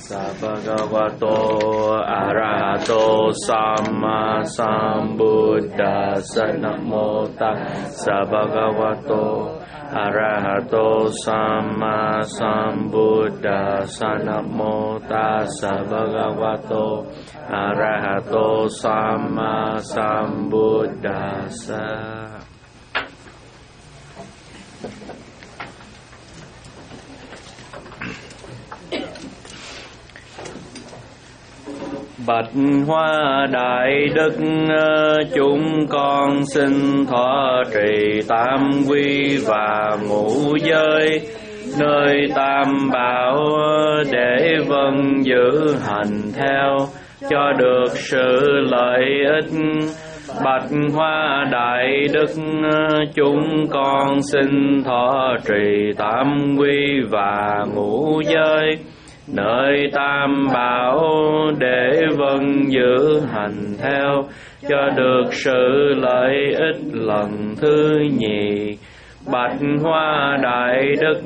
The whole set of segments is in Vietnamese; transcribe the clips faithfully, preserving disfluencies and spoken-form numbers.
Bhagavato Arahato Samma Sambuddhassa. Namo Tassa Bhagavato Arahato Samma Sambuddhassa. Namo Tassa Bhagavato Arahato Samma Sambuddhassa. Bạch Hoa Đại Đức, chúng con xin thọ trì tam quy và ngũ giới nơi tam bảo để vâng giữ hành theo cho được sự lợi ích. Bạch Hoa Đại Đức, chúng con xin thọ trì tam quy và ngũ giới nơi tam bảo để vâng giữ hành theo cho được sự lợi ích lần thứ nhì. Bạch Hoa Đại Đức,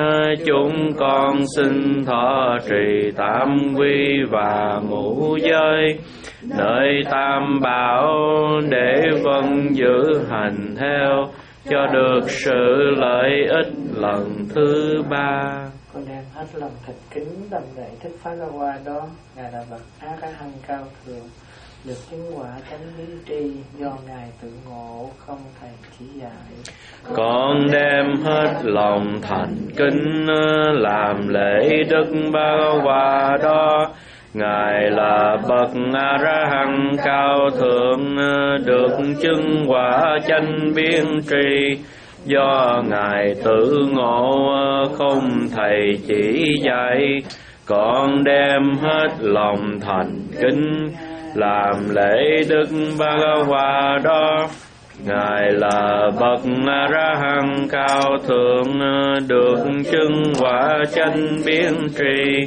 chúng con xin thọ trì tam quy và ngũ giới nơi tam bảo để vâng giữ hành theo cho được sự lợi ích lần thứ ba. Con đem hết lòng thật kính đảnh lễ Thích Phá Ra Hoa đó, ngài là bậc A Ca Hăng cao thượng, được chứng quả chánh lý tri do ngài tự ngộ, không thầy chỉ dạy. Con đem hết lòng thành kính làm lễ Đức Ba Hoa đó, ngài là bậc A Ra Hăng cao thượng, được chứng quả chánh biên tri do ngài tự ngộ, không thầy chỉ dạy. Con đem hết lòng thành kính làm lễ Đức Ba Hoa đó, ngài là bậc A Ra Hăng cao thượng, được chứng quả chánh biên tri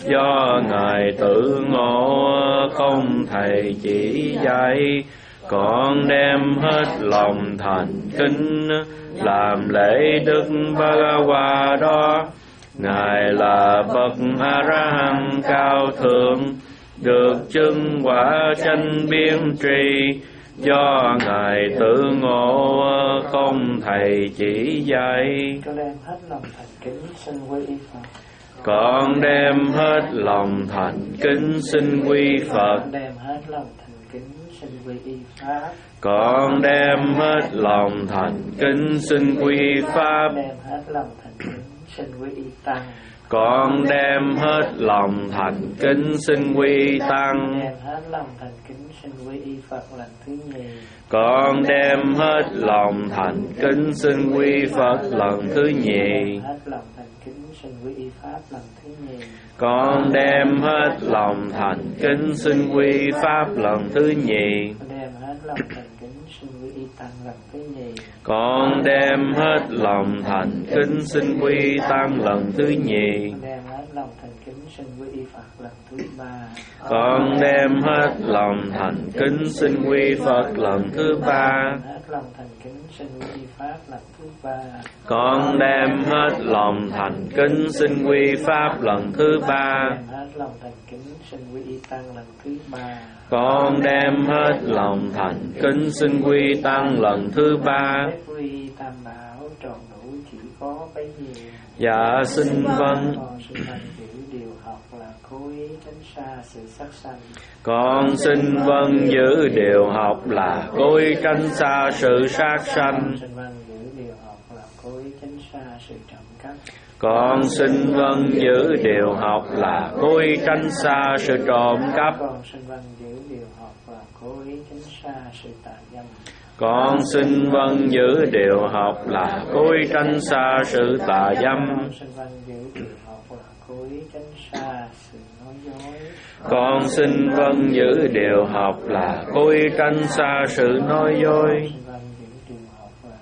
do ngài tự ngộ, không thầy chỉ dạy. Con đem hết lòng thành kính làm lễ Đức Ba Hoa đó, ngài là bậc A Ra Hăng cao thượng, được chứng quả chánh biên tri do ngài tự ngộ, không thầy chỉ dạy. Con đem hết lòng thành kính xin quy y Phật. Con đem hết lòng thành kính xin quy Phật. Con đem hết lòng thành kính xin quy y Pháp. Con đem hết lòng thành kính xin quy Pháp. Con đem hết lòng thành kính xin quy y Tăng. Con đem hết lòng thành kính xin quy Tăng. Đem hết lòng thành kính xin quy y Phật lần thứ nhì. Con đem hết lòng thành kính xin quy Phật lần thứ nhì. Hết lòng thành kính xin quy y Pháp lần thứ nhì. Con đem hết lòng thành kính xin quy Pháp lần thứ nhì. Con đem hết lòng thành kính xin quy y Tăng lần thứ nhì. Con đem hết lòng thành kính xin quy Tăng lần thứ nhì. Con đem hết lòng thành kính xin quy y Phật lần thứ ba. Con đem hết lòng thành kính xin quy Phật lần thứ ba. Hết lòng thành kính xin quy y Pháp lần thứ ba. Con đem hết lòng thành kính xin quy Pháp lần thứ ba. Đem hết lòng thành kính xin quy y Tăng lần thứ ba. Con đem hết lòng thành kính xin quy Tăng lần thứ ba. Quy y Tam Bảo tròn đủ chỉ có bấy nhiêu. Dạ xin vâng. Con xin vâng giữ điều học là cố ý tránh xa sự sát sanh. Con xin vâng giữ điều học là cố ý tránh xa sự sát sanh. Xin vâng giữ điều học là cố ý tránh xa sự trộm cắp. Con xin vâng giữ điều học là cố ý tránh xa sự trộm cắp. Con xin vâng giữ điều học là cố ý tránh xa sự tà dâm. Con xin vâng giữ điều học là cố ý tránh xa sự tà dâm. Con xin vâng giữ điều học là cố ý tránh xa sự nói dối. Con xin vâng giữ điều học là cố ý tránh xa sự nói dối. Con xin vâng giữ điều học là cố ý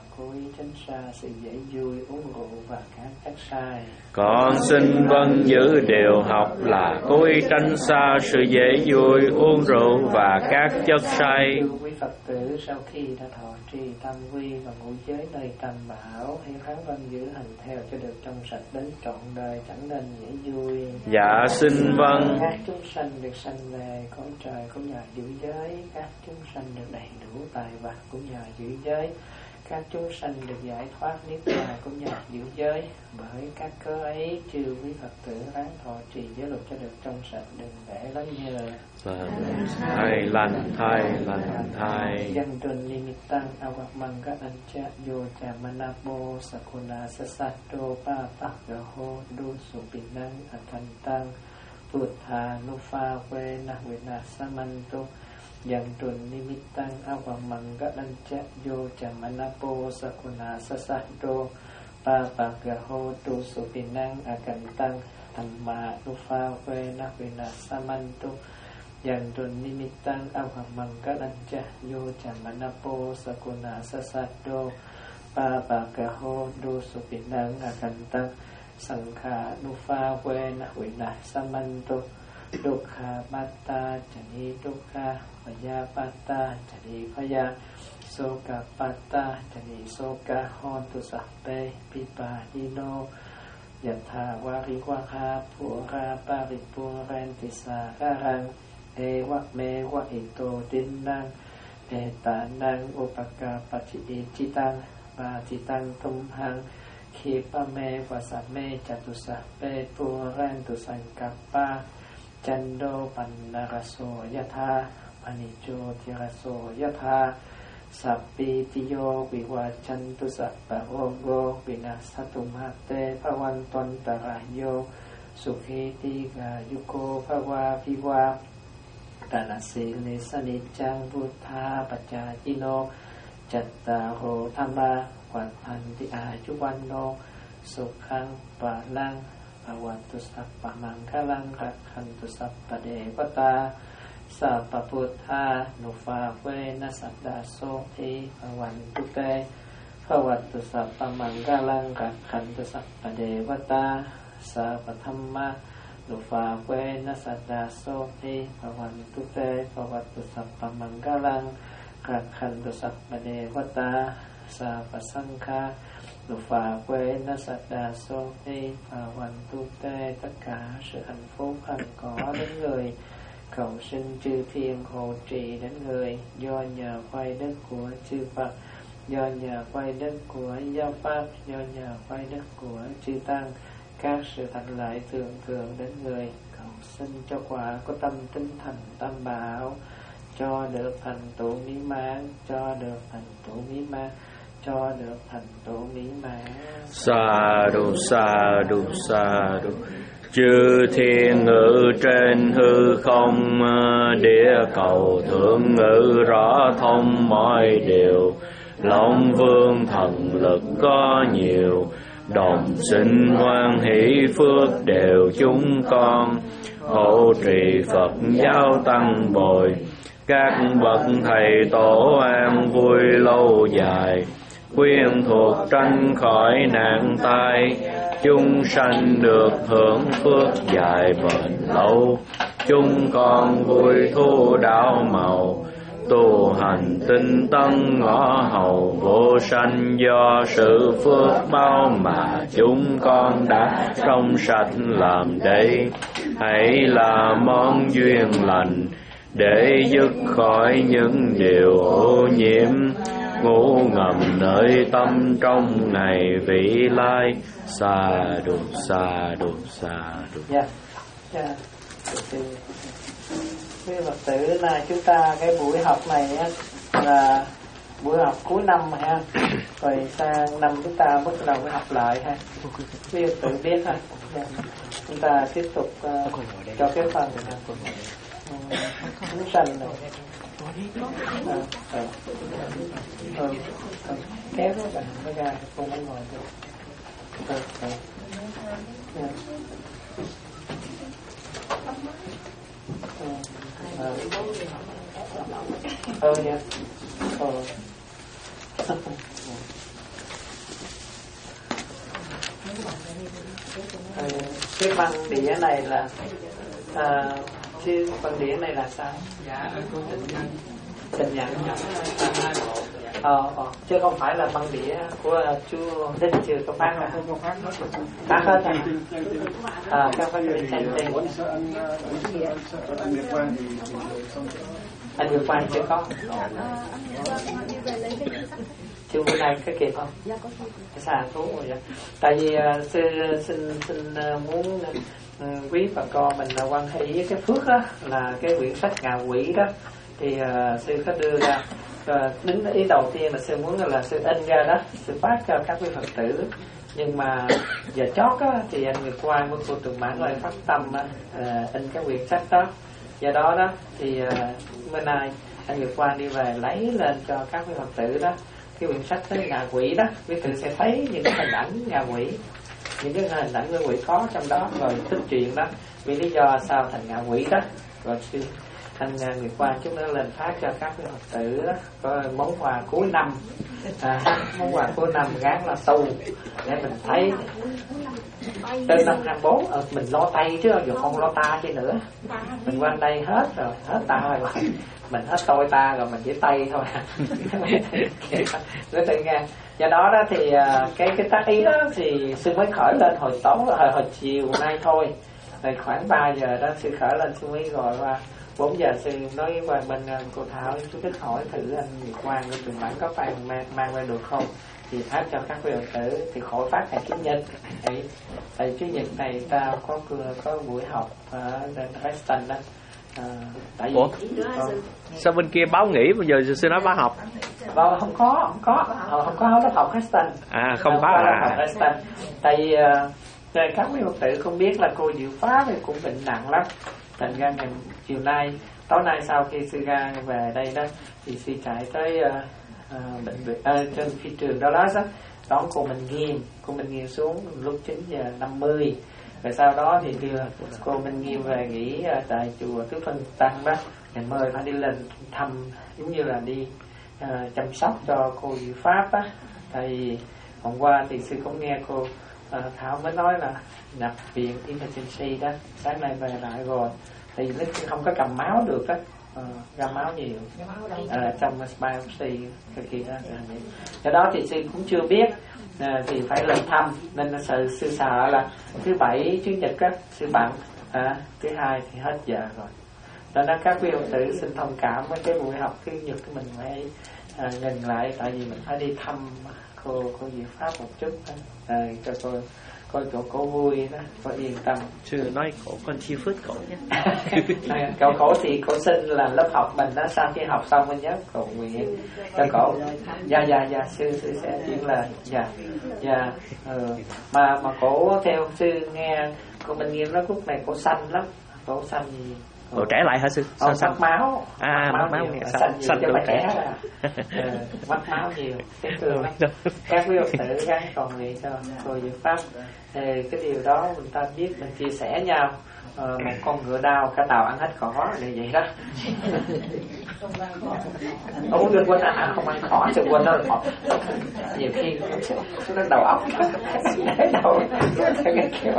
tránh xa sự dễ vui uống rượu và các chất sai. Con xin vâng giữ điều học là cố ý tránh xa sự dễ vui uống rượu và các chất say. Quý Phật tử sau khi đã thọ trì tam quy và ngũ giới nơi tam bảo, hãy ráng vâng giữ hành theo cho được trong sạch đến trọn đời, chẳng nên dễ vui. Dạ xin vâng. Các chúng sanh được sanh về cõi trời cũng nhờ giữ giới, các chúng sanh được đầy đủ tài vật cũng nhờ giữ giới, các chúng sanh được giải thoát niết bàn cũng nhờ giữ giới. Bởi các cớ ấy, chư quý Phật tử ráng thọ trì giới luật cho được trong sạch, đừng để lắm nhờ. Thai lành thai lành thai. Dân tuần nimittang awakmanga ancha yo chamanapo sakuna sasato pa pakgaho du supinang akantang puttha nufa we nahvena samanto. Dân tuần nimittang awakmanga ancha yo chamanapo sakuna sasato pa pakgaho du supinang akantang thamma nufa we nahvena samanto. Yang tuần nimittang awamangka lancha yo chamanapo sakuna sasato pa bakaho do supinang akantang sangkha nufa we nahwena samanto dukha matta chani dukha paya patta chani paya soka patta chani soka hontu sape pipa dino yatha wariwaha pura paripurantisa karang e wa me wa ito tin năng e ta năng upaka pachi chitang và chitang tum hang khi pa me wa sa me chatusa pe puran tu sankappa chando pannaraso yatha anicho tiraso yatha sappi tiyo viwachantu sapparogo vinasatumate pavantontarayo sukhiti gayuko phava viva Tanasili sanicang buddha pacayino chattaro thamma vattanti ajuvanno sukhang palang bhavantu sappa mangkalang rakhantu sappa devata sappa buddha nufa vena saddaso ti bhavantu te bhavantu sappa mangkalang rakhantu sappa devata sappa thamma Lupa vena saddaso ti bhavantu te bhavantu sappa mangkalang rakhantu sappa devata sappa sangha Lupa vena saddaso ti bhavantu te. Tất cả sự hạnh phúc hằng có đến người, cầu xin chư thiên hộ trì đến người, do nhờ quay đức của chư Phật, do nhờ quay đức của giáo pháp, do nhờ quay đức của chư tăng, các sự thành lợi thường thường đến người, cầu xin cho quả có tâm tinh thành tam bảo, cho được thành tựu mỹ mãn, cho được thành tựu mỹ mãn, cho được thành tựu mỹ mãn. Sa du sa du sa du. Chư thiên ngự trên hư không, địa cầu thượng ngự rõ thông mọi điều. Long vương thần lực có nhiều, đồng sinh hoan hỷ phước đều chúng con. Hộ trì Phật giáo tăng bồi, các bậc thầy tổ an vui lâu dài. Khuyên thuộc tránh khỏi nạn tai, chúng sanh được hưởng phước dài bền lâu. Chúng con vui thu đạo màu, tu hành tinh tấn ngõ hầu vô sanh. Do sự phước bao mà chúng con đã trong sạch làm đây, hãy là món duyên lành để dứt khỏi những điều ô nhiễm ngủ ngầm nơi tâm trong ngày vị lai. Sa du sa du sa du. Dạ, dạ. Quý Phật tử, là chúng ta cái buổi học này á, là buổi học cuối năm ha, rồi sang năm chúng ta bắt đầu mới học lại ha. Quý Phật tử biết ha. Dạ. Chúng ta tiếp tục uh, cho cái phần chúng sanh này. À, à. Ừ, ừ. Kéo nó bạn nó ra không có ngồi được. Ừ, ừ. Yeah. Ừ. Ừ, dạ. Ừ. À, cái băng đĩa này là à, chứ băng đĩa này là sao? Dạ ở cô Trịnh Nhân. Trịnh Nhân ờ, ờ, chứ không phải là băng đĩa của chú Đinh chưa có phát hả? Không có phát hết rồi. Phát hết hả? À, các phát trên trên trên. Anh Việt Quang thì Anh Việt Quang chưa có. Chưa bữa nay có kịp không? Dạ có kịp. Xa thú rồi vậy. Tại vì uh, sư xin xin uh, muốn uh, quý bà con mình là quan hệ với cái phước đó là cái quyển sách Ngạ Quỷ đó thì uh, sư có đưa ra uh, đứng ý đầu tiên là sư muốn là sư in ra đó, sư phát cho các quý Phật tử. Nhưng mà giờ chót á, thì anh Nguyệt Quang với cô Tường Mãn lại phát tâm á, uh, in cái quyển sách đó. Do đó đó thì uh, bữa nay anh Nguyệt Quang đi về lấy lên cho các quý Phật tử đó cái quyển sách tới Ngạ Quỷ đó, quý tử sẽ thấy những cái hình ảnh ngạ quỷ, những cái hình ảnh ngạ quỷ có trong đó rồi tích chuyện đó, vì lý do sao thành ngạ quỷ đó. Rồi sư anh Nguyệt Quang chúng nó lên phát cho các quý Phật tử đó có món quà cuối năm, à, món quà cuối năm gán là tu để mình thấy tới năm hai bốn ờ, mình lo tay chứ giờ không lo ta chứ nữa, mình qua đây hết rồi, hết ta rồi, mình hết tôi ta rồi, mình chỉ tay thôi. Nói tự nghe. Do đó đó thì cái cái tác ý đó thì sư mới khởi lên hồi tối hồi hồi chiều nay thôi, rồi khoảng ba giờ đó sư khởi lên, sư mới gọi qua bốn giờ sư nói qua bên cô Thảo, chú thích hỏi thử anh Việt Quang của Trường Mãn có phải mang mang qua được không, thì phát cho các quý Phật tử thì khỏi phát ngày Chủ nhật. Thì tại Chủ nhật này ta có có buổi học ở Preston đó. À, tại vì Ủa? Sao bên kia báo nghỉ bây giờ sư nói báo học? Vâng, không có, không có, không có lớp học Preston. À không có lớp à. học Preston. Tại vì uh, các quý Phật tử không biết là cô Diệu Pháp thì cũng bệnh nặng lắm. Thành ra ngày chiều nay, tối nay sau khi sư ra về đây đó thì sư chạy tới uh, uh, bệnh viện uh, trên phi trường đó đó đón cô Minh Nghiêm, cô Minh Nghiêm xuống lúc chín giờ năm mươi. Rồi sau đó thì đưa cô Minh Nghiêm về nghỉ uh, tại chùa Tứ Phân Tăng đó. Ngày mời phải đi lên thăm, giống như là đi uh, chăm sóc cho cô Diệu Pháp á. Tại vì hôm qua thì sư cũng nghe cô uh, Thảo mới nói là nhập viện emergency đó, sáng nay về lại rồi thì nó không có cầm máu được đó, uh, ra máu nhiều uh, trong biopsy cái kia đó. Do đó thì sư cũng chưa biết, uh, thì phải lên thăm, nên sư, sư sợ là thứ bảy chủ nhật á sư bận, uh, thứ hai thì hết giờ rồi. Đó đó các quý Phật tử xin thông cảm với cái buổi học thứ nhật của mình phải uh, ngừng lại, tại vì mình phải đi thăm cô cô Diệu Pháp một chút đó. Uh, cho cô coi cậu cổ vui đó, có yên tâm. Sư nói cổ con chi phước cổ nhé. Cậu cổ thì cổ xin là lớp học mình đó, sau khi học xong mình nhớ cầu nguyện cho cổ. Dạ dạ dạ sư sư sẽ chuyển lời. Dạ dạ ừ. mà mà cổ theo sư nghe cô Minh Nghiêm nói lúc này cổ xanh lắm, cổ xanh gì. Cổ trẻ lại hả sư? Sao mất máu. À mất máu, nhiều, xanh nhiều cho phải trẻ ra. Ừ, mất máu nhiều, cái thương lắm. Các quý Phật tử gắng còn nguyện cho cô Diệu Pháp. Thì cái điều đó mình ta biết, mình chia sẻ nhau. Ờ, một con ngựa đau cả tàu ăn hết cỏ như vậy đó. Ông đừng quên à, không ăn cỏ thì quên đó là nhiều khi nó đầu óc để đầu cái kiểu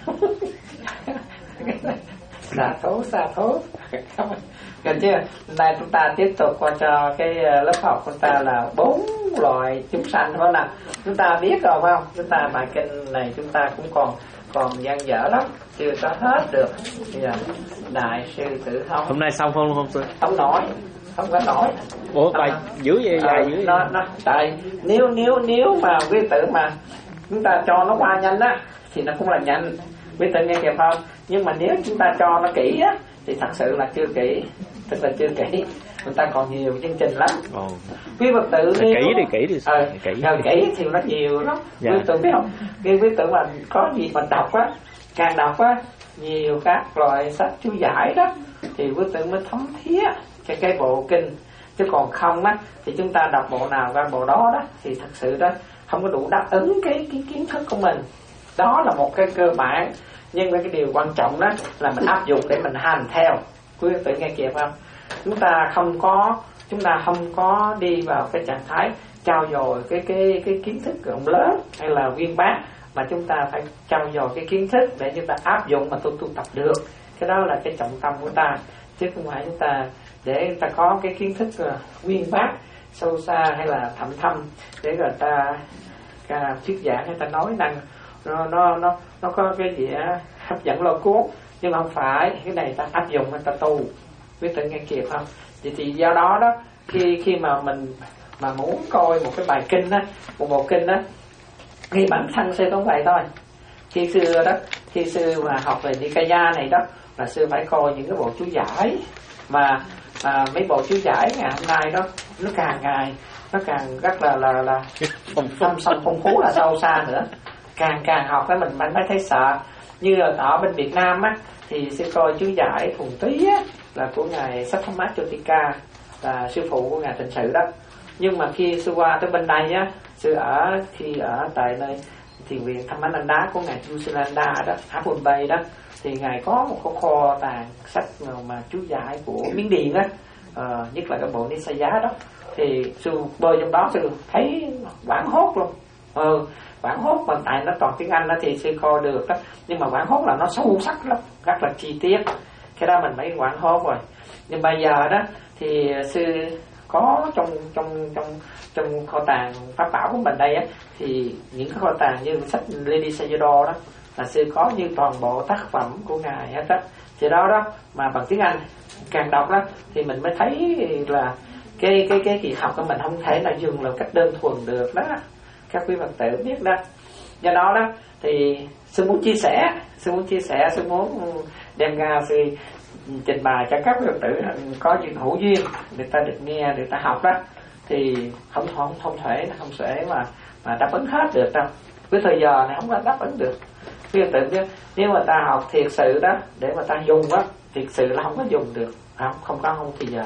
xả thố xả thố. Gần chưa? Nay chúng ta tiếp tục qua cho cái lớp học của ta là bốn loài chúng sanh, phải không nào? Chúng ta biết rồi phải không? Chúng ta bài kinh này chúng ta cũng còn còn dang dở lắm, chưa có hết được. Bây giờ đại sư Tử Thông. Hôm nay xong không không sư? Không nổi, không có nổi. Ủa bài dữ vậy, dài dữ vậy? Nó nó tại nếu nếu nếu mà quý tử mà chúng ta cho nó qua nhanh á thì nó cũng là nhanh. Quý tử nghe kịp không? Nhưng mà nếu chúng ta cho nó kỹ á thì thật sự là chưa kỹ, tức là chưa kỹ. Người ta còn nhiều chương trình lắm. Ồ. Quý Phật tử nếu kỹ thì kỹ thì ờ, kỹ. Rồi kỹ thì nó nhiều lắm. Dạ. Quý tử biết không? Khi quý tử mà có gì mà đọc á, càng đọc á nhiều các loại sách chú giải đó thì quý tử mới thấm thía cái cái bộ kinh. Chứ còn không á thì chúng ta đọc bộ nào ra bộ đó đó thì thật sự đó không có đủ đáp ứng cái cái kiến thức của mình. Đó là một cái cơ bản, nhưng mà cái điều quan trọng đó là mình áp dụng để mình hành theo. Quý vị tự nghe kịp không? Chúng ta không có chúng ta không có đi vào cái trạng thái trau dồi cái cái cái kiến thức rộng lớn hay là viên bác, mà chúng ta phải trau dồi cái kiến thức để chúng ta áp dụng mà tu tu tập được. Cái đó là cái trọng tâm của ta, chứ không phải chúng ta để chúng ta có cái kiến thức uh, viên bác sâu xa hay là thậm thâm để người ta uh, thuyết giảng, người ta nói năng nó nó nó nó có cái gì uh, hấp dẫn lôi cuốn, nhưng mà không phải. Cái này ta áp dụng, người ta tu, biết tự nghe kịp không? Thì, thì do đó đó khi khi mà mình mà muốn coi một cái bài kinh á, một bộ kinh á, thì bản thân sư cũng vậy thôi. Khi xưa đó, khi sư mà học về Nikaya này đó, là sư phải coi những cái bộ chú giải, mà à, mấy bộ chú giải ngày hôm nay đó nó càng ngày nó càng rất là là là phong song phong phú, là sâu xa nữa. Càng càng học đó mình mình mới thấy sợ. Như ở bên Việt Nam á thì sư coi chú giải thuần túy á, là của ngài Satthamma Chotika, là sư phụ của ngài Tịnh Sự đó. Nhưng mà khi sư qua tới bên đây á, sư ở khi ở tại nơi thiền viện Thammananda của ngài Yusinanda đó, Apple Bay đó, thì ngài có một cái kho tàng sách mà chú giải của Miến Điện á, uh, nhất là cái bộ Nisaya đó. Thì sư bơi trong đó sư thấy hoảng hốt luôn. Ừ, hoảng hốt, mà tại nó toàn tiếng Anh đó thì sư coi được đó, nhưng mà hoảng hốt là nó sâu sắc lắm, rất là chi tiết. Cái đó mình mới hoảng hốt rồi. Nhưng bây giờ đó thì sư có trong trong trong trong kho tàng pháp bảo của mình đây á, thì những cái kho tàng như sách Lady Sayadaw đó là sư có như toàn bộ tác phẩm của ngài hết á. Thì đó đó mà bằng tiếng Anh càng đọc đó thì mình mới thấy là cái cái cái kỳ học của mình không thể nào dùng là cách đơn thuần được đó, các quý Phật tử biết đó. Do đó đó thì sư muốn chia sẻ, sư muốn chia sẻ, sư muốn đem ra sư trình bày cho các quý Phật tử có duyên hữu duyên để ta được nghe, để ta học đó, thì không không không thể không thể mà mà đáp ứng hết được đâu. Cái thời giờ này không có đáp ứng được. Quý Phật tử biết, nếu mà ta học thiệt sự đó để mà ta dùng đó, thiệt sự là không có dùng được, không không có không thì giờ.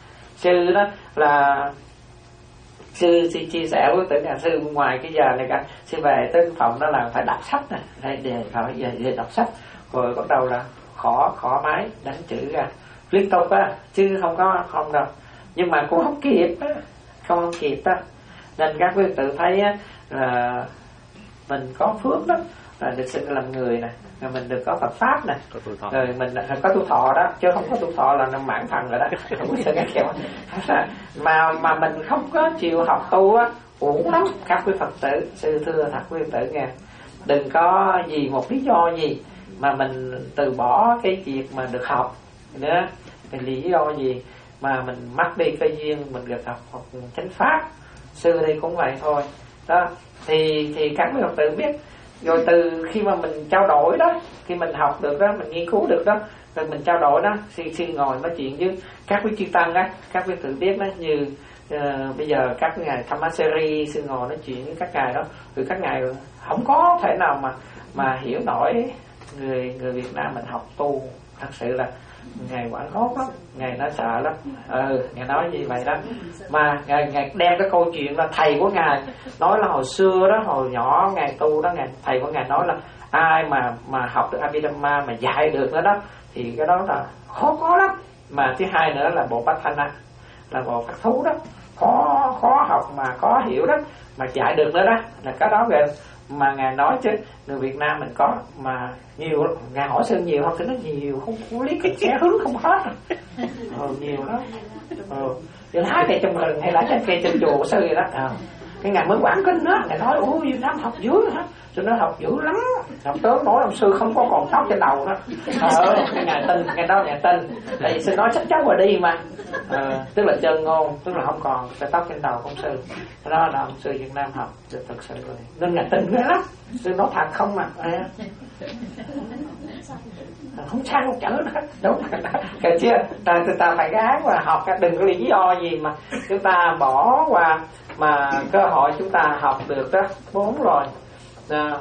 Sư đó là sư, sư chia sẻ với tử nhà sư ngoài cái giờ này cả, sư về tới phòng đó là phải đọc sách này, đây để phải về, về đọc sách, rồi bắt đầu là khỏ khỏ máy đánh chữ ra liên tục á, chứ không có không đâu. Nhưng mà cũng không kịp á, không, không kịp đó. Nên các quý tự thấy á, là mình có phước đó, là được sinh làm người nè, rồi mình được có Phật pháp nè, rồi mình có tu thọ đó, chứ không có tu thọ là nằm mãn phần rồi đó. Không có sự kiểu mà mà mình không có chịu học tu á, uổng lắm các quý Phật tử. Sư thưa thật quý Phật tử nghe, đừng có vì một lý do gì mà mình từ bỏ cái việc mà được học nữa. Vì lý do gì mà mình mất đi cơ duyên mình được học, học chánh pháp. Sư đây cũng vậy thôi đó. Thì thì các quý Phật tử biết, rồi từ khi mà mình trao đổi đó, khi mình học được đó, mình nghiên cứu được đó, rồi mình trao đổi đó, xin xin ngồi nói chuyện với các quý chư tăng á, các quý tự biết đó, như uh, bây giờ các ngài Thammaseri xin ngồi nói chuyện với các ngài đó, rồi các ngài không có thể nào mà mà hiểu nổi người người Việt Nam mình học tu. Thật sự là ngài quảng hốt lắm, ngài nói sợ lắm. Ừ, ngài nói như vậy đó, mà ngài, ngài đem cái câu chuyện là thầy của ngài nói là hồi xưa đó, hồi nhỏ ngài tu đó, ngài thầy của ngài nói là ai mà mà học được Abhidhamma mà dạy được nữa đó thì cái đó là khó có lắm. Mà thứ hai nữa là bộ Patthana, là bộ phát thú đó, khó khó học mà khó hiểu đó, mà dạy được nữa đó, là cái đó kìa. Mà ngài nói chứ người Việt Nam mình có mà nhiều, ngài hỏi sư nhiều không thì nó nhiều, không, không lý cái xe hướng không hết. Ờ, nhiều đó. Ờ, lá cây trong rừng hay lá cây trong chùa của sư vậy đó. Ờ, cái ngài mới quảng kinh đó, ngài nói ôi Việt Nam học dữ hả? Sư nó học dữ lắm, học tướng nói ông sư không có còn tóc trên đầu đó. Ờ, cái ngài tin, ngài đó ngài tin, tại vì sư nói chắc cháu rồi đi mà. Ờ, tức là chân ngôn, tức là không còn cái tóc trên đầu của sư. Đó là ông sư Việt Nam học được thực sự rồi, nên ngài tin ghê lắm. Sư nói thật không mà à. Không sang một chữ nữa, đúng cái chưa? Ta chúng ta phải gán và học, đừng có lý do gì mà chúng ta bỏ qua mà cơ hội chúng ta học được đó. Bốn rồi à,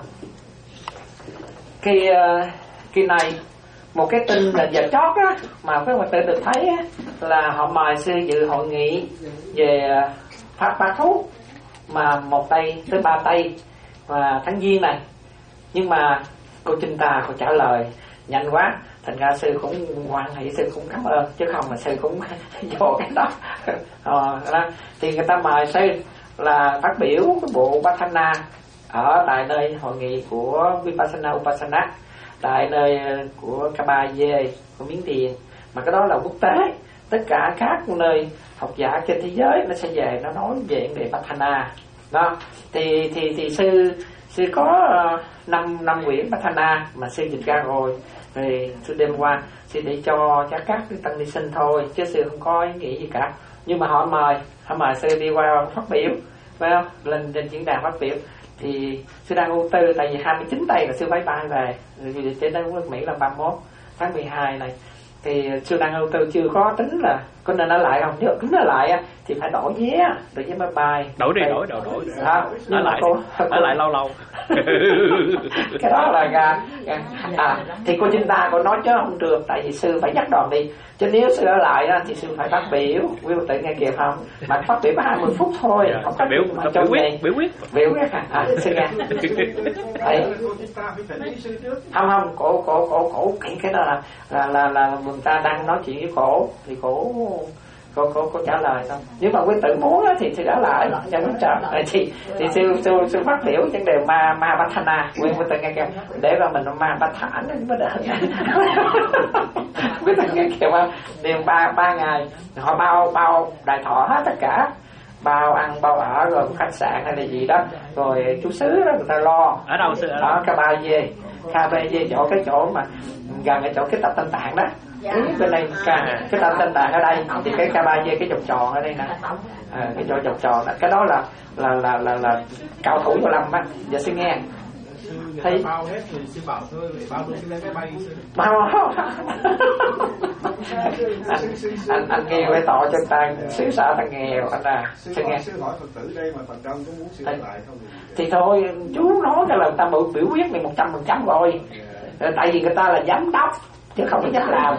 cái cái này một cái tin là giờ chót á, mà các bạn tự được thấy á, là họ mời sư dự hội nghị về pháp bát thú mà một tây tới ba tây và tháng giêng này. Nhưng mà cô Trinh Tà cô trả lời nhanh quá, thành ra sư cũng hoan hỷ, sư cũng cảm ơn, chứ không mà sư cũng vô cái đó. Ờ, đó thì người ta mời sư là phát biểu cái bộ Upasana ở tại nơi hội nghị của Vipassana Upasana tại nơi của Kabaye của Miến Điện, mà cái đó là quốc tế, tất cả các nơi học giả trên thế giới nó sẽ về nó nói về vấn đề Patthana đó. Thì thì thì sư sư có năm năm quyển Patthana mà sư dịch ra rồi, thì sư đem qua sư để cho cho các cái tăng ni sinh thôi, chứ sư không có ý nghĩ gì cả. Nhưng mà họ mời họ mời sư đi qua phát biểu, phải không, lên trên diễn đàn phát biểu. Thì sư đang ưu tư, tại vì hai mươi chín tây là sư phải bay về, vì trên đó nước Mỹ là ba mươi mốt tháng mười hai này, thì sư đang ưu tư chưa có tính là có nên ở lại không. Nếu tính ở lại thì phải đổi vé, đổi vé máy bay. Đổi đi, đổi, đổi, đổi. À, ở lại, cô, ở lại lâu lâu. Cái đó là à, à, thì cô Trinh ta còn nói chứ không được, tại vì sư phải dắt đoàn đi. Chứ nếu sư ở lại đó, thì sư phải phát biểu, quý vị tự nghe kịp không? Mà phát biểu có hai mươi phút thôi, yeah, không có biểu, mà biểu quyết, biểu quyết, biểu quyết hả? À, sư nghe. Đấy. Không không, cổ cổ cổ cổ cái cái đó là là là là người ta đang nói chuyện với cổ, thì cổ cô cô cô trả lời xong. Nếu mà quý tử muốn á, thì sư ở lại trong cái trời thì thì sư sư sư phát biểu vấn đề ma ma Patthana, quý quý tử nghe kêu để vào mình ma Patthana nó mới đỡ. Quý tử nghe kêu không? Điều ba ba ngày họ bao bao đại thọ hết tất cả, bao ăn bao ở rồi khách sạn hay là gì đó, rồi chú xứ đó người ta lo. Ở đâu sư? Ở đó Kabaye, Kabaye chỗ cái chỗ mà gần cái chỗ cái tập Tân Tạng đó. Dạ. Bên đây cái, cái tập Tân Tạng ở đây thì cái Kabaye cái vòng tròn ở đây nè, à, cái chỗ vòng tròn đó. Cái đó là là là là, là cao thủ Võ Lâm á. Giờ xin nghe thấy bao hết thì sư bảo thôi, bao tôi xin lên cái bay sư bao anh, anh anh nghe phải tỏ cho ta xứ sở ta nghèo anh à. Sư nghe sư hỏi Phật tử đây mà phần đông có muốn sư lại không thì thôi chú nói cái là người ta biểu biểu quyết này một trăm phần trăm rồi. Tại vì người ta là giám đốc chứ không có dám làm.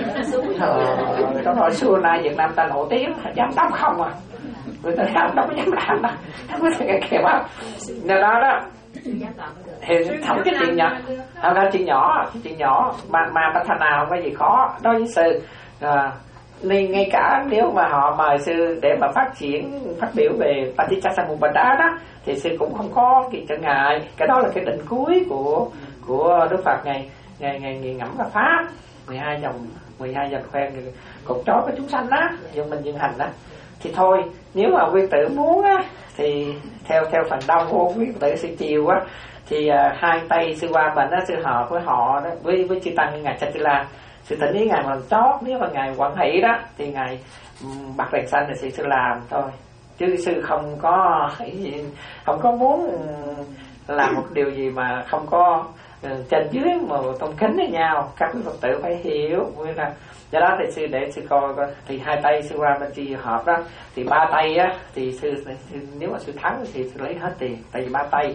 Ờ, nói xưa nay Việt Nam ta nổi tiếng giám đốc không à, người ta làm đâu có dám làm đâu, không có thể kịp á. Nhờ đó đó thì không cái chuyện nhỏ, không là chuyện nhỏ, chuyện nhỏ mà mà Patthana không có gì khó đối với sư. À, nên ngay cả nếu mà họ mời sư để mà phát triển phát biểu về Paticcasamuppada đó thì sư cũng không có gì trở ngại. Cái đó là cái định cuối của của Đức Phật ngày ngày ngày ngày ngẫm và pháp mười hai dòng mười hai dòng khoen cột trói với chúng sanh đó, nhưng mình dương hành đó. Thì thôi nếu mà quý tử muốn á thì theo theo phần đông của quý tử sư chiều á thì uh, hai tay sư qua mình á, sư họp với họ đó, với với chư tăng ngài Chatila, sư thỉnh ý ngài làm chót. Nếu mà ngài quản hỷ đó thì ngài um, bật đèn xanh thì sư, sư làm thôi, chứ sư không có không có muốn làm một điều gì mà không có uh, trên dưới mà tôn kính với nhau. Các quý Phật tử phải hiểu nguyên là do đó thì sư để sư coi coi thì hai tay sư qua bên chi họp đó thì ba tay á thì sư, sư nếu mà sư thắng thì sư lấy hết tiền, tại vì ba tay.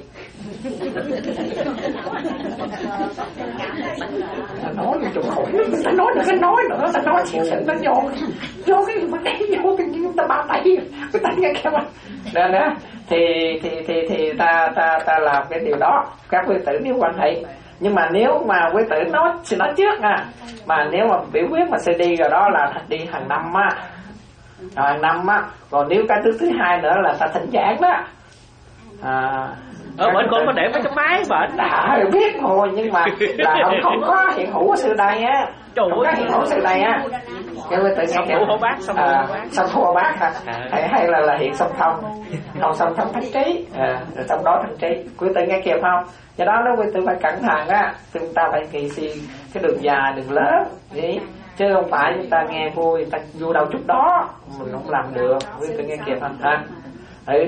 Ta nói một chút khổ, ta nói được cái nói nữa, ta nói chuyện sự ta vô vô cái vấn đề vô cái như ta ba tay, người ta nghe kêu nên đó thì thì thì thì ta ta ta làm cái điều đó các quý tử nếu quan hệ. Nhưng mà nếu mà quý tử nói xin nói trước nha, mà nếu mà biểu quyết mà sẽ đi rồi đó là đi hàng năm á, hàng năm á. Còn nếu cái thứ thứ hai nữa là ta thỉnh giảng đó. À, ở bên con có để mấy cái máy mà đã biết rồi, nhưng mà là không, không có hiện hữu ở sư đây á, không có hiện hữu ở sư đây á. Cái quý tử xong thu hô bác, xong thu hô bác, xong thu hô bác hả? Hay hay là là hiện song thông, không song thông thánh trí, à, trong đó thánh trí. Quý tử nghe kịp không? Do đó nó quý tử phải cẩn thận á, chúng ta phải kỳ si cái đường dài đường lớn vậy, chứ không phải chúng ta nghe vui, ta vô đâu chút đó mình không làm được. Quý tử nghe kịp không ha? Ừ.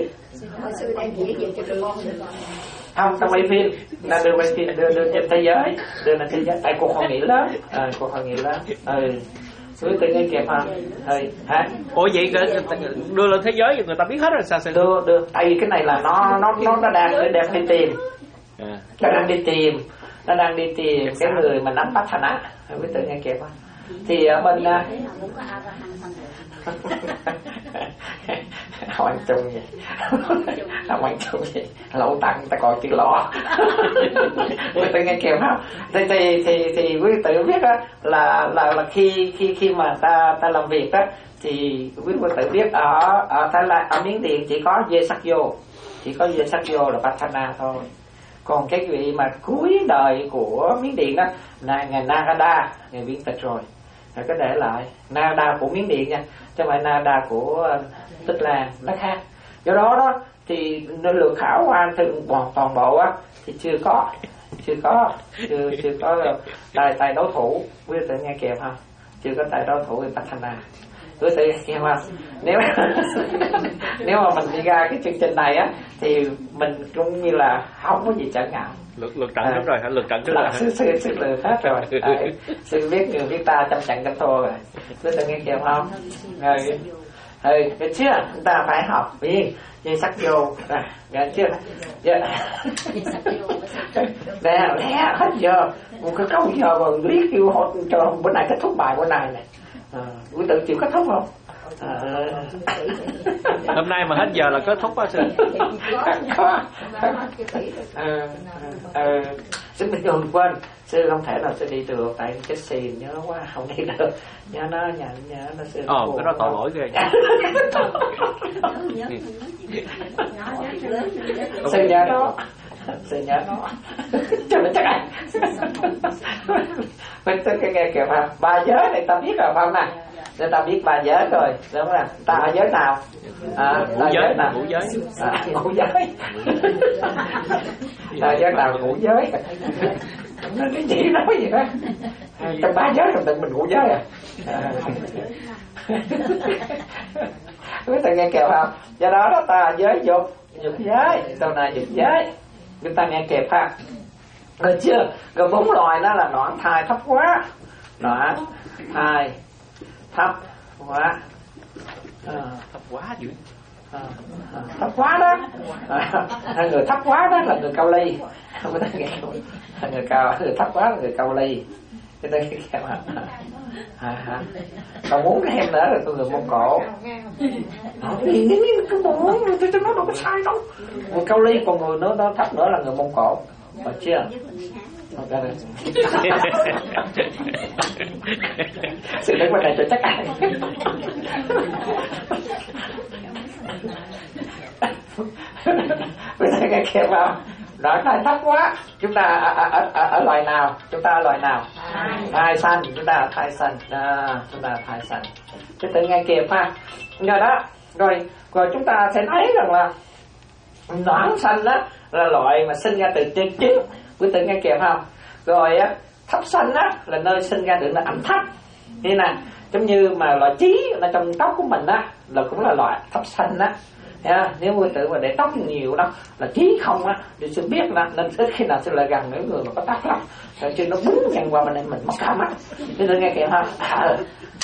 Không, trong mấy phim là đưa mấy phim đưa đưa trên thế giới, đưa lên thế giới tại cuộc hội nghị lớn, à, cuộc hội nghị lớn. Ừ. Quý tử nghe kịp không? Ừ. Hả? Ủa vậy đưa lên thế giới người ta biết hết rồi sao sẽ đưa đưa? Tại vì cái này là nó nó nó nó đang đang đi tìm. À. Nó đang đi tìm, nó đang đi tìm cái người mà nắm Patthana. Quý tử nghe kịp không? Thì ở bên Hoàng Trung vậy, Hoàng Trung vậy, lậu tặng ta coi chữ lọ. Quý tự nghe kèm không? Thì thì thì, thì quý tự biết á là là là khi khi khi mà ta ta làm việc á thì quý tự biết ở ở Thái Lan, ở Miến Điện chỉ có dê sắc vô, chỉ có dê sắc vô là Patana thôi. Còn cái vị mà cuối đời của Miến Điện đó là ngài Nagada, ngài viên tịch rồi, ngài có để lại. Nagada của Miến Điện nha, chứ không phải Nagada của Tích Lan, nó khác. Do đó đó thì nên lược khảo qua thường toàn toàn bộ á thì chưa có, chưa có, chưa chưa có tài tài đối thủ. Quý vị tự nghe kèm không? Chưa có tài đối thủ về Patana. Quý vị tự nghe không? Nếu nếu mà mình đi ra cái chương trình này á thì mình cũng như là không có gì trở ngại. Lược lược trận đúng rồi hả? Lược trận trước rồi. Sư sư sư lược hết rồi. Đấy, sư biết người biết ta trong trận trong thua rồi. Quý vị tự nghe kèm không? Rồi. Ừ, được chưa? Chúng ta phải học viên dây sắc vô, rồi, được chưa? Dạ. Nè, lẽ hết giờ, một cái câu giờ mà liếc kêu họ cho bữa nay kết thúc bài bữa nay này. À, quý tự chịu kết thúc không? À, hôm nay mà hết giờ là kết thúc á sư. Có. Ờ, ờ, sư bình thường quên. Sư không thể nào sư đi được tại cái xìn nhớ quá không đi được, nhớ nó nhận nhớ nó sư. Ồ, cái đó tội lỗi ghê. Sư nhớ nó, sư nhớ nó, cho nó chắc ăn. Mình tôi cái nghe kìa mà ba giới này ta biết rồi phải không nào? Nên ta biết ba giới rồi, đúng không? Ta ở giới nào? À, ngũ giới nào? Ngũ giới. À, ngũ giới. Ta giới nào ngũ giới? Nó cái gì nói gì đó? Trong ba giới rồi tự mình ngũ giới à? À. Quý ta nghe kèo không? Do đó đó ta giới dục, dục giới, sau này dục giới. Chúng ta nghe kèo ha. Rồi chưa? Rồi bốn loài đó là noãn thai thấp quá, noãn thai thấp quá, à, thấp quá dữ. À, à, thấp quá đó, à, người thấp quá đó là người Cao Ly. Người ta nghe người cao, người thấp quá là người Cao Ly. Cái đây cái mà à, à. Còn muốn thêm nữa là tôi người Mông Cổ. Nhìn nhìn cái bộ tôi tôi nói đâu có sai đâu. Người Cao Ly còn người nữa đó thấp nữa là người Mông Cổ. Được chưa? Ok rồi. Sự đến bên này cho chắc ăn. Bây giờ nghe kêu vào nói này thấp quá. Chúng ta ở, ở, ở, ở loài nào? Chúng ta ở loài nào? Thai xanh. Chúng ta ở thai xanh. À, chúng ta ở thai xanh. Chúng ta nghe kịp ha. Rồi đó. Rồi, rồi chúng ta sẽ thấy rằng là noãn xanh đó là loại mà sinh ra từ trên trứng. Quý tự nghe kịp không? Rồi á, thấp xanh á là nơi sinh ra được là ẩm thấp. Thế nè, giống như mà loại trí là trong tóc của mình á là cũng là loại thấp xanh á. Yeah, nếu quý tự mà để tóc nhiều đó là trí không á thì sư biết là nên ít khi nào sư lại gần những người mà có tóc lắm, rồi chứ nó búng ngang qua mình mình mất cảm á. Thế nên nghe kìa ha. À,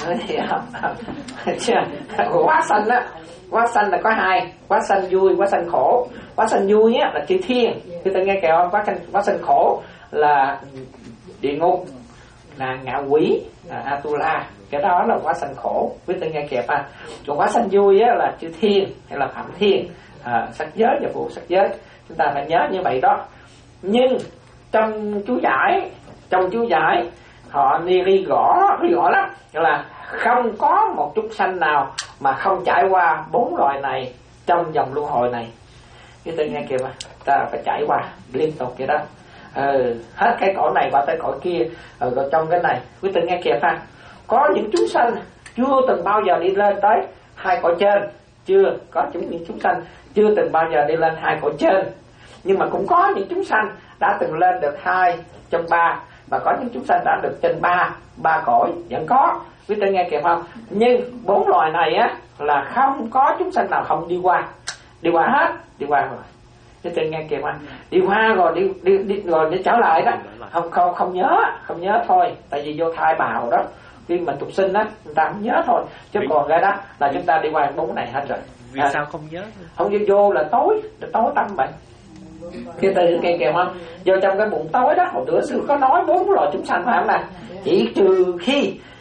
chưa? Quá xanh á, quá xanh là có hai, quá xanh vui, quá xanh khổ. Quá xanh vui á là chư thiên. Quý tự nghe kìa không? Quá xanh, quá xanh khổ là địa ngục, là ngạ quỷ, là Atula. Cái đó là quá sanh khổ. Quý tự nghe kịp à. Còn quá sanh vui á là chư thiên hay là phạm thiên, à, sắc giới và phụ sắc giới. Chúng ta phải nhớ như vậy đó. Nhưng trong chú giải, trong chú giải họ đi gõ đi gõ lắm là không có một chúng sanh nào mà không trải qua bốn loại này trong dòng luân hồi này. Quý tự nghe kịp à. Ta phải trải qua liên tục vậy đó. Ừ, hết cái cõi này qua tới cõi kia, rồi, rồi trong cái này quý tự nghe kịp ha. Có những chúng sanh chưa từng bao giờ đi lên tới hai cõi trên, chưa có chúng những chúng sanh chưa từng bao giờ đi lên hai cõi trên, nhưng mà cũng có những chúng sanh đã từng lên được hai trong ba, và có những chúng sanh đã được trên ba ba cõi vẫn có. Quý tự nghe kịp không? Nhưng bốn loài này á là không có chúng sanh nào không đi qua, đi qua hết, đi qua rồi. Quý tự nghe kịp không? Đi qua rồi đi đi, đi rồi để trở lại đó, không không không nhớ, không nhớ thôi, tại vì vô thai bào đó. Khi mình tục sinh á, chúng ta không nhớ thôi, chứ vì... còn cái đó là chúng ta đi qua bốn này hết rồi. Vì à, sao không nhớ? Không vô vô là tối, là tối tâm vậy. Khi từ nghe kèm không? Vô trong cái bụng tối đó, hồi bữa sư có nói bốn loại chúng sanh phải không nào? Chỉ trừ khi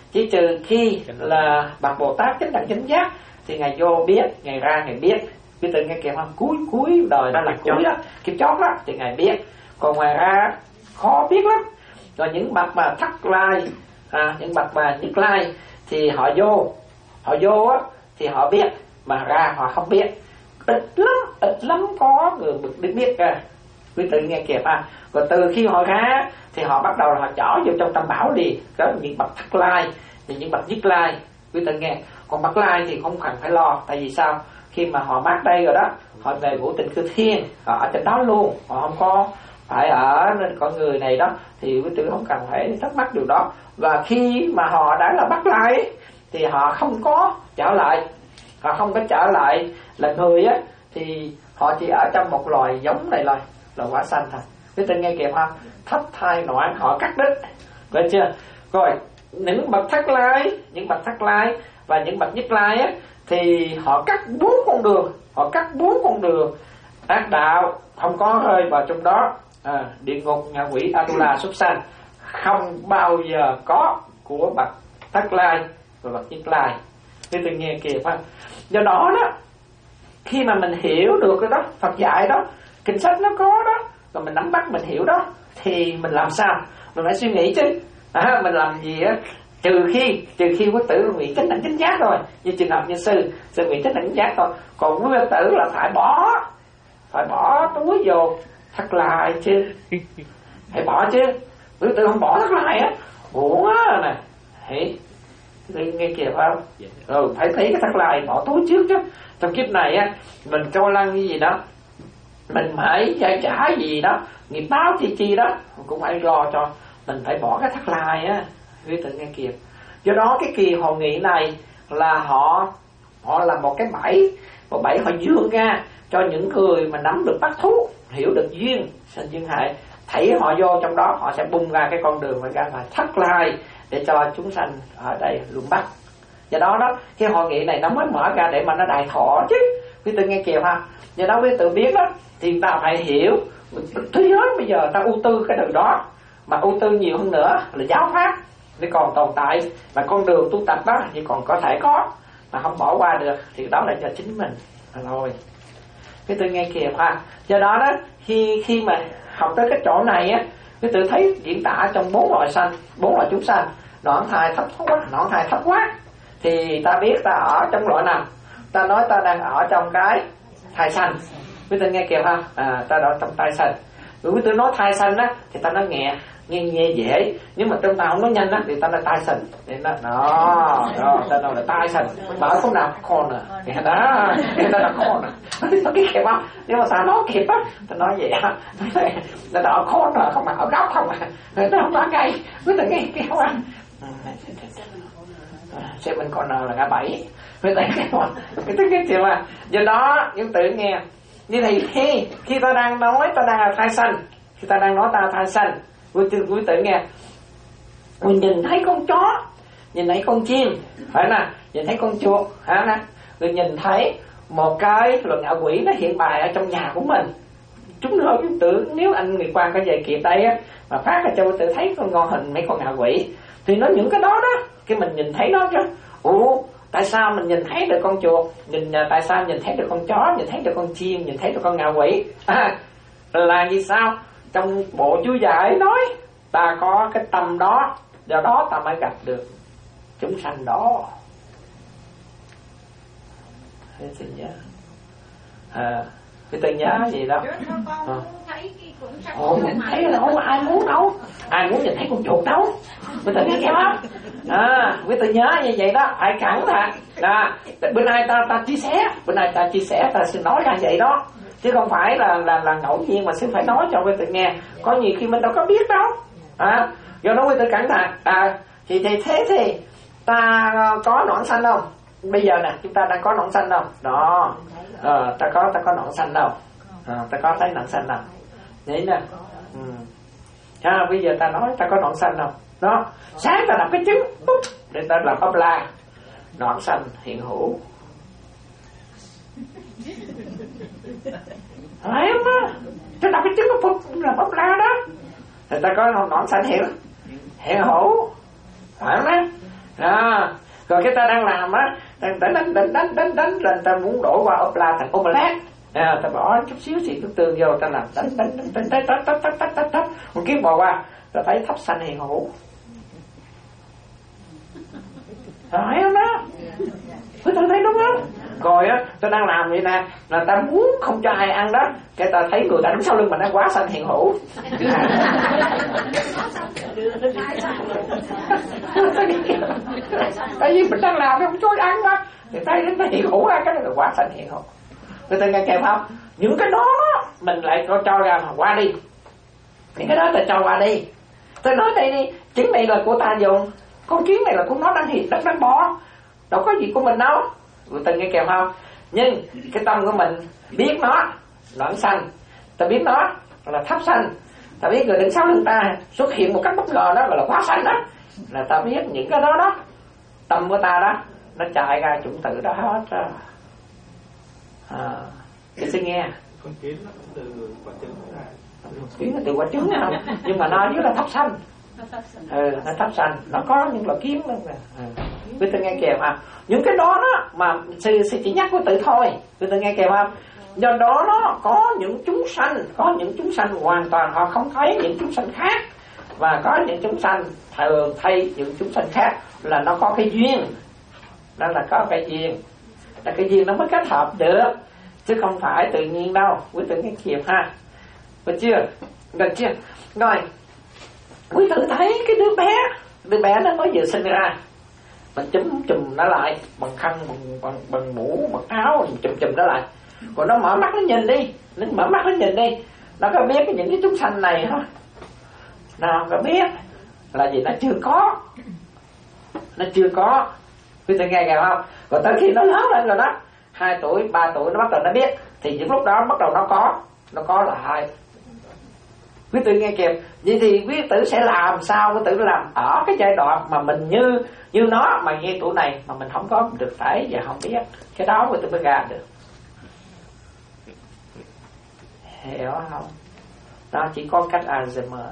Chỉ trừ khi là bậc Bồ Tát chánh đẳng chánh giác thì ngài vô biết, ngài ra ngài biết. Quý tự nghe kịp không? Cuối cuối đời đó là cuối đó, kiếp chót đó thì ngài biết. Còn ngoài ra khó biết lắm. Rồi những bậc mà thất lai, à, những bậc mà nhất lai thì họ vô, họ vô á thì họ biết, mà ra họ không biết. Ít lắm, ít lắm có người được biết cả. Quý tự nghe kịp à. Rồi từ khi họ ra thì họ bắt đầu là họ trỏ vô trong tâm bảo liền. Đó là những bậc thất lai, thì những bậc nhất lai. Quý tự nghe. Còn bậc lai thì không cần phải lo. Tại vì sao? Khi mà họ mát đây rồi đó, họ về ngũ tịnh cư thiên, họ ở trên đó luôn, họ không có phải ở nên con người này đó, thì quý tử không cần phải thắc mắc điều đó. Và khi mà họ đã là bắt lại thì họ không có trở lại, họ không có trở lại là người á, thì họ chỉ ở trong một loài giống này, loài là quả xanh thôi. Quý tử nghe kịp không? Thất thai noãn họ cắt đứt, được chưa? Rồi những bậc thất lai, những bậc thất lai và những bậc nhất lai á, thì họ cắt bốn con đường, họ cắt bốn con đường ác đạo, không có rơi vào trong đó. À, địa ngục, ngạ quỷ, Atula, súc sanh không bao giờ có của bậc thất lai và bậc nhất lai. Thế tôi nghe kịp ha. Do đó đó, khi mà mình hiểu được cái đó, Phật dạy đó, kinh sách nó có đó, rồi mình nắm bắt mình hiểu đó, thì mình làm sao? Mình phải suy nghĩ chứ. À, mình làm gì á? Trừ khi trừ khi quý tử nguyện chánh đẳng chánh giác rồi, như trường hợp như sư sư nguyện chánh đẳng chánh giác thôi. Còn quý tử là phải bỏ, phải bỏ túi vô thất lai chứ, phải bỏ chứ. Quý tử không bỏ thất lai á, buồn á nè. Hãy nghe kịp không? Rồi phải thấy cái thất lai bỏ túi trước chứ. Trong kiếp này á, mình câu lăng như gì đó, mình phải giải trả gì đó, nghiệp báo chi chi đó, cũng phải lo cho mình phải bỏ cái thất lai á. Quý tử nghe kịp. Do đó cái kỳ hội nghị này là họ họ là một cái bẫy, một bẫy họ dương ra cho những người mà nắm được bắt thú, hiểu được duyên sinh duyên hại, thảy họ vô trong đó, họ sẽ bung ra cái con đường mà ra là thất lai để cho chúng sanh ở đây luôn bắt. Do đó đó cái hội nghị này nó mới mở ra để mà nó đại thọ chứ. Quý tử nghe kịp ha. Do đó quý tử biết đó thì ta phải hiểu thế giới bây giờ ta ưu tư cái đường đó, mà ưu tư nhiều hơn nữa là giáo pháp để còn tồn tại, và con đường tu tập đó thì còn có thể có, mà không bỏ qua được thì đó là do chính mình rồi. Cái tôi nghe kịp ha. Do đó đó khi khi mà học tới cái chỗ này á, cái tôi thấy diễn tả trong bốn loài sanh, bốn loài chúng sanh, noãn thai thấp quá, noãn thai thấp quá, thì ta biết ta ở trong loại nào? Ta nói ta đang ở trong cái thai sanh. Quý tôi nghe kịp ha. À, ta ở trong thai sanh. Nếu quý tôi nói thai sanh á thì ta nói nhẹ, nghe nghe dễ, nhưng mà trong ta không nói nhanh á thì ta là tai sanh, thì nó đó, đó ta nói là tai sanh, bảo không nào con à, thì đó, thì ta là con à, nó biết kịp không? Nhưng mà sao nói kịp á, ta nói vậy á, ta nói con rồi, không mà ở góc không à, nó không nói ngay, cứ tự nghe kêu anh, xem mình con nào là ngã bảy, người ta kêu à, người ta kêu chịu à, do đó những tự nghe, như thì khi khi ta đang nói ta đang là thai sanh, khi ta đang nói ta là thai sanh. Quý tử, quý tử nghe, mình nhìn thấy con chó, nhìn thấy con chim, phải nè, nhìn thấy con chuột, hả nè, rồi nhìn thấy một cái luật ngạ quỷ nó hiện bài ở trong nhà của mình. Chúng nó quý tử, nếu anh người quan cái dạy kịp đây á, mà phát ra cho quý tử thấy con ngon hình mấy con ngạ quỷ, thì nó những cái đó đó, cái mình nhìn thấy đó chứ. Ủa, tại sao mình nhìn thấy được con chuột, nhìn tại sao nhìn thấy được con chó, nhìn thấy được con chim, nhìn thấy được con ngạ quỷ? À, là vì sao? Trong bộ chú giải nói ta có cái tâm đó, do đó ta mới gặp được chúng sanh đó. Thế thì nhớ à, cái tôi nhớ gì đó à. Ồ, mình thấy đâu ai muốn đâu, ai muốn nhìn thấy con chuột đâu, quý tự nghe không? À, quý tự nhớ như vậy đó, ai cẩn thận. À, bữa nay ta ta chia sẻ, bữa nay ta chia sẻ ta xin nói ra vậy đó, chứ không phải là là là ngẫu nhiên mà xin phải nói cho quý tự nghe. Có nhiều khi mình đâu có biết đâu. À, do đó quý tự cẩn thận. À, thì thì thế thì ta có noãn sanh không? Bây giờ nè, chúng ta đang có noãn sanh không? Đó. Ờ, ta có ta có noãn sanh đâu? À, ta có thấy noãn sanh đâu? Vậy nè. Ừ. À, bây giờ ta nói ta có noãn sanh không? Đó. Sáng ta đọc cái trứng, để ta làm ấp la. Noãn sanh hiện hữu. Phải không á? Ta đọc cái trứng nó phút làm ấp la đó. Thì ta có noãn sanh hiện hiện hữu. Phải không á? À, rồi cái ta đang làm á, đánh đánh đánh đánh đánh đánh đánh là ta muốn đổ qua ốp la thành omelette. À, ta bỏ chút xíu xịt nước tương vô, ta làm đánh đánh đánh đánh đánh đánh đánh đánh đánh đánh đánh một kiếm bò qua, ta thấy thấp xanh hiện hữu. Thấy không đó? Quý tôi thấy đúng không? Rồi á, ta đang làm vậy nè, là ta muốn không cho ai ăn đó, cái ta thấy người ta đứng sau lưng mình đang quá xanh hiện hữu. Tại vì mình đang làm không cho ăn mà, thì tay đến nó hiện hữu ra cái đó là quá xanh hiện hữu. Người ta nghe kèm không? Những cái đó mình lại cho, cho ra mà qua đi. Những cái đó ta cho qua đi. Tôi nói đây đi, trứng này là của ta dùng, con trứng này là của nó đang hiện đất đang bò, đâu có gì của mình đâu. Người ta nghe kèm không? Nhưng cái tâm của mình biết nó loạn xanh, ta biết nó là thấp xanh, ta biết người đứng sau lưng ta xuất hiện một cách bất ngờ đó gọi là quá xanh đó, là ta biết những cái đó đó, tâm của ta đó nó chạy ra chủng tử đó hết. À, cái xin nghe con kiến nó cũng từ quả trứng ra, kiến là từ quả trứng nào, nhưng mà nó dưới là thấp xanh. Ừ, nó thấp xanh, nó có những loại kiến đó. Ừ. Quý tôi nghe kèm à, những cái đó đó mà sư, sư chỉ nhắc với tự thôi, quý tôi nghe kèm không? Do đó nó có những chúng sanh, có những chúng sanh hoàn toàn họ không thấy những chúng sanh khác, và có những chúng sanh thường thấy những chúng sanh khác, là nó có cái duyên, đó là có cái duyên, là cái duyên nó mới kết hợp được, chứ không phải tự nhiên đâu. Quý tôi nghe kèm ha, được chưa? Được chưa? Rồi quý tự thấy cái đứa bé, đứa bé nó mới vừa sinh ra, mình chùm chùm nó lại bằng khăn, bằng bằng, bằng mũ, bằng áo, chùm chùm nó lại, còn nó mở mắt nó nhìn đi, nó mở mắt nó nhìn đi, nó có biết những cái chúng sanh này thôi, nào có biết là gì, nó chưa có, nó chưa có. Quý tự nghe kìa không? Còn tới khi nó lớn lên rồi đó, hai tuổi, ba tuổi nó bắt đầu nó biết, thì những lúc đó bắt đầu nó có, nó có là hai. Quý tử nghe kịp. Vậy thì quý tử sẽ làm sao? Quý tử làm ở cái giai đoạn mà mình như như nó, mà như tuổi này mà mình không có được thấy và không biết, cái đó quý tử mới ra được. Hiểu không? Đó chỉ có cách Alzheimer.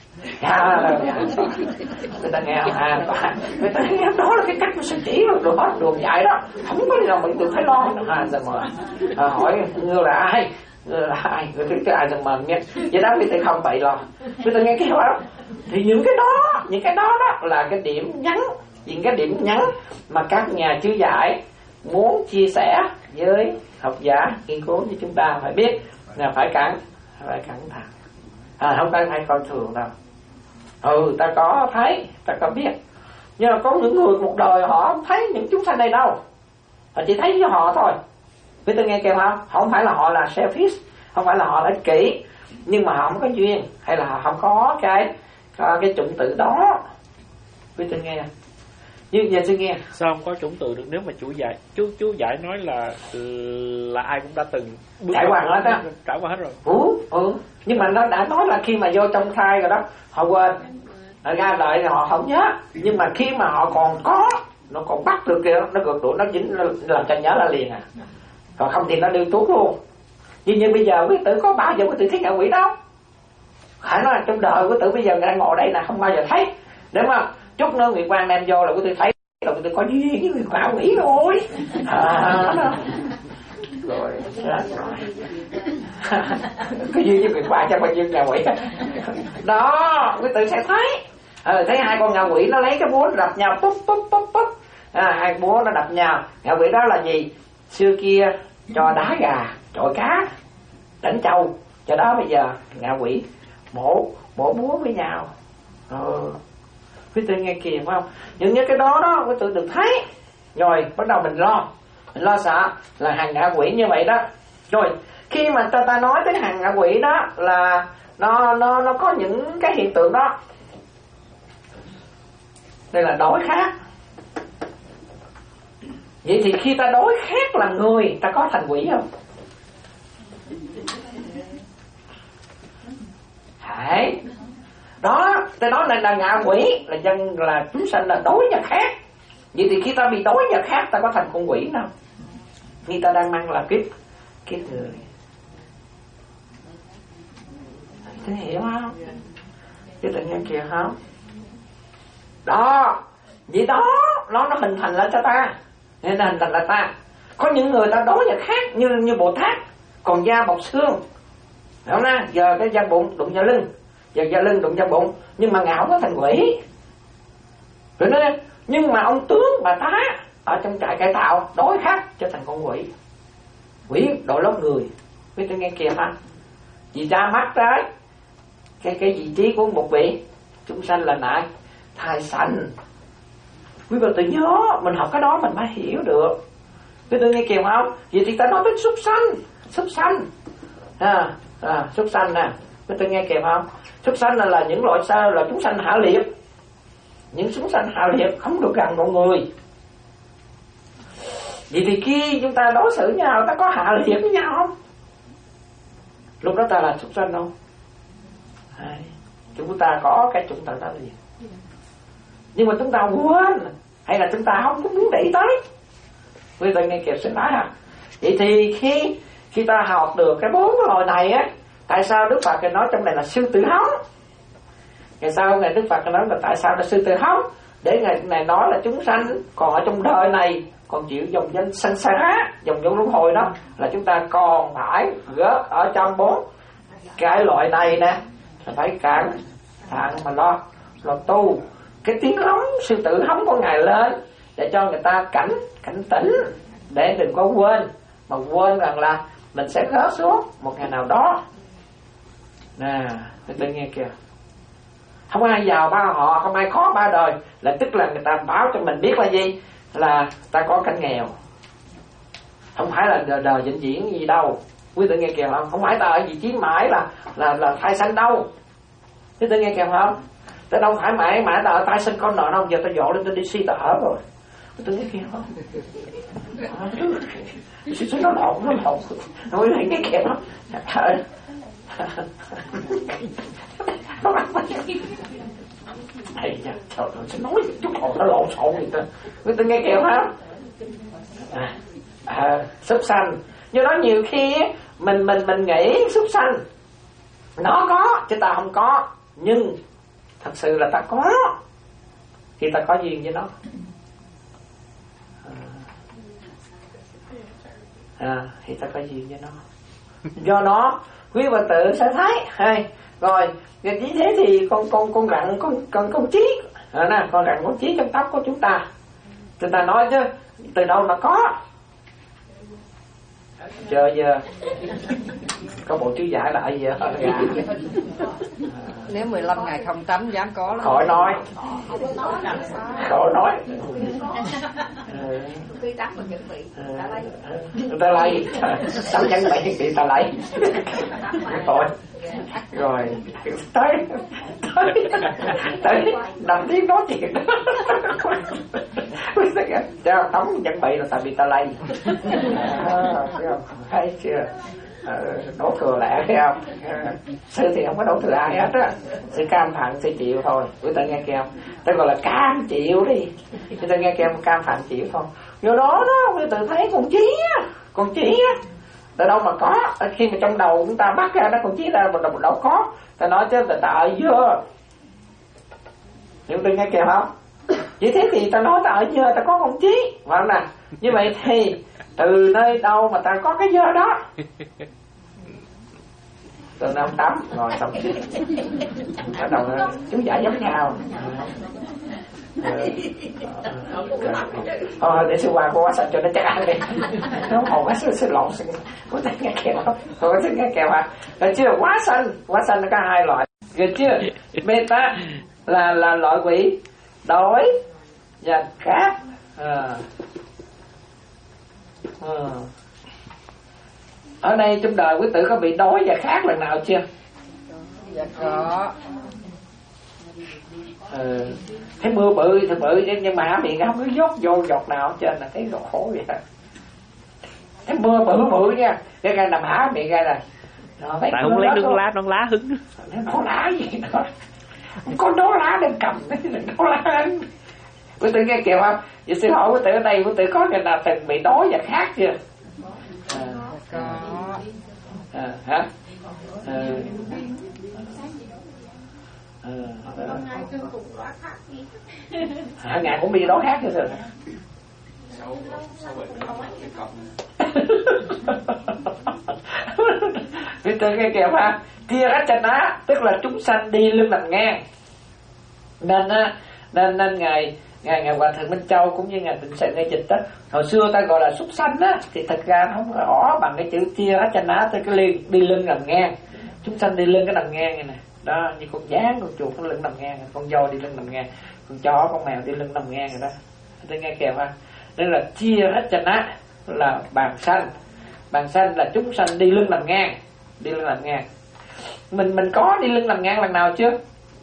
Người ta nghe à, người ta nghe đó là cái cách của sư chỉ được hết đường dạy đó, không có gì đâu mình đừng phải lo. Alzheimer à, hỏi ngươi là ai? Ngươi là ai? Người thứ cái Alzheimer nghe vậy đó, người ta không vậy lo. Người ta nghe cái đó thì những cái đó, những cái đó đó là cái điểm nhấn, những cái điểm nhấn mà các nhà chữ giải muốn chia sẻ với học giả nghiên cứu như chúng ta phải biết là phải cẩn, phải cẩn thận. À, không phải hay coi thường đâu. Ừ, ta có thấy, ta có biết, nhưng mà có những người một đời họ không thấy những chúng sanh này đâu, họ chỉ thấy với họ thôi. Quý tôi nghe kêu không? Không phải là họ là selfish, không phải là họ là ích kỷ, nhưng mà họ không có duyên, hay là họ không có cái cái chủng tử đó. Quý tôi nghe, nhưng giờ tôi nghe sao không có chủng tử được? Nếu mà chú giải, chú chú giải nói là là ai cũng đã từng trải qua hết đó, trải qua hết rồi. Ừ, ừ. Nhưng mà nó đã nói là khi mà vô trong thai rồi đó, họ quên, họ ra đời thì họ không nhớ, nhưng mà khi mà họ còn có, nó còn bắt được kìa, nó gượt đuổi, nó dính, nó làm cho nhớ là liền à. Còn không thì nó đưa thuốc luôn. Nhưng như bây giờ quý tử có bao giờ quý tử thấy ngạ quỷ đâu? Phải nói là trong đời quý tử bây giờ đang ngồi đây là không bao giờ thấy, đúng không? Chút nữa Nguyệt Quang đem vô là quý tử thấy, là quý tử có duyên với Nguyệt Quang quỷ rồi. À, rồi, rồi. Cái duyên với Nguyệt Quang chắc bao nhiêu ngạ quỷ. Đó, quý tử sẽ thấy. Ừ, thấy hai con ngạ quỷ nó lấy cái búa nó đập nhau, púp púp púp púp. À, hai búa nó đập nhau. Ngạ quỷ đó là gì? Xưa kia cho đá gà, chọi cá, đánh trâu, cho đó bây giờ ngạ quỷ bổ bổ búa với nhau. Ừ. Quý tử nghe kìa phải không? Nhưng những cái đó đó quý tử được thấy. Rồi bắt đầu mình lo, mình lo sợ là hàng ngạ quỷ như vậy đó. Rồi khi mà ta ta nói tới hàng ngạ quỷ đó là nó nó nó có những cái hiện tượng đó. Đây là đối khác. Vậy thì khi ta đối khác là người, ta có thành quỷ không? Phải. Đó, ta nói là, là ngạ quỷ, là dân là chúng sanh là đối và khác. Vậy thì khi ta bị đối và khác, ta có thành con quỷ không? Khi ta đang mang là kiếp kiếp người. Thế hiểu không? Chứ tự nhiên kìa không? Đó, Vì đó nó nó hình thành lên cho ta, nên hình thành là ta. Có những người ta đối với khác, như như Bồ Tát còn da bọc xương, hiểu không na? Giờ cái da bụng đụng da lưng, giờ da lưng đụng da bụng, nhưng mà ngạo có thành quỷ. Rồi nói nhưng mà ông tướng bà tá ở trong trại cải tạo đối khác trở thành con quỷ. Quỷ đội lót người, biết tôi nghe kìa hả? Vì ra mắt đấy, cái cái vị trí của một vị chúng sanh là nại thai sanh. Quý vị tự nhớ mình học cái đó mình mới hiểu được. Quý vị nghe kìa không? Vì thì ta nói đến súc sanh, súc sanh, à, à, súc sanh nè. Quý vị nghe kìa không? Súc sanh là, là những loại sao là chúng sanh hạ liệt. Những chúng sanh hạ liệt không được gần con người. Vậy thì khi chúng ta đối xử nhau, ta có hạ liệt với nhau không? Lúc đó ta là súc sanh không? Hay. Chúng ta có cái chủng tử đó liền. Nhưng mà chúng ta quên, hay là chúng ta không có muốn để ý tới. Quý vị nghe kìa, xin nói hả? Vậy thì khi khi ta học được cái bốn cái loài này á, tại sao Đức Phật nói trong này là sư tử hống? Ngày sau ngày Đức Phật nói là tại sao là sư tử hống? Để ngày này nói là chúng sanh còn ở trong đời này còn chịu dòng danh sanh xá, dòng vô luân hồi đó, là chúng ta còn phải gớt ở trong bốn cái loại này nè, là phải cẩn thận mà lo lo tu. Cái tiếng hống sư tử hống của ngài lên để cho người ta cảnh cảnh tỉnh, để đừng có quên, mà quên rằng là mình sẽ rớt xuống một ngày nào đó. Nè, đừng nghe kìa, không ai giàu ba họ, không ai khó ba đời, là tức là người ta báo cho mình biết là gì, là ta có cảnh nghèo. Không phải là đời, đời vĩnh viễn gì đâu. Quý vị nghe kìa không? Không phải ta ở vị trí mãi là là là thai sanh đâu. Quý vị nghe kìa không? Ta đâu phải mãi mãi ta ở thai sinh con nợ đâu, giờ ta dọn lên ta đi si ta ở rồi. Quý vị nghe kìa không? Sư nó lộn, nó lộn. Quý vị nghe kìa không? Nó bắt bắt Ây da, trời ơi, sẽ nói chút hồi nó lộn xộn vậy ta. Quý vị nghe kìa không? À, à, súc sanh. Do đó nhiều khi mình mình mình nghĩ súc sanh nó có chứ ta không có, nhưng thật sự là ta có khi ta có duyên với nó. À, thì ta có duyên với nó. Do đó quý bà tự sẽ thấy hay rồi. Vì thế thì con con con rặn con con con trí à, nè, con rặn con trí trong tóc của chúng ta. Chúng ta nói chứ từ đâu nó có. Chờ giờ có bộ chú giải lại giờ à. Nếu mười lăm ngày không tắm dám có lắm. Khỏi nói, khỏi nói. Khi tắm mình chuẩn bị ta lấy, ta lấy, tắm chuẩn bị thì ta lấy. Rồi, rồi tới tới tới năm tiếng nói chuyện đó. Cho tắm chuẩn bị là tại vì ta lấy. Thấy chưa? Đổ thừa lẹ thấy không? Sư thì không có đổ thừa ai hết á. Sư cam thận sư chịu thôi. Quý ta nghe kêu ta gọi là cam chịu đi. Quý ta nghe kêu cam thận chịu thôi. Do đó đó quý tự thấy con trí á, con trí á từ đâu mà có. Khi mà trong đầu chúng ta bắt ra nó con trí ra mà đâu, đâu có. Ta nói chứ ta ở dơ. Quý ta nghe kêu không? Chỉ thế thì ta nói ta ở dơ ta có con trí, phải không nè? Như vậy thì từ nơi đâu mà ta có cái dơ đó? Từ nơi ông tắm ngồi xong bắt đầu chú giải giống nhau. Thôi để sư qua cô quá sạch cho nó chắc ăn đi. Nó hồn quá sư sư lộn sư có thể nghe kèo không? Thôi có thể nghe kèo hả? Rồi chưa? Quá xanh. Quá xanh nó có hai loại. Được chưa? Beta là là loại quỷ đối và khác. À. À. Ở đây trong đời quý tử có bị đói và khát lần nào chưa? Dạ có. Ừ. Thấy mưa bự thì bự nhưng mà há miệng không có dốt vô giọt nào ở trên là thấy khổ vậy đó. Thấy mưa bự bự nha, cái ra nằm há miệng ra là tại không lấy nước lá non lá hứng. Nó lá gì đó, không có đố lá đừng cầm đố lá. Quý tử nghe kìa không? Vậy xin hỏi quý tử ở đây quý tử có người nào từng bị đói và khát chưa? À, có. À, hả? À, à, À, ngài cũng đi đó khác chứ rồi. Vì từ nghe kìa ha, kia rách chân á, tức là chúng sanh đi lưng nằm ngang. Nên nên nên ngài ngài ngài Hòa Thượng Minh Châu cũng như ngài Tịnh Sự Ngay Dịch đó, hồi xưa ta gọi là súc sanh á, thì thật ra nó không rõ bằng cái chữ kia rách chân á, tới cái liên đi lưng nằm ngang. Chúng sanh đi lưng cái nằm ngang này nè, đó như con gián, con chuột nó lưng nằm ngang, con voi đi lưng nằm ngang, con chó, con mèo đi lưng nằm ngang rồi đó. Tôi nghe kèm ha. Nên là chia hết chân á là bàn sanh, bàn sanh là chúng sanh đi lưng nằm ngang, đi lưng nằm ngang. Mình mình có đi lưng nằm ngang lần nào chưa?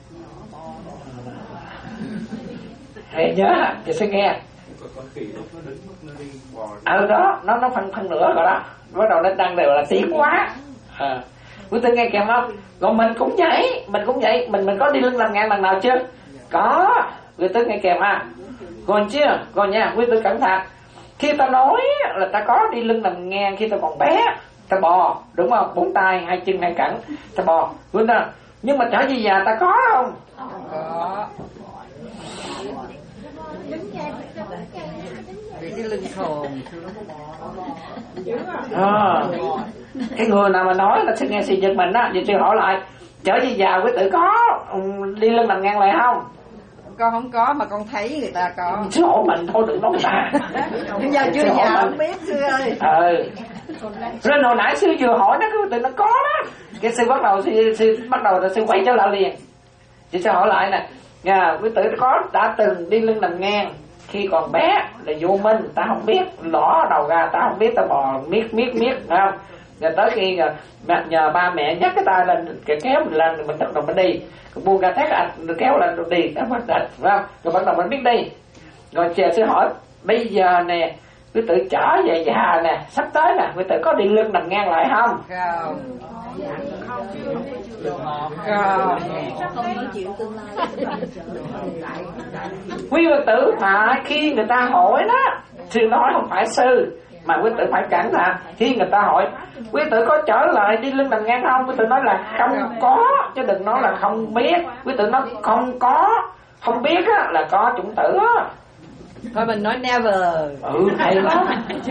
Hãy nhớ, chị sẽ nghe. Ở đó nó nó phân phân nửa rồi đó, bắt đầu nó đang đều là tiếng quá. À. Quý tư nghe kèm không? Còn mình cũng vậy, mình cũng vậy, mình mình có đi lưng nằm ngang lần nào chưa? Có. Quý tư nghe kèm ha. Còn chưa? Còn nha, quý tư cẩn thận. Khi ta nói là ta có đi lưng nằm ngang khi ta còn bé, ta bò, đúng không? Bốn tay, hai chân, hai cẳng, ta bò, quý tư. Nhưng mà trở về già ta có không? Có. Vì cái lưng khồn. À, cái người nào mà nói là sẽ nghe sự giật mình á, vậy tôi hỏi lại, trở về già quý tử có đi lưng nằm ngang lại không? Con không có mà con thấy người ta có. Sư hộ mình thôi đừng nói ta. Bây giờ chưa già không biết sư ơi. Ừ. Rồi hồi nãy sư vừa hỏi nó cứ tự nó có đó. Cái sư bắt đầu sư, sư bắt đầu là sư quay trở lại liền. Chị sẽ hỏi lại nè, nhà quý tử có đã từng đi lưng nằm ngang khi còn bé là vô minh, ta không biết, lỏ đầu ra ta không biết, ta bò miết miết miết, phải không? Rồi tới khi nhờ ba mẹ nhắc cái tay lên cái kéo mình lên mình bắt đầu mình đi, rồi buông ra thét ạch rồi kéo lên rồi đi, nó bắt ạch, phải không? Rồi bắt đầu mình biết đi. Rồi chị sẽ hỏi bây giờ nè, quý tử trở về già nè, sắp tới nè, quý tử có đi lưng nằm ngang lại không? Không. Không. Quý Phật tử phải khi người ta hỏi đó, sư nói không phải sư, mà quý tử phải cẩn thận. Khi người ta hỏi quý tử có trở lại đi lưng nằm ngang không, quý tử nói là không có, chứ đừng nói là không biết. Quý tử nói không có, không biết á, là có chủng tử á. Thôi mình nói never. Ừ hay lắm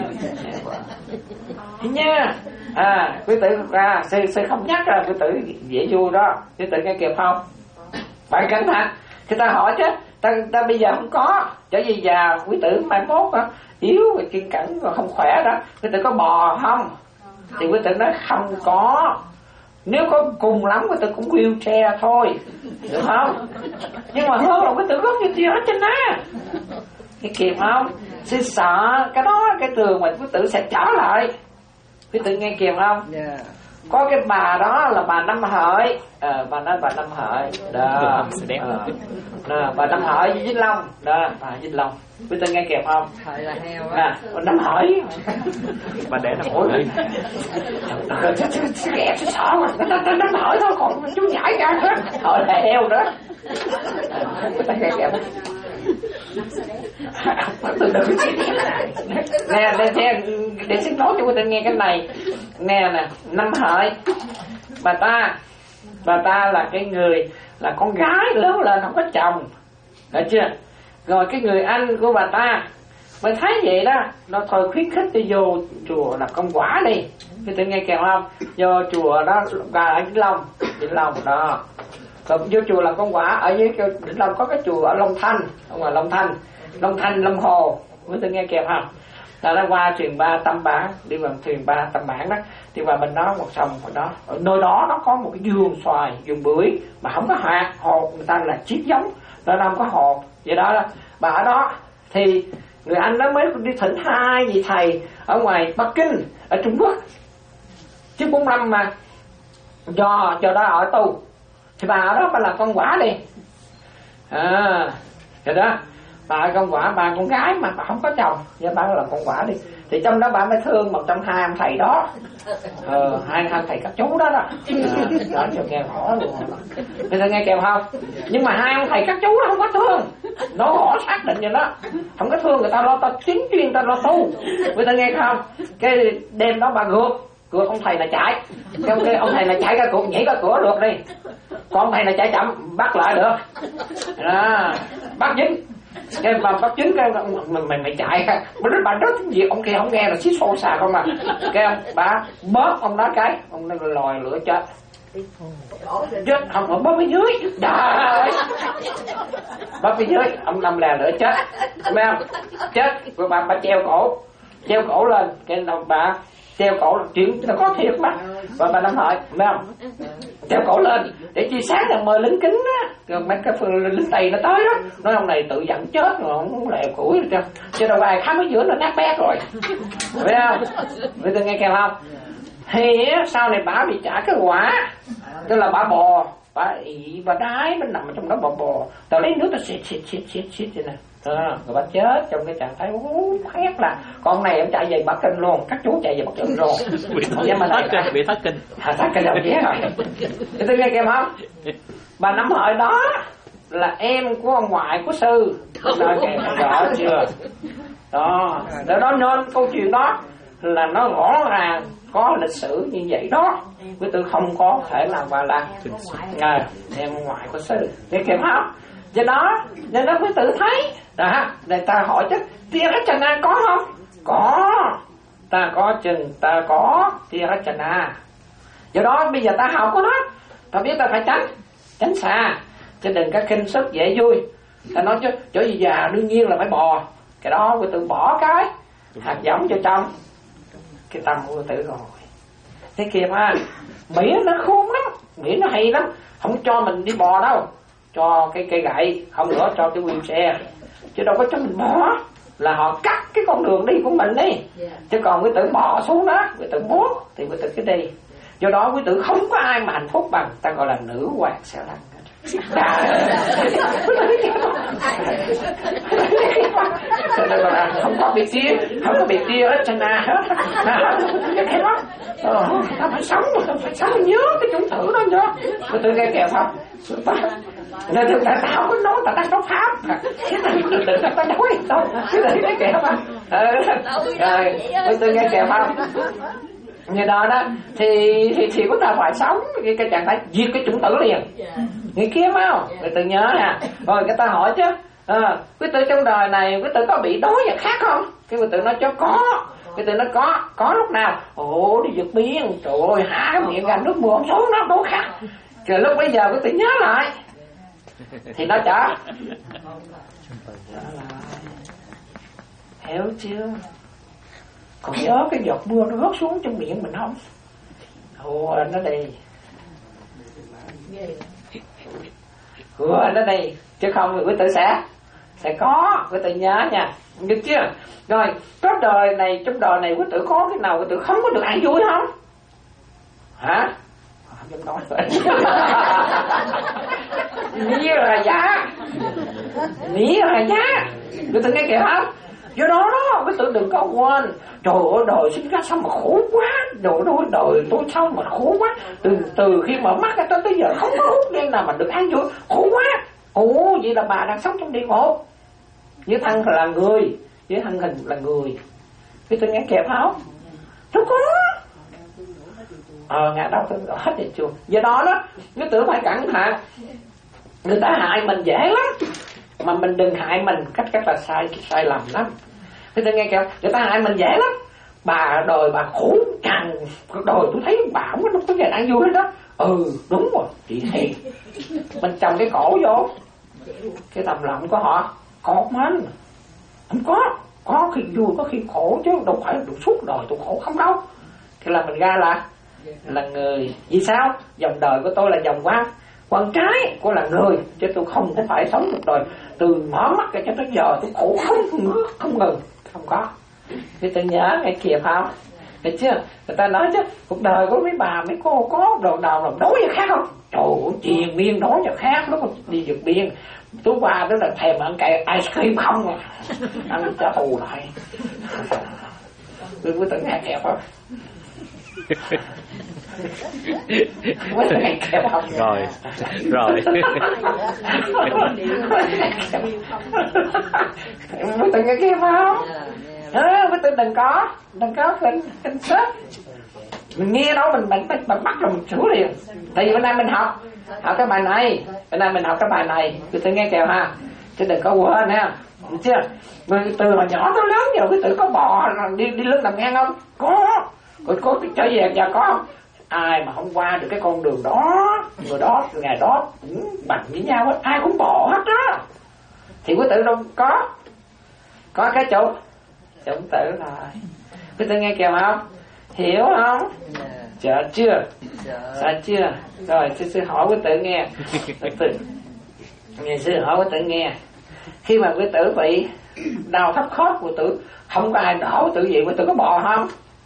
nha. À quý tử ra sư sư không nhắc ra quý tử dễ vui đó, quý tử nghe kịp không? Phải cẩn thận. Người ta hỏi chứ ta, ta bây giờ không có, trở về già quý tử mai mốt á yếu và kiên cẩn và không khỏe đó, quý tử có bò không? Thì quý tử nói không có. Nếu có cùng lắm quý tử cũng wheelchair thôi, được không? Nhưng mà hơn là quý tử góp như kia hết trên á. Cái kịp không? Sư sợ cái đó, cái tường mà quý tử sẽ trở lại. Quý tử nghe kịp không? Yeah. Có cái bà đó là bà Năm Hợi, à, bà nói bà Năm Hợi đó, à, bà Năm Hợi với Vĩnh Long đó, bà Vĩnh Long. Quý tử nghe kịp không? Hợi là heo á. À, bà Năm Hợi bà đẻ Năm Hợi. Kẹp sợ mà nó Năm Hợi thôi, còn chú nhảy ra hết Hợi là heo đó. Quý tử nghe kịp từ từ nè, để, để, để xin nói cho quý vị nghe cái này nè. Nè Năm Hợi bà ta bà ta là cái người là con gái lớn lên không có chồng, được chưa? Rồi cái người anh của bà ta mới thấy vậy đó, nó thôi khuyến khích đi vô chùa làm công quả đi. Quý vị nghe kèm không? Vô chùa đó bà ở Vĩnh Long, Vĩnh Long đó. Rồi vô chùa làm công quả ở dưới Vĩnh Long có cái chùa ở Long Thanh, ở ngoài Long Thanh, Long Thanh, Long Hồ. Quý vị nghe kèm không? Là nó qua thuyền ba Tâm Bản, đi bằng thuyền ba Tâm Bản đó, thì qua bên đó một sông ở đó, ở nơi đó nó có một cái vườn xoài, vườn bưởi mà không có hạt, hột người ta là chiết giống, nó không có hột, vậy đó là bà ở đó. Thì người anh đó mới đi thỉnh hai vị thầy ở ngoài Bắc Kinh ở Trung Quốc, chứ bốn năm mà do do đó ở tu, thì bà ở đó bà làm con quả đi, à rồi đó. Bà ở con quả, bà con gái mà bà không có chồng, vậy bà làm con quả đi. Thì trong đó bà mới thương một trong hai ông thầy đó, ờ, hai hai thầy các chú đó đó, à, đó cho nghe rõ luôn. Người ta nghe kèm không? Nhưng mà hai ông thầy các chú đó không có thương, nó rõ xác định vậy đó, không có thương người ta lo, ta chính chuyên ta lo tu. Người ta nghe không? Cái đêm đó bà gượt, gượt ông thầy là chạy, trong cái ông thầy là chạy ra cửa, nhảy ra cửa được đi. con này là chạy chậm bắt lại được à, bắt dính cái mà bắt dính cái mày mày, mày chạy bà bà rất gì ông kia không nghe là xí xô xà không mà cái ông bà bóp ông đó cái ông nó lòi lửa chết chết không phải bóp phía dưới trời bóp phía dưới ông nằm lè lửa chết thấy không chết rồi bà bà treo cổ treo cổ lên cái đầu bà treo cổ chuyện nó có thiệt mà và bà năm hỏi thấy không treo cổ lên để chi sáng là mời lính kính á rồi mấy cái lính tây nó tới đó nói ông này tự giận chết rồi không lèo củi rồi chứ chứ đâu ai khám ở giữa nó nát bét rồi thấy không bây giờ nghe kêu không thì sau này bà bị trả cái quả tức là bà bò bà ị bà đái bà nằm ở trong đó bà bò tao lấy nước tao xịt xịt xịt xịt xịt vậy nè à, rồi bà chết trong cái trạng thái khét là con này em chạy về Bắc Kinh luôn các chú chạy về Bắc Kinh luôn bị thất kinh bị thất kinh à, thất kinh đâu vậy rồi thì tôi nghe kèm không bà nắm hỏi đó là em của ông ngoại của sư là kèm rõ chưa đó đó đó nên câu chuyện đó là nó rõ ràng có lịch sử như vậy đó quý tử không có thể làm và là à, em ngoại của sư nghe kèm không do đó nên đó quý tử thấy đó để ta hỏi chứ Tirachana có không có ta có chừng ta có Tirachana do đó bây giờ ta học có nó ta biết ta phải tránh tránh xa chứ đừng có khinh sức dễ vui ta nói chứ chỗ gì già đương nhiên là phải bò cái đó quý tử bỏ cái hạt giống cho trong cái tâm của quý tử rồi thế kìa mà miễn nó khôn lắm miễn nó hay lắm không cho mình đi bò đâu cho cái cây gậy không nữa cho cái wheelchair chứ đâu có cho mình bỏ là họ cắt cái con đường đi của mình đi chứ còn quý tử bò xuống đó quý tử muốn thì quý tử cứ đi do đó quý tử không có ai mà hạnh phúc bằng ta gọi là nữ hoàng sẽ lăng không có biệt kia không có biệt kia hết chana hết cái đó ta phải sống ta phải sống nhớ cái chủng tử đó nhớ tôi nghe kèo không nên thực tại tao có nói tao đang có pháp cái này đừng tao nói đâu cái này cái kèo không rồi tôi nghe kèo không như đó đó thì thì thì chúng ta phải sống cái, cái trạng thái diệt cái chủng tử liền người kia không người tự nhớ nè rồi người ta hỏi chứ à, quý tử trong đời này quý tử có bị đói và khát không cái quý tử nói cho có quý tử nói có có lúc nào ồ đi vượt biên trời ơi há cái miệng ra nước mưa không xuống nó đói khát rồi lúc bây giờ quý tử nhớ lại thì nó chả hiểu chưa còn nhớ cái giọt mưa nó rớt xuống trong miệng mình không ồ nó đi ồ nó đi chứ không thì quý tử sẽ sẽ có quý tử nhớ nha được chưa rồi có đời này trong đời này quý tử có cái nào quý tử không có được ăn vui không hả không dám nói vậy nghĩa là giá nghĩa là giá quý tử nghe kìa không do đó đó quý tử đừng có quên trời ơi đời sinh ra sao mà khổ quá trời ơi đời tôi sao mà khổ quá từ từ khi mà mắc tới tới giờ không có hút đen nào mà được ăn vui khổ quá ồ vậy là bà đang sống trong địa ngục với thân là người với thân hình là người quý tử nghe kẹp không đâu có ờ ngài đâu có hết vậy chưa do đó đó quý tử phải cẩn thận người ta hại mình dễ lắm mà mình đừng hại mình cách cách là sai sai lầm lắm quý tử nghe kìa người ta hại mình dễ lắm bà đời bà khổ càng đời tôi thấy bà không có có gì ăn vui hết đó ừ đúng rồi chị thì mình trồng cái khổ vô cái tầm lòng của họ có mình không có có khi vui có khi khổ chứ đâu phải được suốt đời tôi khổ không đâu thì là mình ra là là người vì sao dòng đời của tôi là dòng quan quan trái của là người chứ tôi không có phải sống một đời từ mở mắt cho tới giờ tôi khổ không ngứa không ngừng không có thì tôi nhớ ngày kia không được chưa người ta nói chứ cuộc đời của mấy bà mấy cô có đồ nào làm đối với khác không trời ơi triền miên đối với khác lúc mà đi vượt biên tú ba đó là thèm ăn cây ice cream không à ăn trả thù lại tôi mới tưởng nghe kẹp không rồi rồi mới từng cái kia phải không mới từng đừng có đừng có kinh kinh sức Mình nghe đó mình mình mình, mình bắt rồi mình sửa liền. Tại vì bữa nay mình học học cái bài này, bữa nay mình học cái bài này, quý tử nghe kèo ha, chứ đừng có quên nha, được chưa? Mình từ hồi nhỏ tới lớn giờ quý tử có bò đi đi lưng nằm ngang không? Có, có có trở về nhà có không? Ai mà không qua được cái con đường đó, người đó ngày đó cũng bằng với nhau hết, ai cũng bò hết đó. Thì quý tử đâu có, có cái chỗ chủng tử rồi. Quý tử nghe kèo không? Hiểu không? Dạ chưa? Dạ chưa? Rồi sư sư hỏi quý tử nghe. Tử nghe sư hỏi quý tử nghe. Khi mà quý tử bị đau thấp khớp, quý tử không có ai đổ quý tử gì, quý tử có bò không?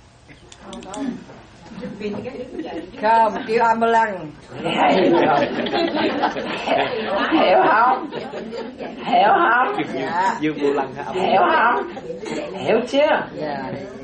Không, kêu ambulance. Hiểu không? Hiểu không? Dạ. Hiểu không? Hiểu chưa? Dạ.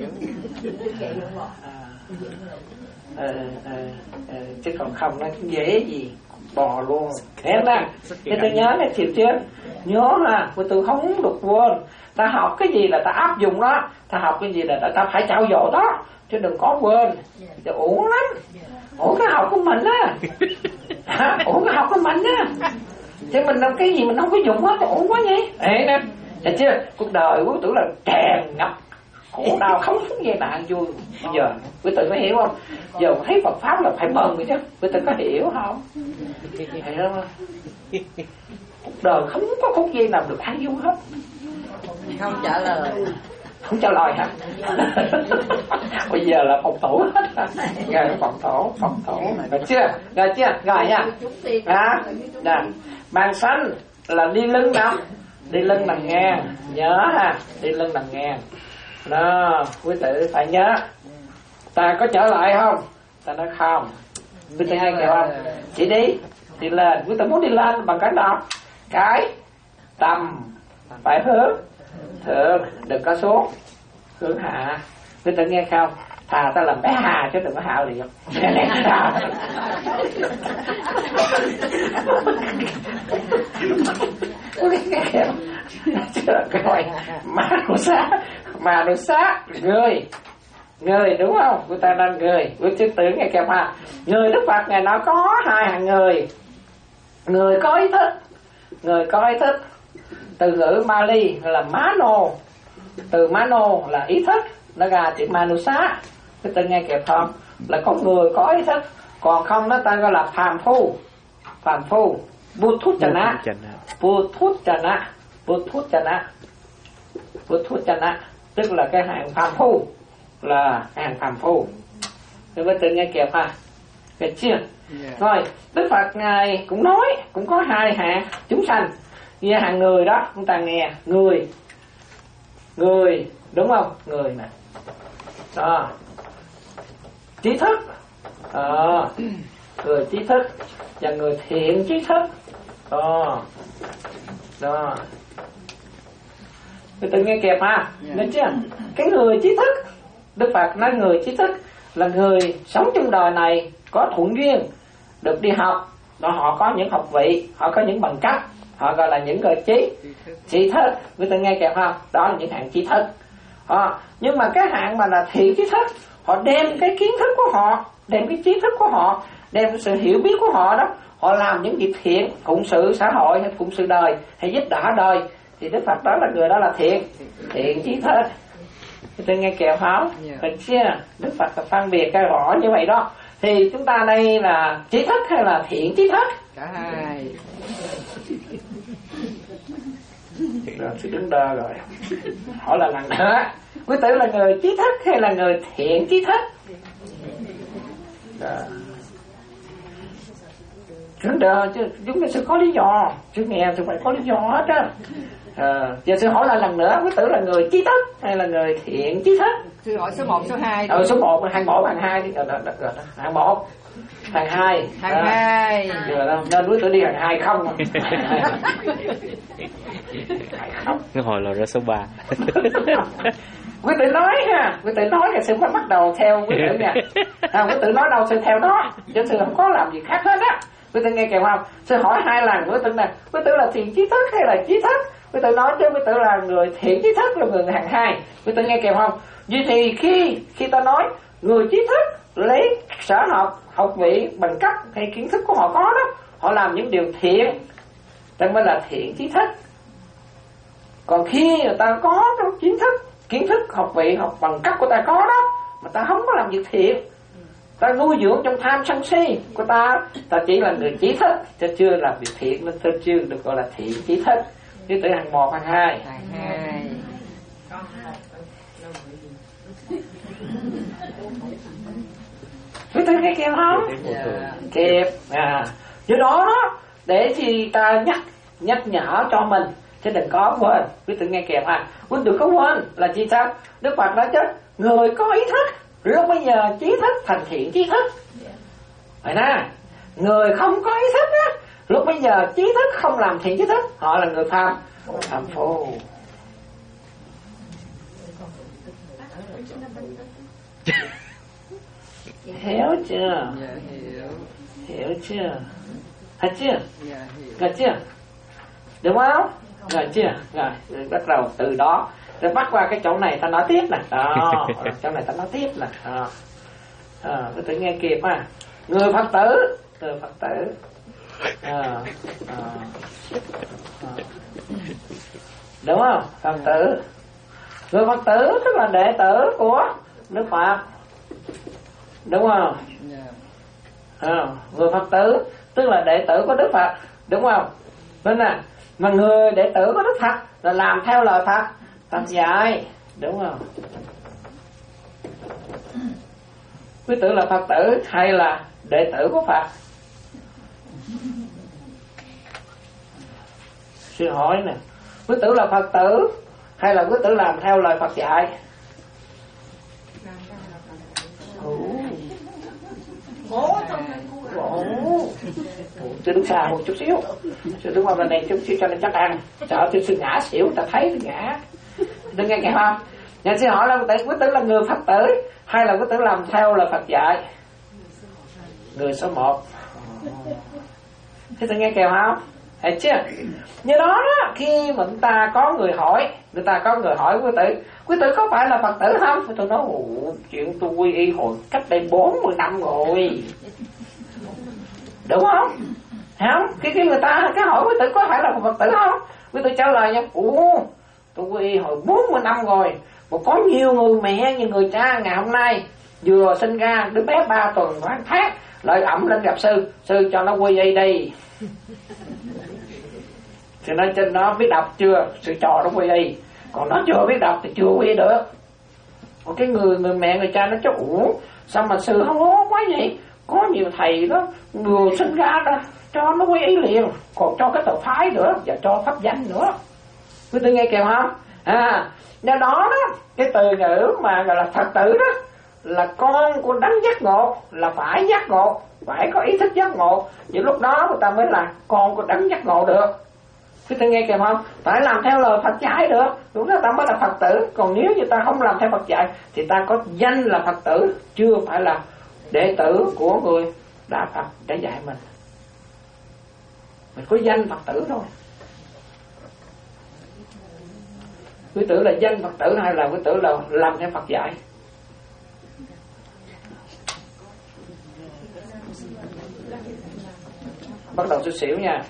Ờ, ờ, ờ, chứ còn không nó dễ gì bò luôn. Thế đó. Thế tôi nhớ này chịu chưa? Nhớ ha, của tôi không được quên. Ta học cái gì là ta áp dụng đó, ta học cái gì là ta phải trau dồi đó, chứ đừng có quên. Chứ uổng lắm. Uổng cái học của mình á. Hả? Uổng cái học của mình á. Chứ mình làm cái gì mình không có dùng hết, uổng quá nhỉ? Đấy nè. Thấy chưa? Cuộc đời của tôi là tràn ngập khổ đau không phút giây nạn vui. Bây giờ quý tử có hiểu không? Giờ thấy Phật pháp là phải mừng rồi chứ. Quý tử có hiểu không? Hiểu không? Cuộc đời không có phút giây nào được an vui hết. Không trả lời. Không trả lời hả? Bây giờ là phòng thủ hết. Rồi phòng thủ, phòng thủ. Rồi chưa? Rồi chưa? Rồi nha. Đó. Đó. Bàn xanh là đi lưng nằm, đi lưng nằm ngang. Nhớ ha, đi lưng nằm ngang. Đó, quý tử phải nhớ. Ta có trở lại không? Ta nói không. Quý tử hay kìa không? Chỉ đi, đi lên. Quý tử muốn đi lên bằng cái nào? Cái tầm phải hướng thượng, đừng có xuống. Hướng hạ. Quý tử nghe không? Thà ta làm bé hà chứ đừng có hạ liền. Rồi mà nó xá, mà nó xá người người đúng không? Người ta đang người. Quý sư tử nghe kèm ha. Người Đức Phật ngày nó có hai hạng người. Người có ý thức, người có ý thức. Từ ngữ Mali là mano. Từ mano là ý thức, nó ra chữ manusa. Cái tên nghe kẹp không? Là con người có ý thức. Còn không nó ta gọi là phàm phu. Phàm phu Buddhuchana. Buddhuchana. Buddhuchana. Buddhuchana tức là cái hạng phàm phu, là hạng phàm phu. Cái với tên nghe kẹp ha. Được chưa? Yeah. Rồi Đức Phật ngài cũng nói cũng có hai hạng chúng sanh. Như hàng người đó, chúng ta nghe người, người đúng không? Người nè, đó, trí thức, đó, người trí thức và người thiện trí thức, đó, đó. Người tự nghe kẹp ha, được chưa? Cái người trí thức, Đức Phật nói người trí thức là người sống trong đời này có thuận duyên được đi học, đó họ có những học vị, họ có những bằng cấp, họ gọi là những người trí trí thức. Người ta nghe kèm không? Đó là những hạng trí thức. À, nhưng mà cái hạng mà là thiện trí thức, họ đem cái kiến thức của họ, đem cái trí thức của họ, đem sự hiểu biết của họ đó, họ làm những việc thiện, phụng sự xã hội hay phụng sự đời hay giúp đỡ đời, thì Đức Phật đó là người đó là thiện thiện trí thức. Người ta nghe kèm không? Được chưa? Đức Phật là phân biệt cái rõ như vậy đó. Thì chúng ta đây là trí thức hay là thiện trí thức? Cả hai. Rồi thì đứng đơ rồi. Hỏi là lần nữa, quý tử là người trí thức hay là người thiện trí thức? Đứng đơ chứ chúng ta sẽ có lý do, chứ nghe thì phải có lý do hết á. À, giờ sư hỏi lại lần nữa, quý tử là người trí thức hay là người thiện trí thức? Sư hỏi số một, số hai. Ờ, số một, hàng một, hàng hai đi. Ờ, đó, đó, đó. Hàng một, hàng hai. Hàng à, hai. Giờ đó, nên quý tử đi hàng hai không. Nó hỏi là ra số ba. Quý tử nói ha, quý tử nói thì sư mới bắt đầu theo quý tử nha. À, quý tử nói đâu sư theo đó, chứ sư không có làm gì khác hết á. Quý tử nghe kèm không? Sư hỏi hai lần quý tử này, quý tử là thiện trí thức hay là trí thức? Quý tử nói chứ quý tử là người thiện trí thức, là người hàng hai. Quý tử nghe kèm không? Vậy thì khi khi ta nói Người trí thức lấy sở học, học vị, bằng cấp hay kiến thức của họ có đó, họ làm những điều thiện, đó mới là thiện trí thức. Còn khi người ta có cái kiến thức, kiến thức, học vị, học bằng cấp của ta có đó, mà ta không có làm việc thiện, ta nuôi dưỡng trong tham sân si của ta, ta chỉ là người trí thức, ta chưa làm việc thiện nên ta chưa được gọi là thiện trí thức. Thứ tự hàng một, hàng hai. Hàng hai. Quý tư nghe kịp không? Dạ. Kịp. À, do đó đó, để thì ta nhắc nhắc nhở cho mình, chứ đừng có quên. Quý tư nghe kịp à? Quý đừng có quên là chi sao? Đức Phật nói chứ, người có ý thức lúc bây giờ trí thức thành thiện trí thức. Phải nè, người không có ý thức á, lúc bây giờ trí thức không làm thiện trí thức, họ là người phàm phàm phu. Hiểu chưa? Dạ hiểu. Hiểu chưa? Hết chưa? Dạ hiểu. Rồi chưa? Đúng không? Rồi chưa? Rồi, bắt đầu từ đó rồi bắt qua cái chỗ này ta nói tiếp nè. Đó, chỗ này ta nói tiếp nè. Đó. À, tôi tự nghe kịp ha. Người Phật tử, người Phật tử. À, à, à. Đúng không? Phật tử. Người Phật tử tức là đệ tử của Đức Phật. Đúng không? À, người Phật tử tức là đệ tử của Đức Phật. Đúng không? Nên nè, mà người đệ tử của Đức Phật là làm theo lời Phật Phật dạy. Đúng không? Quý tử là Phật tử hay là đệ tử của Phật? Sư hỏi nè, quý tử là Phật tử hay là quý tử làm theo lời Phật dạy? Ồ, ồ, sư đứng xa một chút xíu, sư đứng qua bên này chút xíu cho nên chắc ăn, sợ sư sư ngã xỉu, ta thấy sư ngã. Đừng nghe kìa không? Nhà sư hỏi là quý tử là người Phật tử hay là quý tử làm theo lời Phật dạy? Người số một. Thế ta nghe kìa không? Thấy chưa? Như đó đó, khi mà người ta có người hỏi, người ta có người hỏi quý tử, quý tử có phải là Phật tử không? Tôi nói, chuyện tôi quy y hồi cách đây bốn mươi năm rồi. Đúng không? Không? Khi, khi người ta cái hỏi quý tử có phải là Phật tử không? Quý tử trả lời nha, ủa, tôi quy y hồi bốn mươi năm rồi. Mà có nhiều người mẹ, nhiều người cha ngày hôm nay vừa sinh ra đứa bé ba tuần khoảng tháng lại ẩm lên gặp sư, sư cho nó quy y đi. Thì nói trên nó biết đọc chưa, sư trò nó quy y. Còn nó chưa biết đọc thì chưa quy y được. Còn cái người người mẹ người cha nó cho ủa sao mà sư không hố quá vậy? Có nhiều thầy đó vừa sinh ra đó cho nó quy y liền, còn cho cái tờ phái nữa và cho pháp danh nữa. Quý tử nghe kìa không? À, do đó đó cái từ ngữ mà gọi là Phật tử đó là con của đấng giác ngộ, là phải giác ngộ, phải có ý thức giác ngộ, những lúc đó người ta mới là con của đấng giác ngộ được. Quý tử nghe kìa không? Phải làm theo lời Phật dạy được, đúng là ta mới là Phật tử. Còn nếu như ta không làm theo Phật dạy thì ta có danh là Phật tử, chưa phải là đệ tử của người Đạo Phật để dạy mình. Mình có danh Phật tử thôi. Quý tử là danh Phật tử hay là quý tử là làm theo Phật dạy? Bắt đầu sẽ xỉu nha.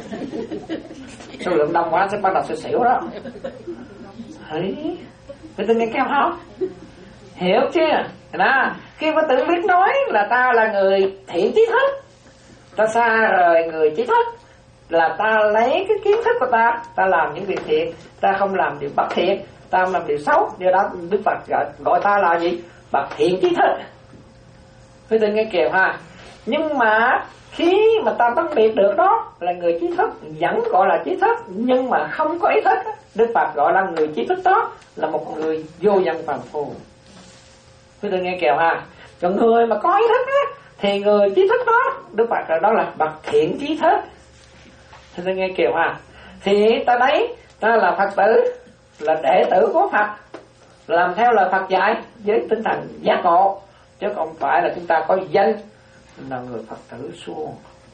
Số lượng đông quá sẽ bắt đầu sẽ xỉu đó. Đấy. Quý tử nghe kéo không? Hiểu chưa? Đó. Khi quý tử biết nói là ta là người thiện trí thức, ta xa rời người trí thức, là ta lấy cái kiến thức của ta, ta làm những việc thiện, ta không làm điều bất thiện, ta không làm điều xấu. Do đó Đức Phật gọi, gọi ta là gì? Bậc thiện trí thức. Quý tử nghe kìa ha. Nhưng mà khi mà ta phân biệt được đó là người trí thức, vẫn gọi là trí thức, nhưng mà không có ý thức, Đức Phật gọi là người trí thức đó là một người vô danh phàm phu. Quý tử nghe kìa ha. Còn người mà có ý thức á, thì người trí thức đó Đức Phật gọi đó là bậc thiện trí thức. Quý tử nghe kìa ha. Thì ta thấy ta là Phật tử, là đệ tử của Phật, làm theo lời Phật dạy với tinh thần giác ngộ, chứ không phải là chúng ta có danh là người Phật tử suông.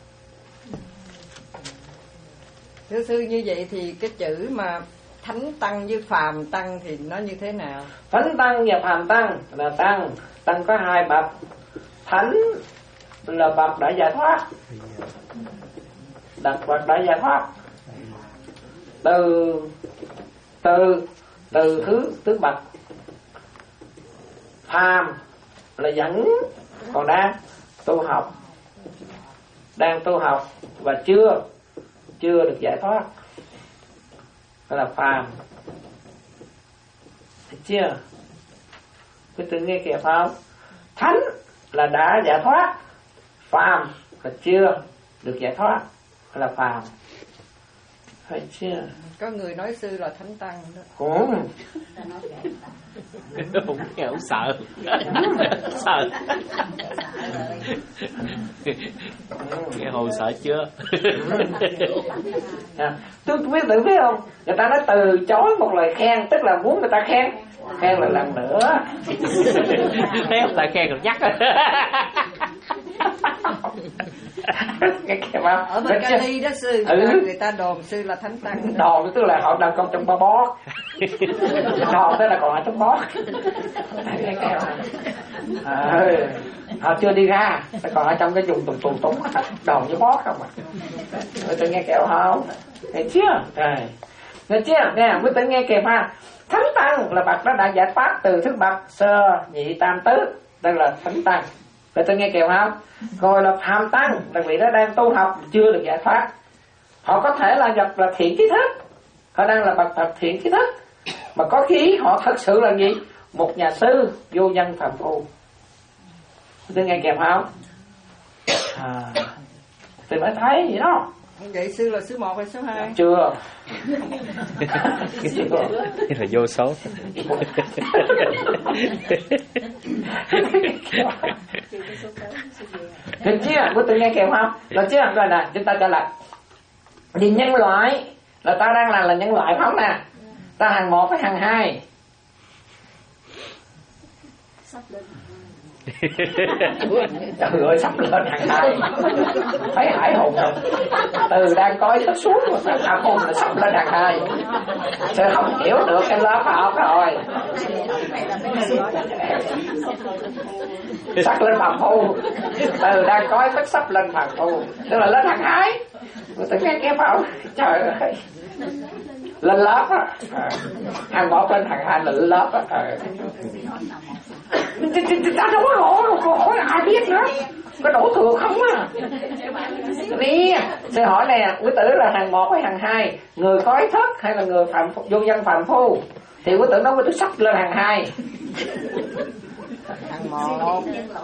Thưa sư, như vậy thì cái chữ mà thánh tăng với phàm tăng thì nó như thế nào? Thánh tăng và phàm tăng là tăng tăng có hai bậc. Thánh là bậc đã giải thoát, đặt bậc đã giải thoát từ từ từ thứ tứ bậc. Phàm là vẫn còn đang tu học, đang tu học và chưa chưa được giải thoát, đó là phàm. Thấy chưa? Quý tự nghe kịp không? Thánh là đã giải thoát, phàm là chưa được giải thoát, đó là phàm. Thấy chưa? Có người nói sư là thánh tăng đó. Ủa? Không nghe, không sợ. Sợ. Nghe hồi sợ chưa? À, tôi biết tự biết không? Người ta nói từ chối một lời khen, tức là muốn người ta khen, khen là lần nữa. Thấy không? Ta khen còn nhắc. Ở bên Cali đó sư, ừ. người ta đồn sư là thánh tăng. Đồn tức là họ đang con trong ba bó. Đồn tức là còn ở trong bó. À, họ chưa đi ra, còn ở trong cái vùng tùng tùng túng, đồn với bó không à. Người ta nghe kẹo không? Nghe chưa? Rồi. Nghe chưa? Nè, mới tự nghe kịp ha. Thánh tăng là bậc đó đã giải thoát từ thứ bậc sơ nhị tam tứ, đây là thánh tăng. Người ta nghe kịp không? Rồi là phàm tăng là vị đó đang tu học chưa được giải thoát. Họ có thể là nhập là thiện trí thức, họ đang là bậc bậc thiện trí thức, mà có khi họ thật sự là gì? Một nhà sư vô nhân phàm phu. Người ta nghe kịp không? À, thì mới thấy gì đó. Vậy sư là số một hay số hai? Chưa. Cái là vô số. Được chưa? Bữa tự nghe kèm không? Được chưa? Rồi nè, chúng ta trả lời. Vì nhân loại là ta đang làm là nhân loại phải không nè? Ta hàng một với hàng hai. Trời ơi, sắp lên hàng hai. Thấy hải hùng rồi. Từ đang coi nó xuống mà thằng hùng là sắp lên hàng hai. Sẽ không hiểu được cái lớp học rồi. Sắp lên phàm phu. Từ đang coi nó sắp lên phàm phu, tức là lên hàng hai. Người ta nghe nghe vào. Trời ơi, lên lớp á. À, hàng một lên hàng hai là lên lớp á. À. Ta đâu có hỏi, có hỏi ai biết nữa, có đổ thừa không á. Đi, sư hỏi nè, quý tử là hàng một hay hàng hai, người có ý thức hay là người phạm vô dân phạm phu? Thì quý tử nói quý tử sắp lên hàng hai. Hàng một.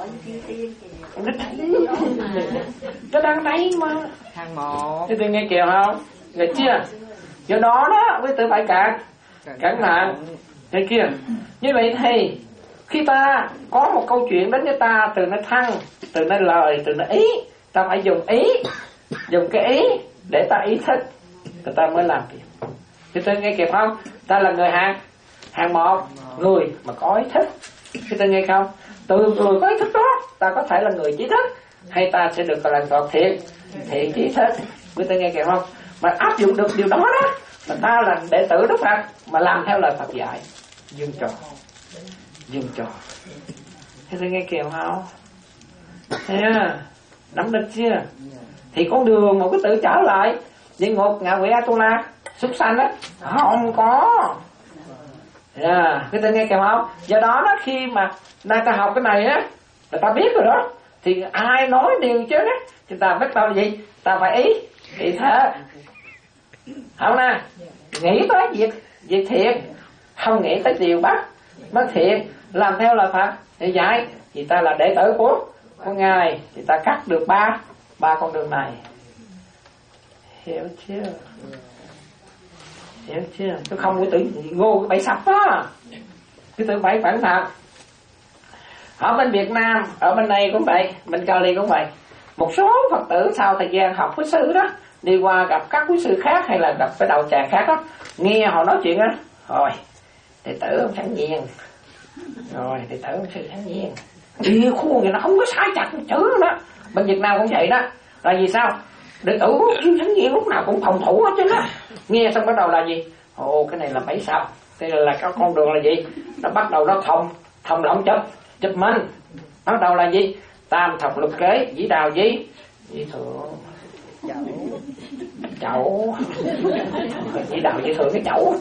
Nó đang đây mà. Hàng một. Quý tử nghe kìa không? Nghe chưa? Do đó đó, quý tử phải cạn cẩn thận. Nghe kia. Như vậy thì khi ta có một câu chuyện đến với ta từ nơi thân, từ nơi lời, từ nơi ý, ta phải dùng ý, dùng cái ý để ta ý thức, người ta mới làm việc. Thì tôi nghe kịp không? Ta là người hàng hàng một, người mà có ý thức. Thì tôi nghe không? Từ người có ý thức đó, ta có thể là người trí thức, hay ta sẽ được gọi là Phật thiện, thiện trí thức. Quý tôi nghe kịp không? Mà áp dụng được điều đó đó, mà ta là đệ tử Đức Phật, mà làm theo lời Phật dạy, dương trò. Dương trò. Thế tôi nghe kìa không? Thế à, nắm được chưa? Thì con đường một cái tự trở lại địa ngục ngạ quỷ Atula súc sanh đó không có. À, cái tôi nghe kìa không? Do đó đó, khi mà nay ta học cái này á, là ta biết rồi đó, thì ai nói điều chứ đó, thì ta biết tao là gì? Ta phải ý ý thế, không nè? Nghĩ tới việc việc thiện, không nghĩ tới điều bắt bất thiện, làm theo lời Phật để dạy, thì ta là đệ tử của của ngài, thì ta cắt được ba ba con đường này. Hiểu chưa? Hiểu chưa? Tôi không có tự ngô cái bẫy sập đó, cái tự bẫy phản thật. Ở bên Việt Nam, ở bên này cũng vậy, bên Cali cũng vậy. Một số Phật tử sau thời gian học với sư đó, đi qua gặp các quý sư khác hay là gặp cái đạo tràng khác đó, nghe họ nói chuyện á, rồi đệ tử ông sẵn nhiên, rồi đệ tử ông sư sẵn nhiên, đi khuôn vậy nó không có sai chặt một chữ đó. Bên Việt Nam cũng vậy đó. Là vì sao? Đệ tử sư sẵn nhiên lúc nào cũng phòng thủ hết chứ đó. Nghe xong bắt đầu là gì? Ồ, cái này là bẫy sập, đây là, là cái con đường là gì? Nó bắt đầu nó thông thông lộng chụp chụp mình, Bắt đầu là gì? Tam thập lục kế, dĩ đào gì? Dĩ thượng chậu. Dĩ đào dĩ thượng cái chậu.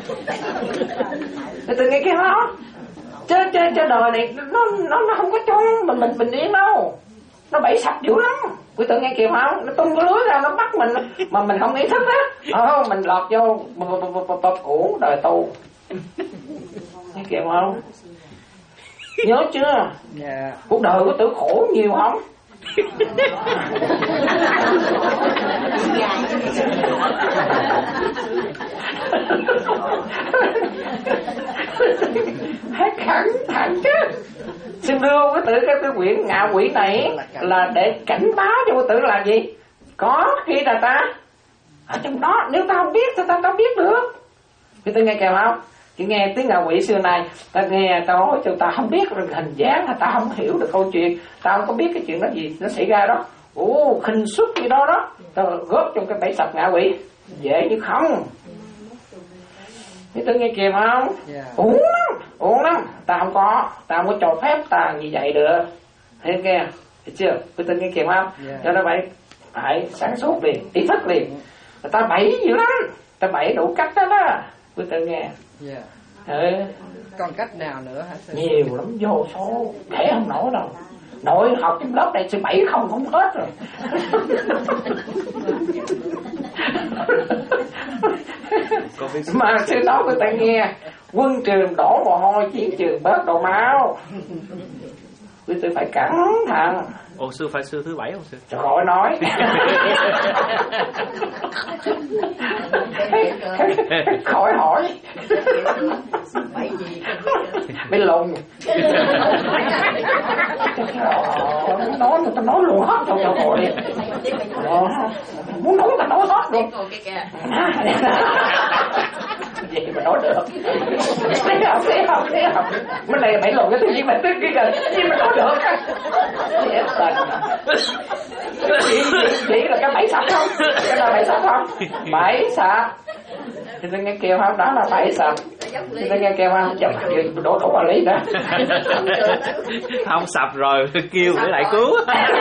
Thì tự nghe cái đó. Chứ, chứ, chứ đời này nó, nó, nó không có cho mình mình bình yên đâu. Nó bẫy sập dữ lắm. Quý tự nghe kịp không? Nó tung cái lưới ra nó bắt mình mà mình không ý thức á. Ờ, mình lọt vô cũ đời tu. Nghe kịp không? Nhớ chưa? Yeah. Cuộc đời của tử khổ nhiều không? Hãy cẩn thận chứ. Xin đưa cái tử cái, cái quyển ngạ quỷ này là để cảnh báo cho cái tử là gì? Có khi là ta ở trong đó, nếu ta không biết thì ta đâu biết được. Thì tôi nghe kèo không? Chỉ nghe tiếng ngạ quỷ xưa này, ta nghe ta nói cho ta không biết hình dáng, ta không hiểu được câu chuyện, ta không có biết cái chuyện đó gì nó xảy ra đó. Ồ, khinh suất gì đó đó, ta góp trong cái bẫy sập ngạ quỷ, dễ như không. Thế tôi nghe kìa không? Yeah. Uống lắm, uống lắm. Ta không có, ta không có cho phép ta như vậy được. Thấy nghe, thấy chưa? Tôi nghe kìa không? Yeah. Cho nó phải phải sáng suốt liền, ý thức liền. Ta bẫy dữ lắm, ta bẫy đủ cách đó đó. Tôi tự nghe. Yeah. Ừ. Còn cách nào nữa hả? Nhiều lắm, vô số, kể không nổi đâu. Nội học trong lớp này sẽ bảy không không hết rồi. Mà sư nói người ta nghe, quân trường đổ mồ hôi, chiến trường bớt đổ máu. Quý sư phải cẩn thận. Ồ, sư phải sư thứ bảy không sư? Trời khỏi nói. Khỏi hỏi. Bị lùng. Nói người ta nói luôn hết trong giáo hội. Muốn nói ta nói hết luôn. Vậy mà nói được. Thấy không, thấy không, thấy không. Mấy này phải lùng cái thứ gì mà tức cái gì, gì mà nói được. Dễ tình. Chỉ, chỉ là cái bẫy sập không? Cái là bẫy sập không? Bẫy sập. Thì tôi nghe kêu không? Đó là bẫy sập. Thì tôi nghe kêu không? Chồng đổ đổ vào lý nữa. Không sập rồi, kêu để lại cứu.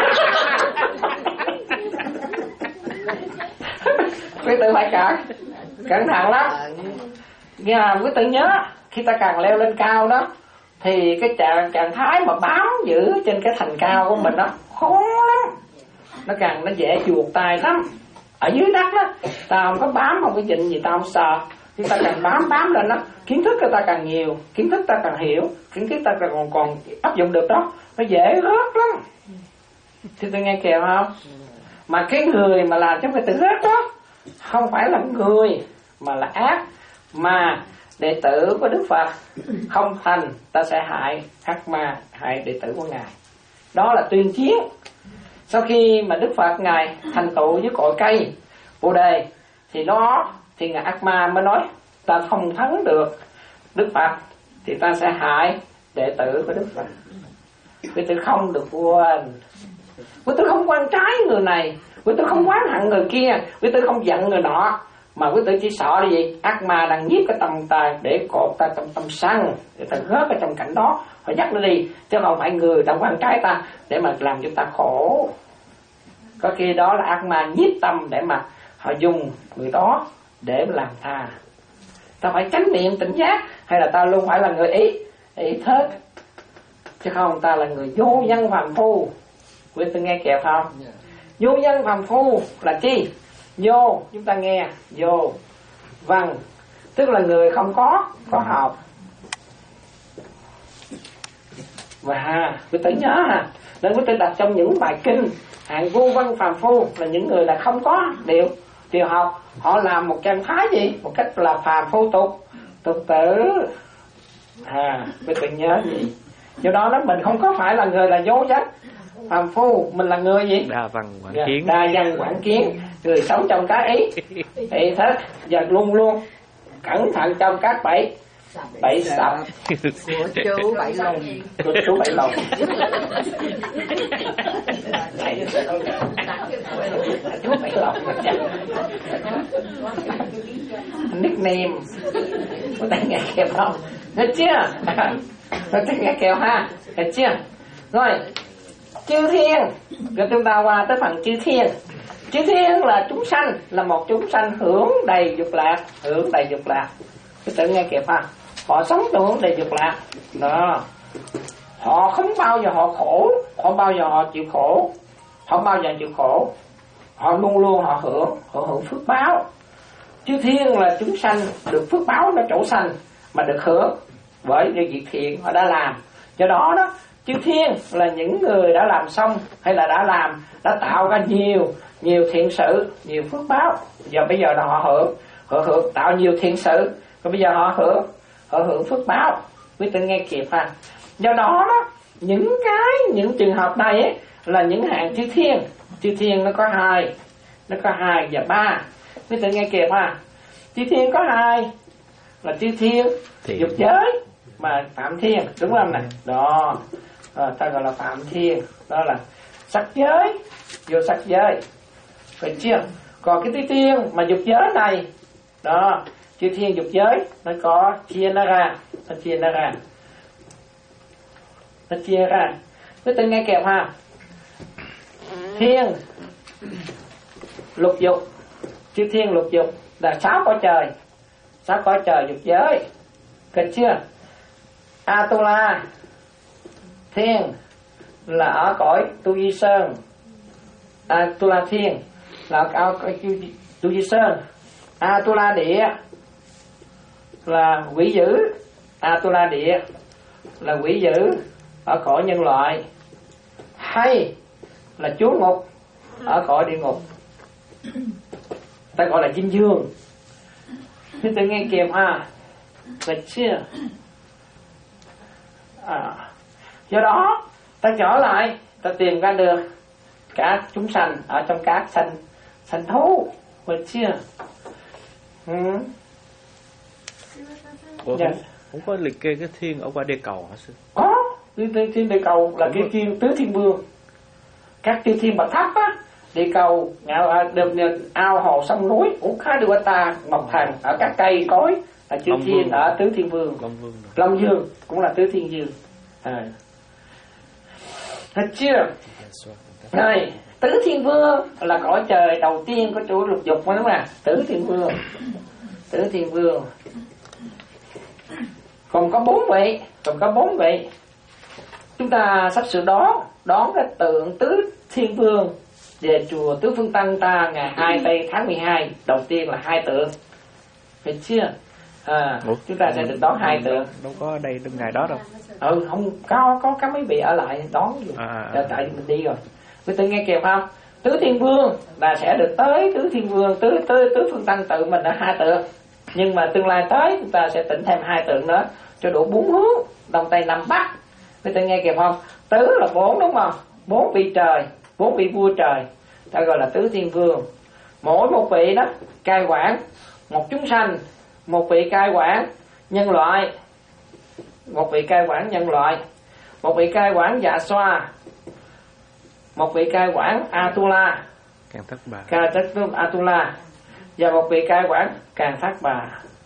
Quý tử phải cẩn cẩn thận lắm. Nghe là quý tử nhớ, khi ta càng leo lên cao đó thì cái trạng, trạng thái mà bám giữ trên cái thành cao của mình đó khó lắm. Nó càng nó dễ chuột tay lắm. Ở dưới đất đó ta không có bám, không có dịnh gì, ta không sợ. Khi ta càng bám bám lên đó, kiến thức của ta càng nhiều, kiến thức ta càng hiểu, kiến thức ta càng còn, còn áp dụng được đó, nó dễ rớt lắm. Thì tôi nghe kèo không? Mà cái người mà làm cho cái tự rớt đó không phải là người mà là ác, mà đệ tử của Đức Phật không thành, ta sẽ hại ác ma, hại đệ tử của Ngài. Đó là tuyên chiến. Sau khi mà Đức Phật Ngài thành tựu với cội cây Bồ Đề thì đó thì Ngài ác ma mới nói ta không thắng được Đức Phật thì ta sẽ hại đệ tử của Đức Phật. Quý tử không được quên. Quý tử không quan trái người này, quý tử không oán hận người kia, quý tử không giận người nọ, mà quý tử chỉ sợ là gì? Ác ma đang nhiếp cái tâm ta để cột ta trong tâm sân, để ta rớt ở trong cảnh đó, phải dắt nó đi, chứ không phải người đang quan trái ta để mà làm cho ta khổ. Có khi đó là ác ma nhiếp tâm để mà họ dùng người đó để làm tha. Ta phải chánh niệm tỉnh giác, hay là ta luôn phải là người ý ý thức, chứ không ta là người vô nhân phàm phu. Quý tôi nghe kẹp không? Vô nhân phàm phu là chi? Vô, chúng ta nghe vô văn, tức là người không có có học. Và quý tử nhớ ha, nên quý tử đặt trong những bài kinh hạng vô văn phàm phu là những người là không có điều điều học, họ làm một trạng thái gì? Một cách là phàm phu tục tục tử. À, quý tử nhớ gì? Do đó đó mình không có phải là người là vô chánh phàm phu, mình là người gì? Đa văn quảng kiến. Đa văn quảng kiến, người sống trong cái ý ý thức và luôn luôn cẩn thận trong các bẫy bẫy sập của chú Bảy Lùng. Của chú Bảy Lùng. Chú Bảy Lùng. Nickname. Có thể nghe kèo không? Được chưa? Có thể nghe kèo ha? Được chưa? Rồi chư thiên, rồi chúng ta qua tới phần chư thiên. Chư thiên là chúng sanh, là một chúng sanh hưởng đầy dục lạc, hưởng đầy dục lạc. Cứ tự nghe kịp ha, họ sống trong hưởng đầy dục lạc đó. Họ không bao giờ họ khổ, họ bao giờ họ chịu khổ, họ bao giờ chịu khổ, họ luôn luôn họ hưởng, họ hưởng phước báo. Chư thiên là chúng sanh được phước báo ở chỗ sanh mà được hưởng bởi những việc thiện họ đã làm. Do đó đó, chư thiên là những người đã làm xong hay là đã làm, đã tạo ra nhiều nhiều thiện sự, nhiều phước báo. Giờ bây giờ là họ hưởng, họ hưởng tạo nhiều thiện sự, rồi bây giờ họ hưởng, họ hưởng phước báo. Quý vị nghe kịp ha. Do đó đó, những cái những trường hợp này ấy, là những hạng chư thiên. Chư thiên nó có hai, nó có hai và ba. Quý vị nghe kịp ha. Chư thiên có hai là chư thiên Thiện. dục giới mà phạm thiên, đúng không này? Đó, à, ta gọi là phạm thiên, đó là sắc giới, vô sắc giới, phải chưa? Còn cái chư thiên mà dục giới này, đó, chư thiên dục giới nó có chia nó ra, nó chia nó ra, nó chia ra. Quý vị nghe kịp ha. Thiên lục dục, chư thiên lục dục là sáu cõi trời, sáu cõi trời dục giới, được chưa? Atula thiên là ở cõi Tu Di Sơn, Atula thiên là ở cõi Tu Di Sơn. Atula địa là quỷ dữ, Atula địa là quỷ dữ ở cõi nhân loại, hay là chúa ngục ở cõi địa ngục, ta gọi là dinh dương. Thế tự nghe kịp ha, được chưa? À, do đó ta trở lại, ta tìm ra được các chúng sanh ở trong các sanh sanh thú, được chưa? Ừ. Ủa, Dạ. không, không có liệt kê cái thiên ở qua địa cầu hả sư? Có, thiên, thiên địa cầu là cái thiên tứ thiên vương. Các chư thiên bậc thấp á, địa cầu, ngạo, được ao hồ sông núi, cũng khá được ta mọc thành ở các cây cối là chư Long thiên Vương. ở tứ thiên vương. Long Vương rồi. Long Dương cũng là tứ thiên dương. À. Thấy chưa? Này, tứ thiên vương là cõi trời đầu tiên có chỗ lục dục, đúng không ạ? Tứ thiên vương, tứ thiên vương. Còn có bốn vị, còn có bốn vị. Chúng ta sắp sửa đón đón cái tượng tứ thiên vương về chùa Tứ Phương Tăng ta ngày hai tây tháng mười hai. Đầu tiên là hai tượng, thấy chưa? À, Ủa? chúng ta sẽ được đón hai tượng. Đâu có đây trong ngày đó đâu. Ừ, không có có các mấy vị ở lại đón gì. À, À, tại mình đi rồi. Quý vị nghe kịp không? Tứ thiên vương là sẽ được tới tứ thiên vương, tứ tứ tứ phương tăng tự mình ở hai tượng. Nhưng mà tương lai tới chúng ta sẽ tỉnh thêm hai tượng nữa cho đủ bốn hướng đông tây nam bắc. Quý vị nghe kịp không? Tứ là bốn, đúng không? Bốn vị trời, bốn vị vua trời, ta gọi là tứ thiên vương. Mỗi một vị đó cai quản một chúng sanh, một vị cai quản nhân loại, một vị cai quản nhân loại, một vị cai quản dạ xoa, một vị cai quản Atula, Càng thất bà. cai trách Atula, và một vị cai quản Càng Thác Bà.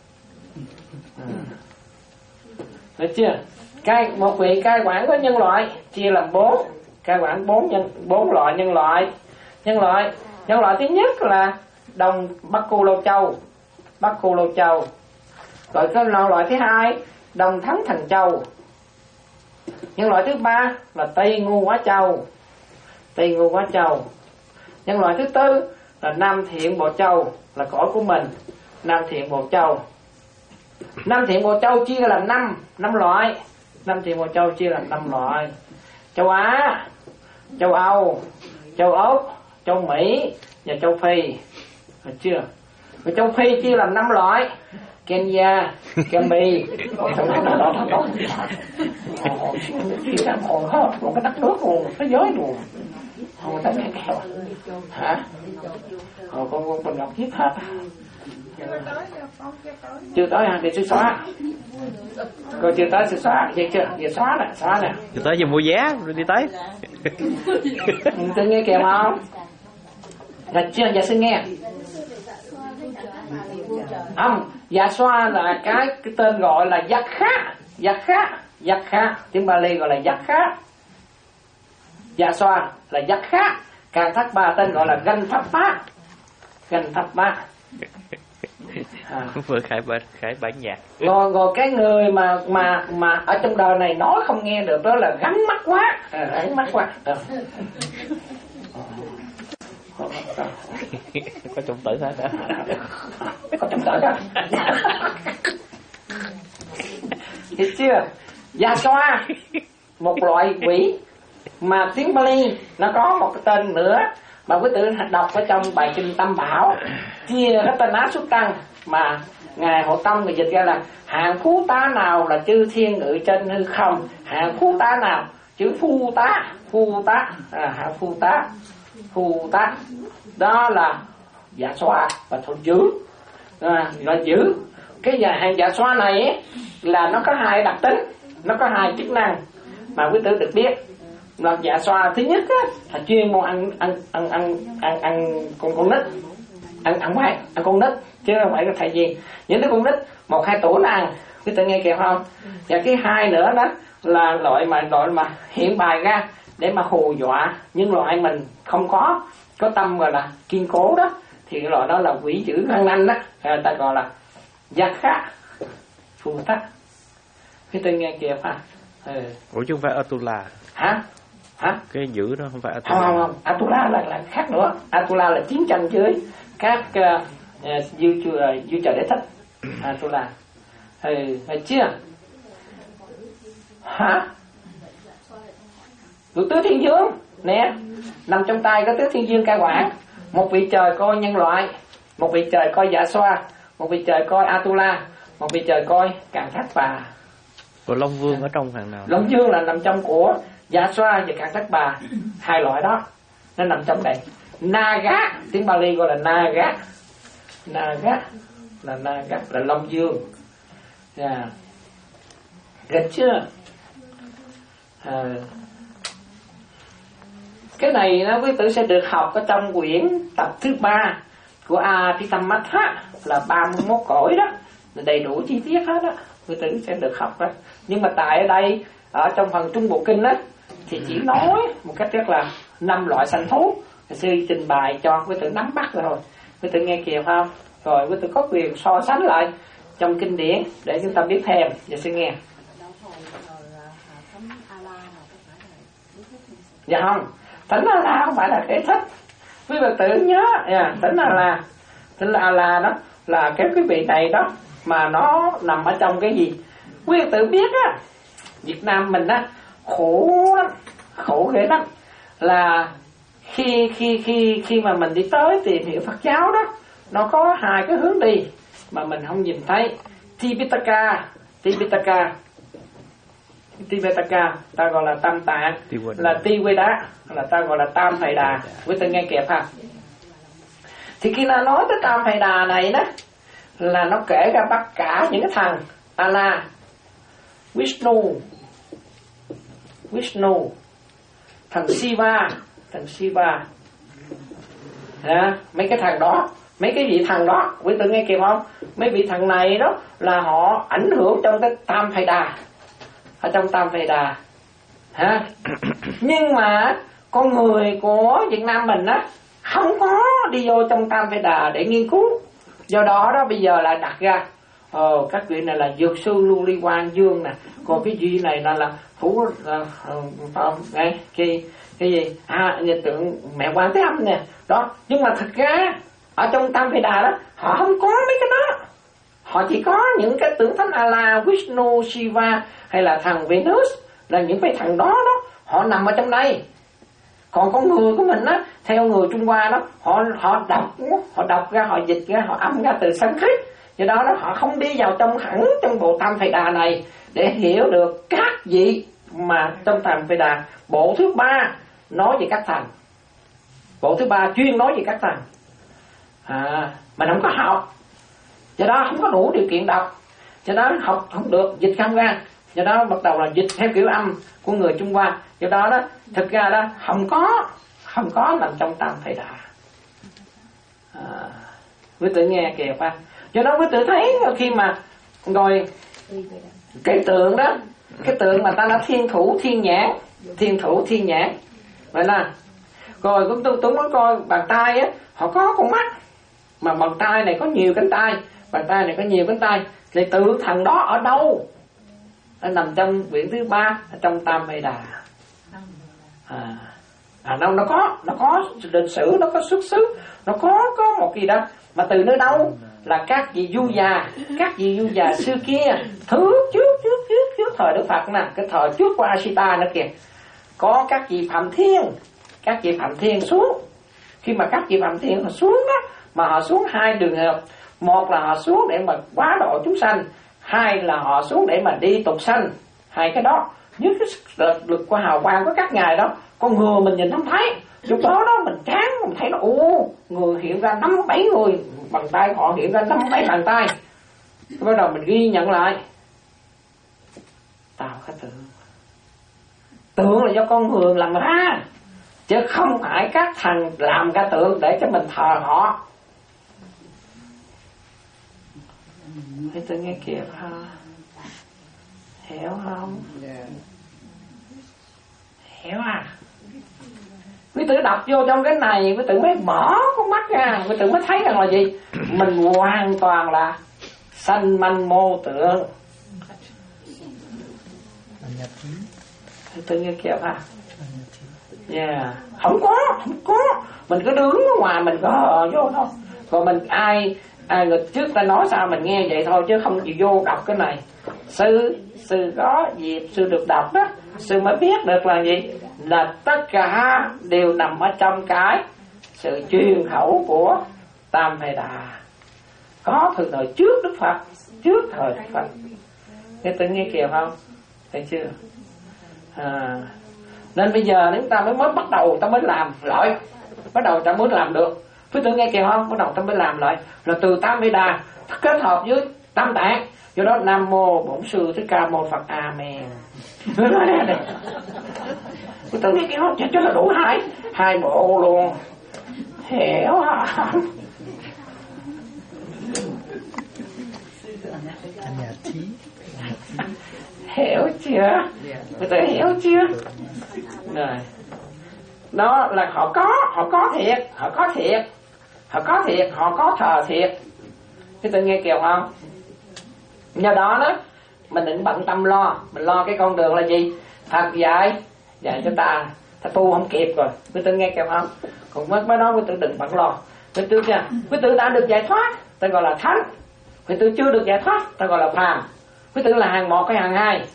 Được chưa? Cai một vị cai quản của nhân loại chia làm bốn, cai quản bốn nhân bốn loại nhân loại. Nhân loại, nhân loại thứ nhất là Đông Bắc Cu Lô Châu, Bắc Cu Lô Châu. Rồi cái loại thứ hai Đông Thắng Thành Châu. Nhân loại thứ ba là Tây Ngu Quá Châu, Tây Ngu Quá Châu. Nhân loại thứ tư là Nam Thiện Bộ Châu, là cõi của mình, Nam Thiện Bộ Châu. Nam Thiện Bộ Châu chia làm năm năm loại. Nam Thiện Bộ Châu chia làm năm loại: châu Á, châu Âu, châu Úc, châu Mỹ và châu Phi. Được chưa? Rồi châu Phi chia làm năm loại: Kenya, Gambia. Chia làm hồn hết, một cái đất nước luôn, thế giới luôn. Không có cái kẹo. Hả? Ờ, con con Bình Ngọc giết hết. Chưa tới hả? Thì sẽ xóa. Coi chưa tới sẽ xóa, vậy chưa? Vậy xóa nè, xóa nè. Chưa tới giờ mua vé rồi đi tới. Tự nghe kèm không? Là chưa? Dạ xin nghe. Không, dạ xoa là cái cái tên gọi là giác khá, giác khá, giác khá. Tiếng Bali gọi là giác khá. Dạ xoa là giác khác. Càng thắt ba tên gọi là ganh thắp bá. Ganh thắp bá. À. Vừa khai bản khai bản nhạc. Rồi rồi cái người mà mà mà ở trong đời này nói không nghe được đó là gắn mắt quá, à, gắn mắt quá. À. Có trong tử hết đó. Có trong tử đó. Hiểu chưa? Dạ xoa, một loại quỷ mà tiếng Pali nó có một cái tên nữa mà quý tử đọc ở trong bài kinh Tam Bảo, chia cái tên Á Xuất Tăng mà ngài Hộ Tông người dịch ra là hạng phú tá nào là chư thiên ngự trên hư không, hạng phú tá nào, chữ phu tá, phu tá, à, hạng phu tá, phu tá, đó là dạ xoa và thôn dữ, à, là dữ. Cái nhà hàng dạ xoa này ấy, là nó có hai đặc tính, nó có hai chức năng mà quý tử được biết. Là dạ xoa thứ nhất á, là chuyên môn ăn ăn ăn ăn ăn ăn con con nít, ăn ăn phải ăn con nít chứ không phải là thầy gì. Những đứa con nít một hai tuổi nó ăn, quý tử nghe kịp không? Và cái hai nữa đó là loại mà loại mà hiện bài ra để mà hù dọa những loại mình không có có tâm gọi là kiên cố đó, thì cái loại đó là quỷ dữ răng nanh đó, người ta gọi là giác khác phù tắc. Quý tử nghe kịp ha? Ừ. Ủa chứ không phải Atula hả? Hả? Cái dữ đó không phải Atula. Không không không, Atula là, là khác nữa. Atula là chiến tranh với các uh, vua uh, vua trời đế thích. Atula. Ừ, phải chưa? Hả? Của tứ thiên dương nè, nằm trong tay có tứ thiên dương cai quản. Một vị trời coi nhân loại, một vị trời coi dạ xoa, một vị trời coi Atula, một vị trời coi Càn Thác Bà. Còn Long Vương ở trong hàng nào? Long Vương là nằm trong của dạ xoa và Càn Thác Bà, hai loại đó nó nằm trong đây. Naga, tiếng Bali gọi là Naga. Naga là Naga là Long Vương. Yeah. Được chưa? À. Cái này nó quý tử sẽ được học ở trong quyển tập thứ ba của Abhidhammatha là ba mươi mốt cõi đó, đầy đủ chi tiết hết đó, quý tử sẽ được học đó. Nhưng mà tại ở đây ở trong phần Trung Bộ Kinh đó thì chỉ nói một cách rất là năm loại sanh thú, sư trình bày cho quý tử nắm bắt rồi thôi. Quý tử nghe kịp không? Rồi quý tử có quyền so sánh lại trong kinh điển để chúng ta biết thêm. Giờ sư nghe. Dạ không, Thánh A La không phải là cái thích. Quý vị tự nhớ, yeah, Thánh A La, Thánh A La đó là cái quý vị này đó mà nó nằm ở trong cái gì? Quý vị tự biết á, Việt Nam mình á khổ lắm, khổ ghê lắm. Là khi khi khi khi mà mình đi tới tìm hiểu Phật giáo đó, nó có hai cái hướng đi mà mình không nhìn thấy. Tipitaka, Tipitaka, Tipitaka, ta gọi là Tam Tạng, là Tiweda, là ta gọi là Tam Thầy Đà. Quý vị nghe kịp ha? Thì khi ta nói tới Tam Thầy Đà này đó, là nó kể ra tất cả những cái thằng Allah, Vishnu, Vishnu, thằng Shiva, thằng Shiva, à, mấy cái thằng đó, mấy cái vị thằng đó, quý tử nghe kịp không? Mấy vị thằng này đó là họ ảnh hưởng trong cái Tam Thầy Đà, ở trong Tam Thầy Đà, hả? Nhưng mà con người của Việt Nam mình á không có đi vô trong Tam Thầy Đà để nghiên cứu. Do đó đó bây giờ lại đặt ra ờ, các vị này là dược sư Lưu Ly Quang Dương nè, còn cái vị này là là phủ uh, uh, cái cái cái gì à hiện tượng mẹ Quan Thế Âm nè đó. Nhưng mà thật ra ở trong Tam Thầy Đà đó họ không có mấy cái đó, họ chỉ có những cái tưởng thánh Allah, Vishnu, Shiva hay là thằng Venus, là những cái thằng đó đó họ nằm ở trong đây. Còn con người của mình á, theo người Trung Hoa đó, họ họ đọc họ đọc ra, họ dịch ra, họ âm ra từ Sanskrit. Do đó đó họ không đi vào trong hẳn trong bộ Tam Thầy Đà này để hiểu được các vị mà trong Tam Thầy Đà. Bộ thứ ba nói về các thần, bộ thứ ba chuyên nói về các thần. À, mình không có học, do đó không có đủ điều kiện đọc, do đó học không được, dịch không ra. Do đó bắt đầu là dịch theo kiểu âm của người Trung Hoa. Do đó đó thực ra đó không có không có nằm trong Tam Thầy Đà. À, quý tử nghe kìa pa. Do đó quý tử thấy khi mà rồi cái tượng đó, cái tượng mà ta nói thiên thủ thiên nhãn, thiên thủ thiên nhãn, vậy nè. Rồi cũng tôi tôi mới coi bàn tay á, họ có con mắt, mà bàn tay này có nhiều cánh tay, bàn tay này có nhiều cánh tay, thì tượng thần đó ở đâu? Nó nằm trong quyển thứ ba, trong Tam Mê Đà. À, à đâu nó có, nó có lịch sử, nó có xuất xứ, nó có có một gì đó, mà từ nơi đâu? Là các vị vua già, các vị vua già xưa kia, thứ trước trước trước trước thời Đức Phật nè, cái thời trước của Asita nữa kìa, có các vị Phạm Thiên, các vị Phạm Thiên xuống. Khi mà các vị Phạm Thiên họ xuống đó, mà họ xuống hai đường hợp, một là họ xuống để mà quá độ chúng sanh, hai là họ xuống để mà đi tục sanh. Hai cái đó, dưới cái lực của hào quang của các ngài đó, con người mình nhìn không thấy. Lúc đó đó mình chán, mình thấy nó ô, người hiện ra năm bảy người, bàn tay họ hiện ra năm bảy bàn tay. Bắt đầu mình ghi nhận lại, tạo cái tượng. Tượng là do con người làm ra, chứ không phải các thằng làm ra tượng để cho mình thờ họ. Thấy tôi nghe kịp ha, hiểu không? Hiểu à? Quý tử đọc vô trong cái này, quý tử mới mở con mắt ra, quý tử mới thấy rằng là gì? Mình hoàn toàn là sanh manh mô tượng. Quý tử nghe kịp ha? Yeah. Không có, không có. Mình cứ đứng ở ngoài mình có vô thôi. Còn mình ai ai người trước ta nói sao mình nghe vậy thôi, chứ không chịu vô đọc cái này. Sư sư có dịp sư được đọc đó, sư mới biết được là gì, là tất cả đều nằm ở trong cái sự truyền khẩu của Tam Mê Đà, có từ thời trước Đức Phật, trước thời Đức Phật. Nghe tự nghe kìa không? Thấy chưa? À, nên bây giờ chúng ta mới mới bắt đầu ta mới làm lại, bắt đầu ta mới làm được. Quý tử nghe kìa không? Bắt đầu ta mới làm lại là từ Tam Mê Đà kết hợp với Tam Tạng. Do đó Nam Mô Bổn Sư Thích Ca Mâu Phật. Amen. Quý tử nghe kìa không? Chắc là đủ hai hai bộ luôn. Hiểu không? Hiểu chưa? Quý tử hiểu chưa? Rồi. Đó là họ có, họ có thiệt, họ có thiệt, họ có thiệt, họ có thờ thiệt. Quý tử nghe kìa không? Do đó đó, mình định bận tâm lo, mình lo cái con đường là gì? Phật dạy, dạy cho ta, ta tu không kịp rồi. Quý tử nghe kìa không? Còn mới mới nói quý tử đừng bận lo. Quý tử nha, quý tử đã được giải thoát, ta gọi là thánh. Quý tử chưa được giải thoát, ta gọi là phàm. Quý tử là hàng một hay hàng hai?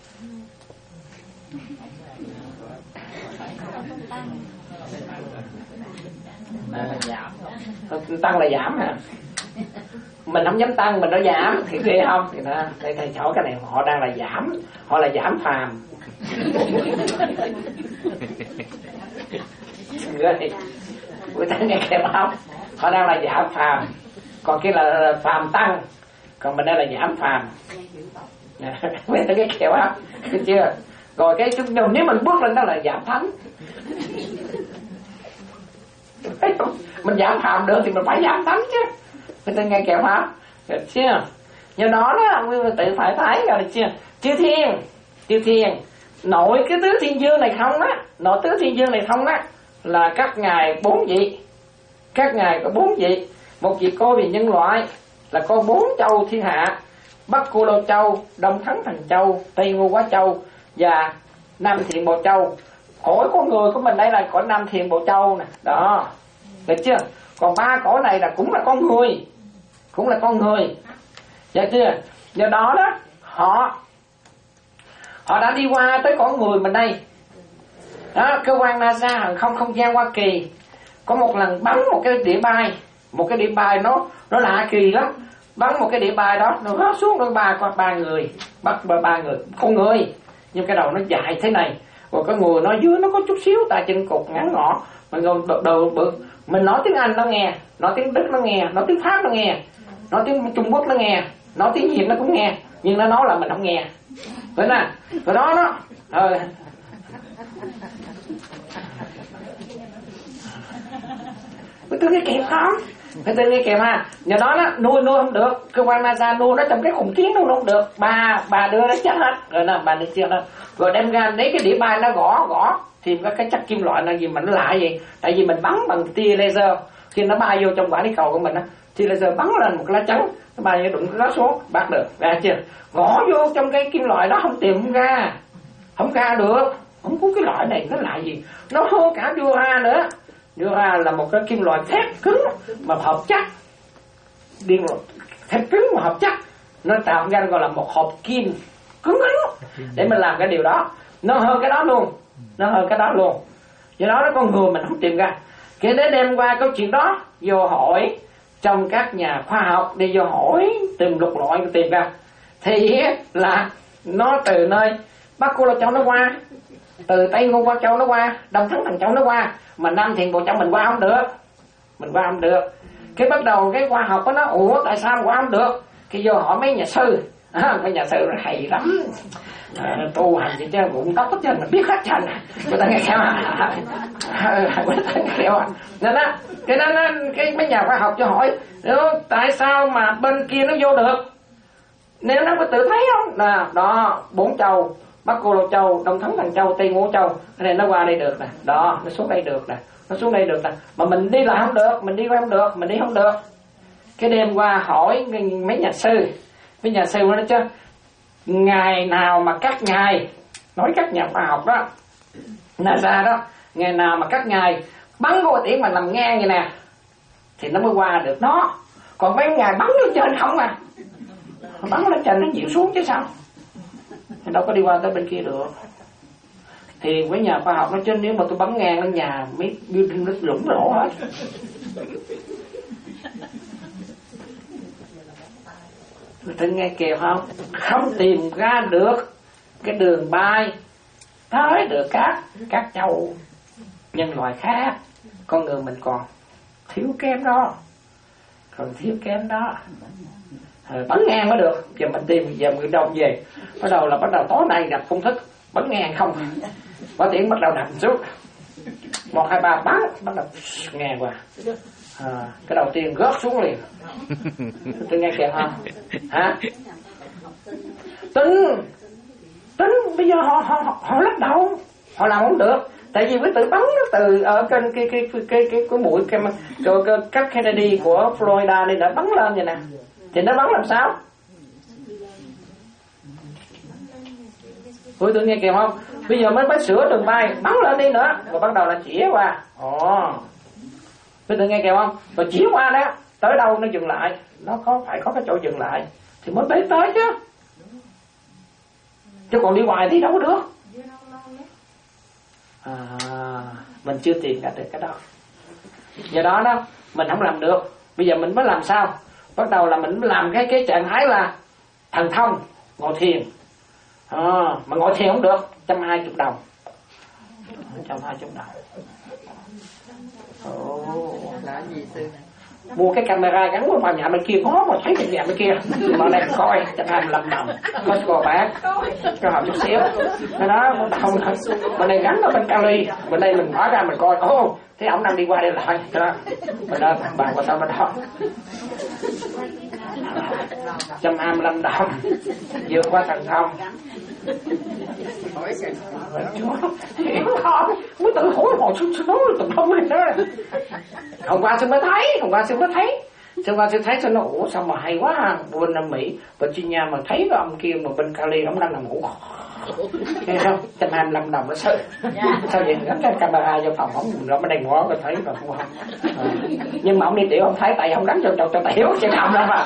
Tăng là giảm hả? Mình không dám tăng, mình nói giảm thì ghê không? Thì đó, thầy thầy hỏi cái này họ đang là giảm, họ là giảm phàm. Người người ta nghe kịp không? Họ đang là giảm phàm, còn kia là phàm tăng, còn mình đây là giảm phàm. Người ta nghe kịp không? Được chưa? Rồi cái chúng nếu mình bước lên đó là giảm thánh. Mình giảm phàm được thì mình phải giảm thánh chứ. Người ta nghe kẹo hả? Được chưa? Do đó đó, quý vị tự phải thấy rồi, được chưa? Chư thiên, chư thiên nội cái tứ thiên dương này không á, nội tứ thiên dương này không á, là các ngài bốn vị. Các ngài có bốn vị. Một vị cô vì nhân loại là có bốn châu thiên hạ: Bắc Cô Lô Châu, Đông Thắng Thần Châu, Tây Ngô Quá Châu và Nam Thiện Bộ Châu. Cõi con người của mình đây là cõi Nam Thiện Bộ Châu nè. Đó, được chưa? Còn ba cõi này là cũng là con người, cũng là con người, được chưa? Do đó đó họ họ đã đi qua tới cõi người mình đây. Đó, cơ quan NASA hàng không không gian Hoa Kỳ có một lần bắn một cái đĩa bay, một cái đĩa bay nó nó lạ kỳ lắm, bắn một cái đĩa bay đó nó rớt xuống nó ba qua ba người, bắt ba, ba người con người, nhưng cái đầu nó dài thế này, rồi cái người nó dưới nó có chút xíu tay chân cụt ngắn ngõ, mình ngồi đầu bự. Mình nói tiếng Anh nó nghe, nói tiếng Đức nó nghe, nói tiếng Pháp nó nghe, nói tiếng Trung Quốc nó nghe, nói tiếng Việt nó cũng nghe, nhưng nó nói là mình không nghe. Vậy nè, rồi đó đó. Rồi. Quý tư nghe kịp không? Quý tư nghe kịp ha. Nhờ đó đó, nuôi nuôi không được, cơ quan NASA nuôi nó trong cái khủng kiến nuôi không được. Ba bà đưa nó chết hết, rồi nè bà được chưa đó. Rồi đem ra lấy cái đĩa bay nó gõ gõ tìm các cái chất kim loại là gì mà nó lạ gì? Tại vì mình bắn bằng tia laser, khi nó bay vô trong quả địa cầu của mình á, tia laser bắn lên một lá chắn, nó bay vô đụng nó xuống bắt được, ra chưa? Ngõ vô trong cái kim loại đó không tìm không ra, không ra được, không có cái loại này nó lạ gì? Nó hơn cả Dura nữa. Dura là một cái kim loại thép cứng mà hợp chất, điên rồi, thép cứng mà hợp chất, nó tạo ra gọi là một hộp kim cứng cứng để mình làm cái điều đó. Nó hơn cái đó luôn, nó hơn cái đó luôn. Do đó nó con người mình không tìm ra. Cái để đem qua câu chuyện đó vô hỏi trong các nhà khoa học, đi vô hỏi tìm lục lọi tìm ra thì là nó từ nơi Bắc Cô Lô Châu nó qua, từ Tây Ngô Qua Châu nó qua, Đông Thắng Thần Châu nó qua, mà Nam Thiền Bộ Châu mình qua không được, mình qua không được. Cái bắt đầu cái khoa học của nó, ủa tại sao qua không được? Cái vô hỏi mấy nhà sư, à, mấy nhà sư hay lắm, à, tu hành gì chứ bụng tóc hết trơn, mình biết hết trơn, người ta nghe theo à, người ta nghe theo à. Nên đó, cái đó nó, cái mấy nhà khoa học cho hỏi, tại sao mà bên kia nó vô được? Nếu nó có tự thấy không? Là đó, bốn châu, Bắc Cô Lô Châu, Đông Thắng Thần Châu, Tây Ngũ Châu, cái này nó qua đây được nè, đó, nó xuống đây được nè, nó xuống đây được nè, mà mình đi lại không được, mình đi qua không được, mình đi không được. Cái đêm qua hỏi mấy nhà sư, mấy nhà sư nói chứ, ngày nào mà các ngài, nói các nhà khoa học đó, NASA đó, ngày nào mà các ngài bắn vô tiễn mà nằm ngang vậy nè, thì nó mới qua được nó. Còn mấy ngài bắn lên trên không à, bắn lên trên nó chịu xuống chứ sao, đâu có đi qua tới bên kia được. Thì với nhà khoa học nói chứ nếu mà tôi bắn ngang lên nhà mấy building nó lủng lỗ hết. Người ta nghe kìa không? Không tìm ra được cái đường bay tới được các các châu nhân loại khác. Con người mình còn thiếu kém đó, còn thiếu kém đó. À, bắn ngang mới được. Giờ mình tìm giờ mình đâu về, bắt đầu là bắt đầu tối nay đặt công thức bắn ngang không, có tiếng bắt đầu đặt xuống một hai ba bắn, bắt đầu ngang qua. À, cái đầu tiên rớt xuống liền. Tôi nghe kìa không? Hả? Tính tính bây giờ họ họ họ lắc đầu, họ làm không được. Tại vì cái tự bắn nó từ ở trên cái cái cái cái cái cái mũi cái cái cách Kennedy của Florida này đã bắn lên vậy nè, thì nó bắn làm sao? Ôi tôi nghe kìa không? Bây giờ mới mới sửa đường bay, bắn lên đi nữa, rồi bắt đầu là chĩa qua. Ồ, tôi tự nghe kìa không? Rồi chĩa qua đó, tới đâu nó dừng lại, nó có phải có cái chỗ dừng lại thì mới bế tới chứ. Chứ còn đi hoài thì đâu có được. À, mình chưa tìm ra được cái đó. Do đó đó, mình không làm được. Bây giờ mình mới làm sao? Bắt đầu là mình làm cái cái trạng thái là thần thông, ngồi thiền. À, mà ngồi thiền không được, trăm hai chục đồng, trăm hai chục đồng. Ồ, là gì sư? Mua cái camera gắn vào nhà bên kia có mà thấy trên nhà bên kia, mà đây coi trăm hai mươi lăm đồng, có cô bác cho họ chút xíu. Cái đó không thật. Bên đây gắn ở bên Cali, bên đây mình mở ra mình coi, ô, thế ông đang đi qua đây lại, đó, bên đó thằng bạn qua sau bên đó. Trăm hai mươi lăm đồng, vượt qua thần thông. Mới tự hỏi họ sư nói tụi không này đó. Hôm qua sư mới thấy, hôm qua sư mới thấy, hôm qua sư thấy sư nói ủa sao mà hay quá, bên Nam Mỹ, Virginia mà thấy cái ông kia mà bên Cali ông đang nằm ngủ. Nghe không? Trăm hai mươi lăm đồng nó sư. Sao vậy? Gắn cái camera vô phòng ổng nó mới đèn ngó có thấy mà không không. À. Nhưng mà ông đi tiểu không thấy tại ông gắn cho cho cho tiểu chứ không đâu mà.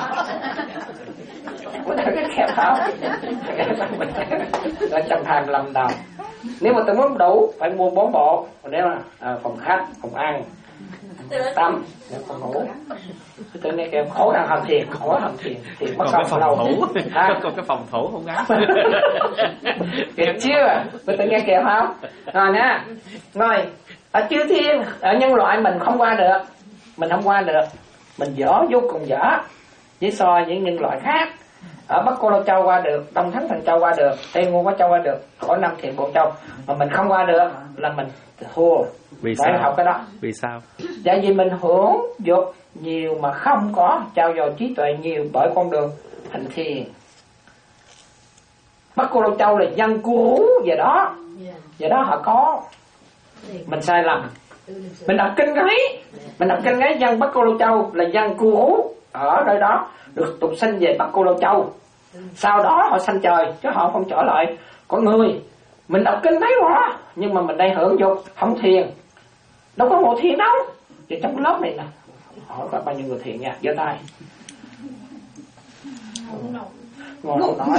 Có thấy cái kẹp không? Là trăm hai mươi lăm đồng. Nếu mà tôi muốn đủ phải mua bốn bộ. Còn nếu mà à, phòng khách, phòng ăn, tắm, phòng ngủ. Tôi nghe kêu khổ đang hành thiền, khổ hành thiền thì mất còn công lâu. Thủ. Còn cái phòng thủ không gắn. Kịp chưa? Tôi nghe kêu không? Rồi nha. Rồi, ở chư thiên, ở nhân loại mình không qua được. Mình không qua được. Mình dở vô cùng dở. Với so với những nhân loại khác. Ở Bắc Cô Lô Châu qua được, Đông Thắng Thần Châu qua được, Tây Ngô Qua Châu qua được, khỏi Nam Thiền Bộ Châu. Mà mình không qua được là mình thua. Vì Phải sao? học cái đó. Vì sao? Tại vì mình hưởng dục nhiều mà không có trao dồi trí tuệ nhiều bởi con đường hành thiền. Bắc Cô Lô Châu là dân cư hú về đó, về đó họ có. Mình sai lầm. Mình đọc kinh ấy, mình đọc kinh ấy dân Bắc Cô Lô Châu là dân cư hú ở nơi đó, được tục sinh về Bắc Cô Lô Châu. Sau đó họ sanh trời chứ họ không trở lại con người. Mình đọc kinh thấy rõ, nhưng mà mình đang hưởng dục, không thiền. Đâu có ngồi thiền đâu. Thì trong lớp này nè, hỏi có bao nhiêu người thiền nha, giơ tay. Ngồi không nói.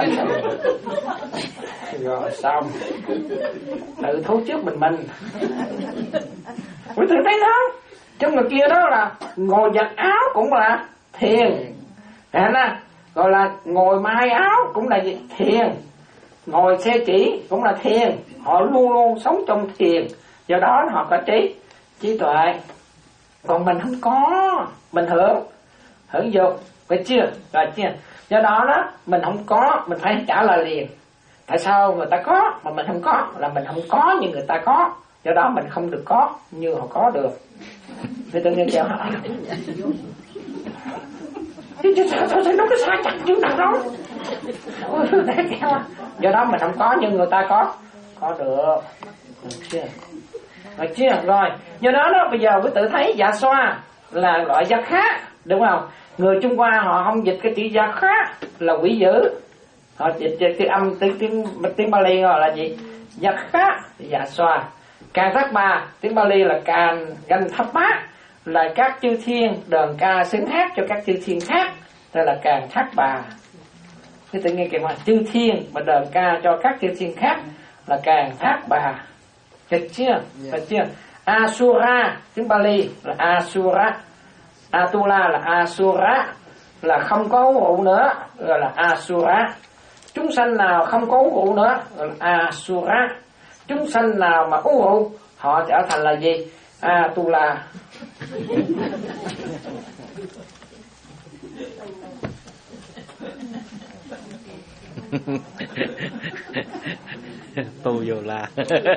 Rồi xong, tự thú trước mình mình. Quý tự thấy không? Trong người kia đó là ngồi giặt áo cũng là thiền. Hả nè, gọi là ngồi mai áo cũng là thiền, ngồi xe chỉ cũng là thiền. Họ luôn luôn sống trong thiền, do đó họ có trí trí tuệ. Còn mình không có, mình hưởng hưởng dục, phải chưa? Rồi chưa? Do đó đó mình không có, mình phải trả lời liền. Tại sao người ta có mà mình không có? Là mình không có như người ta có, do đó mình không được có như họ có được. Thì tự nhiên kêu họ chứ sao sao nó cứ sai chặt chứ nào đâu. Do đó mình không có như người ta có có được. Được chưa? Được chưa? Rồi, do đó đó bây giờ quý tự thấy dạ xoa là loại giác khác, đúng không? Người Trung Hoa họ không dịch cái chữ giác khác là quỷ dữ. Họ dịch cái âm tiếng tiếng tiếng Bali gọi là gì? Giác khác, dạ xoa. Càng thác bà, tiếng Bali là càng ganh thấp bát, là các chư thiên đờn ca xứng hát cho các chư thiên khác, đó là càng thác bà. Thế tự nhiên kìa mà chư thiên mà đờn ca cho các chư thiên khác là càng thác bà. Được chưa? Được chưa? Asura, tiếng Bali là Asura. Atula là Asura, là không có uống rượu nữa, gọi là Asura. Chúng sanh nào không có uống rượu nữa gọi là Asura. Chúng sanh nào mà uống rượu họ trở thành là gì? Atula. Tu vô la.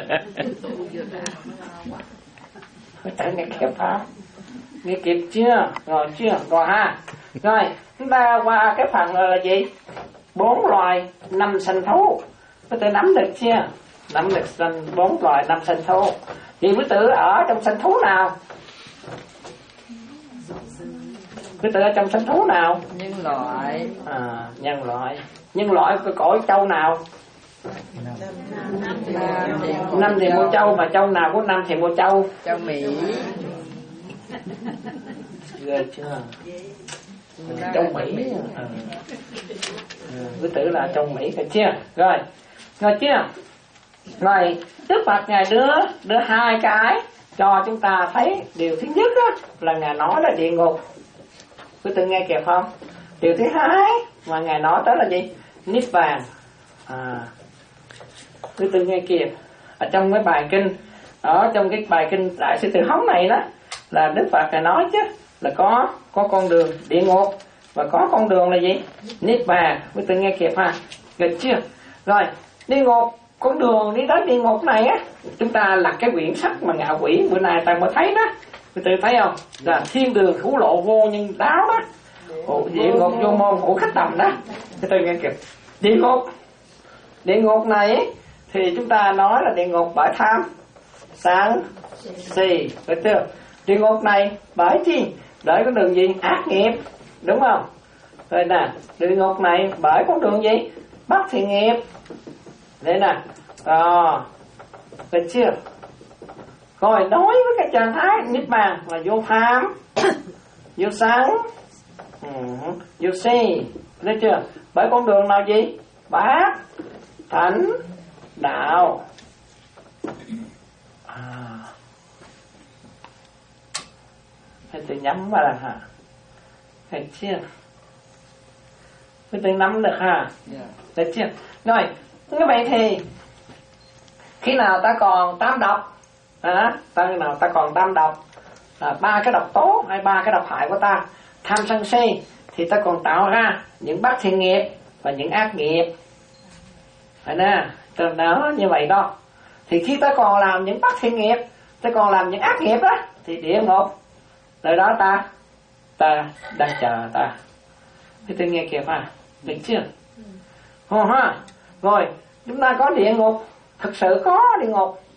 Tại nghe kịp hả? Nghe kịp chưa? Rồi chưa? Rồi ha. Rồi chúng ta qua cái phần là gì? Bốn loài năm sanh thú. Quý tử nắm được chưa? Nắm được sanh bốn loài năm sanh thú. Thì quý tử ở trong sanh thú nào? Quý tử ở trong sanh thú nào? Nhân loại. À, nhân loại. Nhân loại cái cõi châu nào? Năm Thiền Mô Châu, mà châu nào của năm Thiền Mô Châu? Châu Mỹ. Ghê chưa? Châu Mỹ. À. À, quý tử là châu Mỹ phải chưa? Rồi, rồi chưa? Rồi, Đức Phật Ngài đưa đưa hai cái cho chúng ta thấy. Điều thứ nhất á, là Ngài nói là địa ngục. Quý tử nghe kịp không? Điều thứ hai mà Ngài nói tới là gì? Niết bàn. À, quý tử nghe kịp. Ở trong cái bài kinh, ở trong cái bài kinh Đại Sư Tử Hống này đó, là Đức Phật Ngài nói chứ là có có con đường địa ngục và có con đường là gì? Niết bàn. Quý tử nghe kịp ha? Được chưa? Rồi, địa ngục, con đường đi tới địa ngục này á, chúng ta là cái quyển sách mà ngạ quỷ bữa nay ta mới thấy đó. Quý tử thấy không? Là thiên đường cứu lộ vô nhân đáo đó. Ồ, địa ngục vô môn của khách tầm đó. Quý tử nghe kịp. Địa ngục, địa ngục này ấy, thì chúng ta nói là địa ngục bởi tham sáng xì, phải chưa? Địa ngục này bởi chi? Bởi con đường gì? Ác nghiệp, đúng không? Rồi nè, địa ngục này bởi con đường gì? Bất thiện nghiệp. Đây nè, rồi, được chưa? Rồi đối với cái trạng thái niết bàn là vô tham, vô sáng, uh, vô si, được chưa? Bởi con đường nào gì? Bát, thánh, đạo. À, phải tự nhắm vào là hả? Được chưa? Phải tự nắm được hả? Được chưa? Rồi, như vậy thì khi nào ta còn tam độc, à, ta nào ta còn tam độc, là ba cái độc tố hay ba cái độc hại của ta, tham sân si, thì ta còn tạo ra những bất thiện nghiệp và những ác nghiệp, phải nè, ta nói như vậy đó. Thì khi ta còn làm những bất thiện nghiệp, ta còn làm những ác nghiệp đó, thì địa ngục nơi đó ta ta đang chờ ta. Thì tôi nghe kịp à, được chưa? Hồ ha. Rồi chúng ta có địa ngục, thực sự có địa ngục,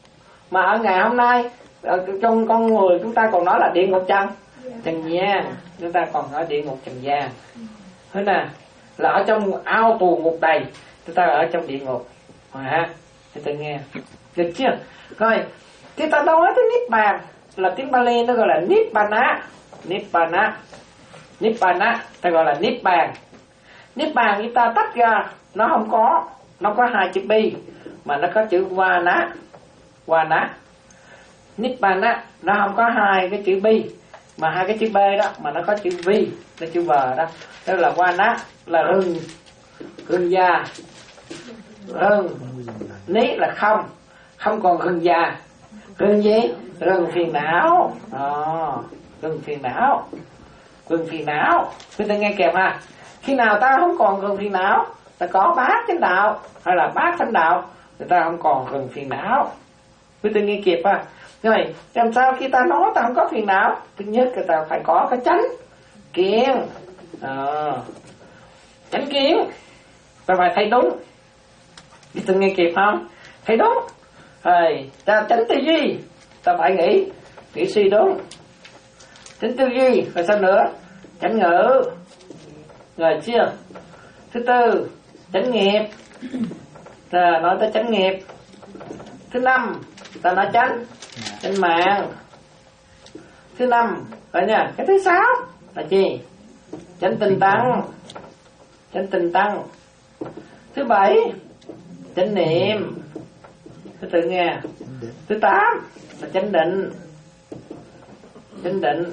Mà ở ngày hôm nay ở trong con người chúng ta còn nói là địa ngục trần trần gian, chúng ta còn nói địa ngục trần gian. Thế nè, là ở trong ao tù ngục đầy, chúng ta ở trong địa ngục. Ha, chúng ta nghe được chưa? Rồi, khi ta nói tới niết bàn là tiếng Pali nó gọi là nibbana, nibbana, nibbana, ta gọi là niết bàn. Niết bàn chúng ta tách ra, nó không có, nó có hai chữ bi mà nó có chữ vana, vana. Nibbana nó không có hai cái chữ bi mà hai cái chữ b đó mà nó có chữ vi, nó chữ v đó. Đó là vana là rừng, rừng già, rừng ní là không, không còn rừng già. Rừng gì? Rừng phiền não. À, rừng phiền não, rừng phiền não. Chúng ta nghe kèm ha. Khi nào ta không còn rừng phiền não, ta có bát chánh đạo hay là bát thánh đạo, người ta không còn rừng phiền não. Chúng ta nghe kịp ha. Rồi, làm sao khi ta nói ta không có phiền não? Thứ nhất là ta phải có cái chánh kiến. À, chánh kiến ta phải thấy đúng. Chúng ta nghe kịp không? Thấy đúng. Rồi, ta tránh tư duy, ta phải nghĩ, nghĩ suy đúng. Tránh tư duy, rồi sao nữa? Tránh ngữ. Rồi chưa? Thứ tư, tránh nghiệp. Ta nói tới tránh nghiệp. Thứ năm, ta nói tránh, tránh mạng. Thứ năm, rồi nha. Cái thứ sáu là gì? Tránh tinh tăng, tránh tinh tăng. Thứ bảy, chánh niệm. Thứ tự nghe. Thứ tám là chánh định, chánh định.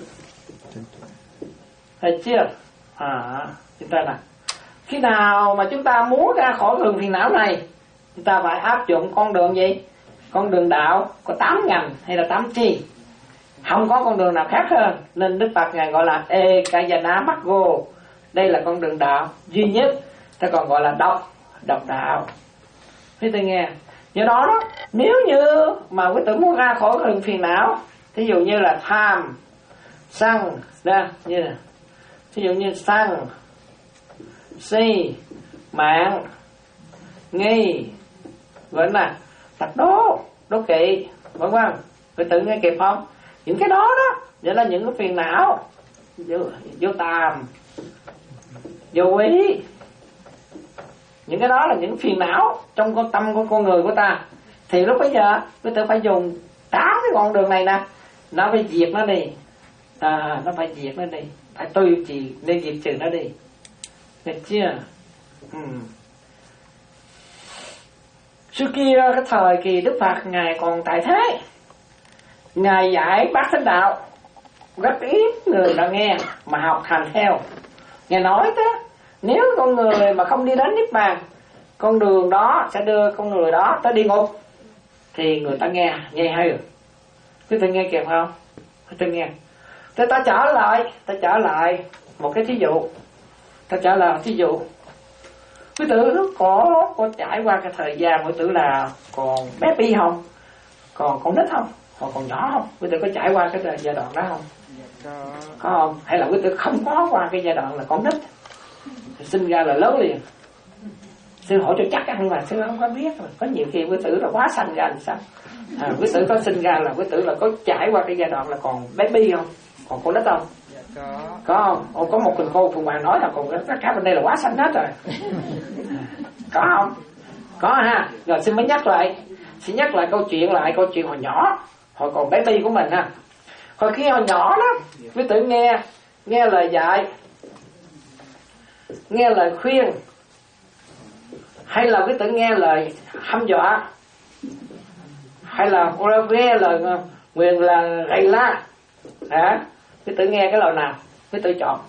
Thấy chưa? À, chúng ta là khi nào mà chúng ta muốn ra khỏi rừng phiền não này, chúng ta phải áp dụng con đường gì? Con đường đạo có tám ngành hay là tám chi? Không có con đường nào khác hơn, nên Đức Phật ngài gọi là Ekayana Maggo. Đây là con đường đạo duy nhất. Ta còn gọi là độc, độc đạo. Thế tôi nghe. Do đó đó, nếu như mà quý tử muốn ra khỏi rừng phiền não, thí dụ như là tham, sân, đó, như là, thí dụ như sân, si, mạng, nghi, gọi là tật đố, đố kỵ, vân vân. Quý tử nghe kịp không? Những cái đó đó, vậy là những cái phiền não vô, vô tàm, vô quý. Những cái đó là những phiền não trong con tâm của con người của ta. Thì lúc bây giờ chúng ta phải dùng tám cái con đường này nè, nó phải diệt nó đi. À, nó phải diệt nó đi, phải tư trì nên diệt trừ nó đi. Được chưa? Ừ. Trước kia cái thời kỳ Đức Phật ngài còn tại thế, ngài dạy bát thánh đạo rất ít người đã nghe mà học hành theo. Ngài nói thế, nếu con người mà không đi đến niết bàn, con đường đó sẽ đưa con người đó tới địa ngục, thì người ta nghe, nghe hay rồi. Quý vị nghe kịp không? Quý vị nghe. Thế ta trở lại, ta trở lại một cái thí dụ. Ta trở lại thí dụ. Quý tử nó có có trải qua cái thời gian quý tử là còn bé bi không? Còn còn nít không? Còn còn nhỏ không? Quý tử có trải qua cái giai đoạn đó không? Có không? Hay là quý tử không có qua cái giai đoạn là con nít? Sinh ra là lớn liền. Sư hỏi cho chắc ăn mà sư không có biết. Có nhiều khi quý tử là quá sanh ra làm sao? À, quý tử có sinh ra là quý tử là có trải qua cái giai đoạn là còn baby không? Còn con nít không? Có. Có không? Ồ, có một mình cô Phùng Hoàng nói là còn tất cả bên đây là quá sanh hết rồi. Có không? Có ha. Rồi xin mới nhắc lại, xin nhắc lại câu chuyện lại câu chuyện hồi nhỏ, hồi còn baby của mình ha. Hồi khi hồi nhỏ đó, quý tử nghe nghe lời dạy, nghe lời khuyên, hay là quý tử nghe lời hăm dọa, hay là nghe lời nguyện là gầy la, hả? Quý tử nghe cái lời nào quý tử chọn?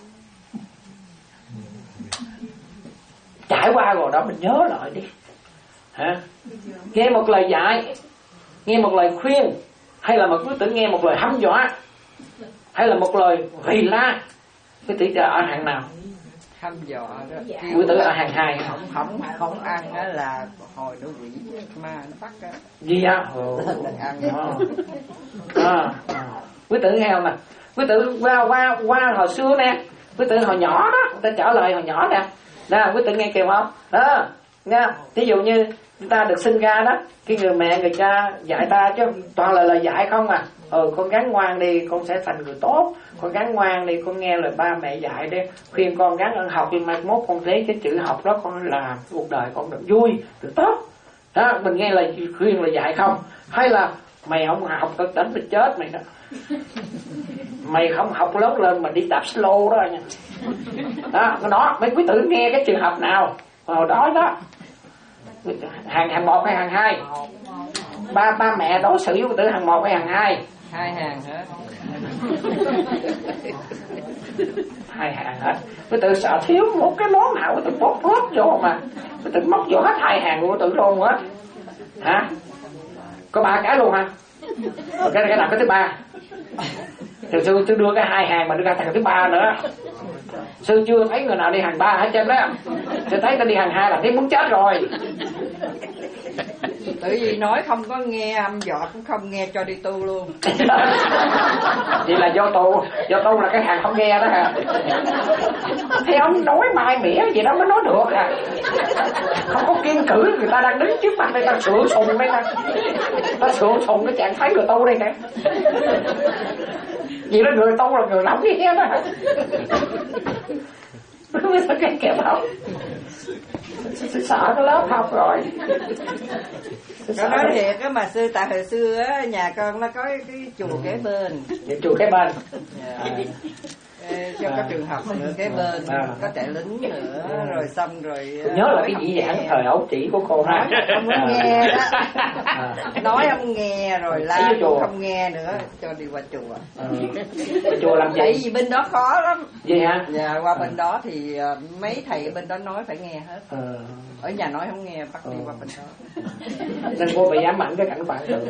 Trải qua rồi đó mình nhớ lại đi, hả? Nghe một lời dạy, nghe một lời khuyên, hay là một quý tử nghe một lời hăm dọa, hay là một lời gầy la, quý tử ở hàng nào? Hăm dọa đó. Quý tử ở hàng hai. Không không không ăn đó là hồi nó quỷ ma nó bắt đó. Gì á? Đừng ăn. À, à. Quý tử nghe không nè? Quý tử qua qua qua hồi xưa nè, quý tử hồi nhỏ đó, ta trở lại hồi nhỏ nè. Nè, quý tử nghe kịp không? Đó, nghe. Ví dụ như chúng ta được sinh ra đó, cái người mẹ người cha dạy ta chứ toàn là lời dạy không à. Ừ, con gắng ngoan đi, con sẽ thành người tốt. Con gắng ngoan đi, con nghe lời ba mẹ dạy đi, khuyên con gắng ăn học, nhưng mai mốt con lấy cái chữ học đó con làm cuộc đời con được vui, được tốt. Đó, mình nghe lời khuyên lời dạy không? Hay là mày không học tao đánh mày chết mày đó. Mày không học lớn lên mà đi đạp slow đó nha. Đó, đó, mấy quý tử nghe cái trường hợp nào hồi đó đó, hàng hàng một hay hàng hai? Ba ba mẹ đối xử với quý tử hàng một hay hàng hai? Hai hàng hết. Hai hàng hết. Quý tử sợ thiếu một cái món nào quý tử bóp bóp vô mà quý tử móc vô hết hai hàng của quý tử luôn á. Hả? Có ba cái luôn hả? Rồi cái cái nào cái thứ ba? Từ sư tôi đưa cái hai hàng mà đưa ra thằng thứ ba nữa. Sư chưa thấy người nào đi hàng ba hết trơn đó. Sư thấy ta đi hàng hai là thấy muốn chết rồi. Tự vì nói không có nghe âm dọa cũng không nghe cho đi tu luôn. Vậy là do tu, do tu là cái hàng không nghe đó hả? Thì ông nói mai mỉa gì đó mới nói được à. Không có kiên cử, người ta đang đứng trước mặt đây, ta sượng sùng đây ta. Ta sượng sùng cái trạng thấy người tu đây nè. Vậy đó người tu là người nóng nghe đó hả? Không biết sao cái kẹp không? Sợ cái lớp học rồi. Có nói thiệt á, mà sư tại hồi xưa á, nhà con nó có cái chùa kế bên. Cái chùa kế bên. Yeah. Cho có trường học nữa kế bên, à. Có trại lính nữa, rồi xong rồi. Tôi nhớ là cái dĩ giảng thời ấu chỉ của cô ha. Không muốn nghe đó. À. Nói không nghe rồi la cũng không nghe nữa, cho đi qua chùa. À. Chùa làm gì? Tại vì bên đó khó lắm. Gì hả? Dạ, qua bên đó thì mấy thầy bên đó nói phải nghe hết. À. Ở nhà nói không nghe, bắt đi qua bên đó. Nên cô bị ám ảnh cái cảnh bạn rồi.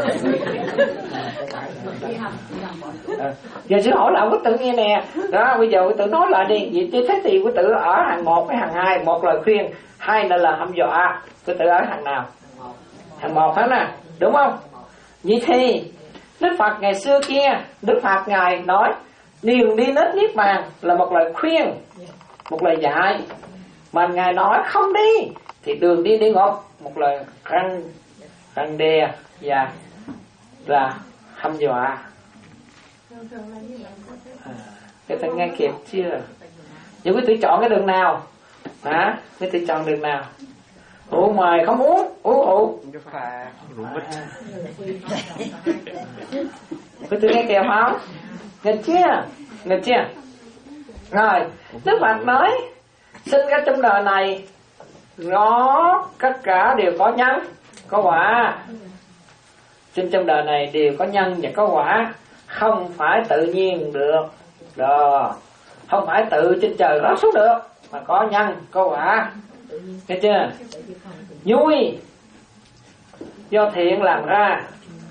À. Giờ sư hỏi là quý tử nghe nè. Đó, bây giờ quý tử nói lại đi. Vậy chứ thế thì quý tử ở hàng một với hàng hai, một lời khuyên, hai là là hăm dọa. Quý tử ở hàng nào? Hàng một hết nè, đúng không? Vậy thì Đức Phật ngày xưa kia, Đức Phật ngài nói điền đi đến niết bàn là một lời khuyên, một lời dạy. Mà ngài nói không đi thì đường đi địa ngục, một lời răng răng đe và là hăm dọa. À, cái ta nghe kịp chưa? Vậy quý tử chọn cái đường nào? Hả? Quý tử chọn đường nào? Uống mời không uống, uống rượu. À. Quý tử nghe kịp không? Nghe chưa? Nghe chưa? Rồi, Đức Phật nói sinh ra trong đời này nó tất cả đều có nhân có quả. Sinh trong đời này đều có nhân và có quả, không phải tự nhiên được. Đó, không phải tự trên trời rớt xuống được, mà có nhân có quả. Nghe chưa? Vui do thiện làm ra,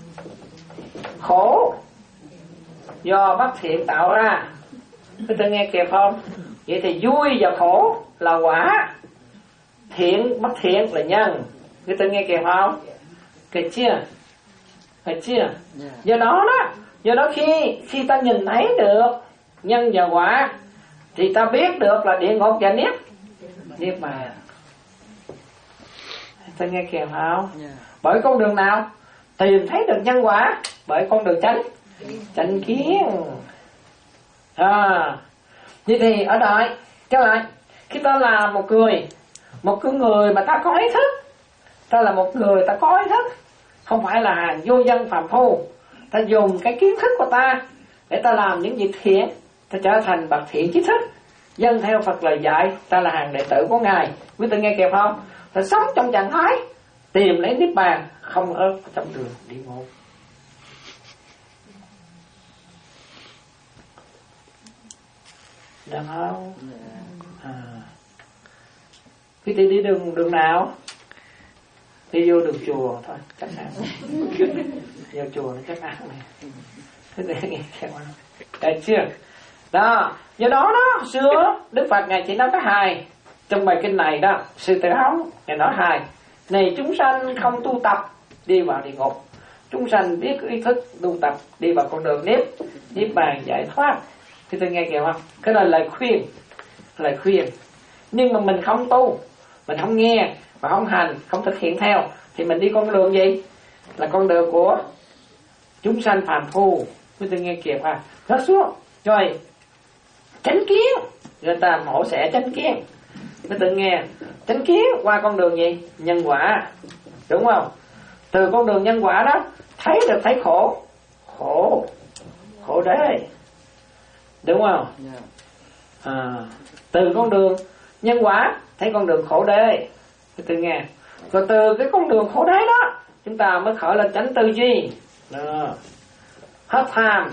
khổ do bất thiện tạo ra. Quý tử nghe kịp không? Vậy thì vui và khổ là quả, thiện bất thiện là nhân. Quý tử nghe kịp không? Kịp chưa? Kịp chưa? Do đó đó, do đó khi khi ta nhìn thấy được nhân và quả thì ta biết được là địa ngục và niết niết bàn. Ta nghe kịp không? Bởi con đường nào tìm thấy được nhân quả? Bởi con đường chánh chánh kiến. À, vậy thì ở đây trở lại, khi ta là một người, một cái người mà ta có ý thức, ta là một người ta có ý thức, không phải là hàng vô dân phàm phu. Ta dùng cái kiến thức của ta để ta làm những việc thiện, ta trở thành bậc thiện trí thức, dân theo Phật lời dạy, ta là hàng đệ tử của Ngài. Quý tử nghe kịp không? Ta sống trong trạng thái tìm lấy niết bàn, không ở trong đường đi ngục. Được không? À. Quý tử đi đường đường nào? Đi vô đường chùa thôi, chắc ăn. Vô chùa nó chắc ăn này. Thế để nghe kêu ăn. Được chưa? Đó, do đó đó, xưa Đức Phật ngài chỉ nói có hai. Trong bài kinh này đó, Sư Tử Hống ngài nói hai. Này chúng sanh không tu tập đi vào địa ngục, chúng sanh biết ý thức tu tập đi vào con đường niết niết bàn giải thoát. Thì tôi nghe kìa không? Cái đó là lời khuyên, lời khuyên. Nhưng mà mình không tu, mình không nghe, mà không hành, không thực hiện theo, thì mình đi con đường gì? Là con đường của chúng sanh phàm phu. Quý vị nghe kịp à? Rớt xuống rồi chánh kiến, người ta mổ xẻ chánh kiến. Quý vị nghe chánh kiến qua con đường gì? Nhân quả, đúng không? Từ con đường nhân quả đó thấy được thấy khổ, khổ khổ đế, đúng không? À, từ con đường nhân quả thấy con đường khổ đế. Quý vị nghe, rồi từ cái con đường khổ đế đó chúng ta mới khởi lên chánh tư duy. Đó. Hết tham,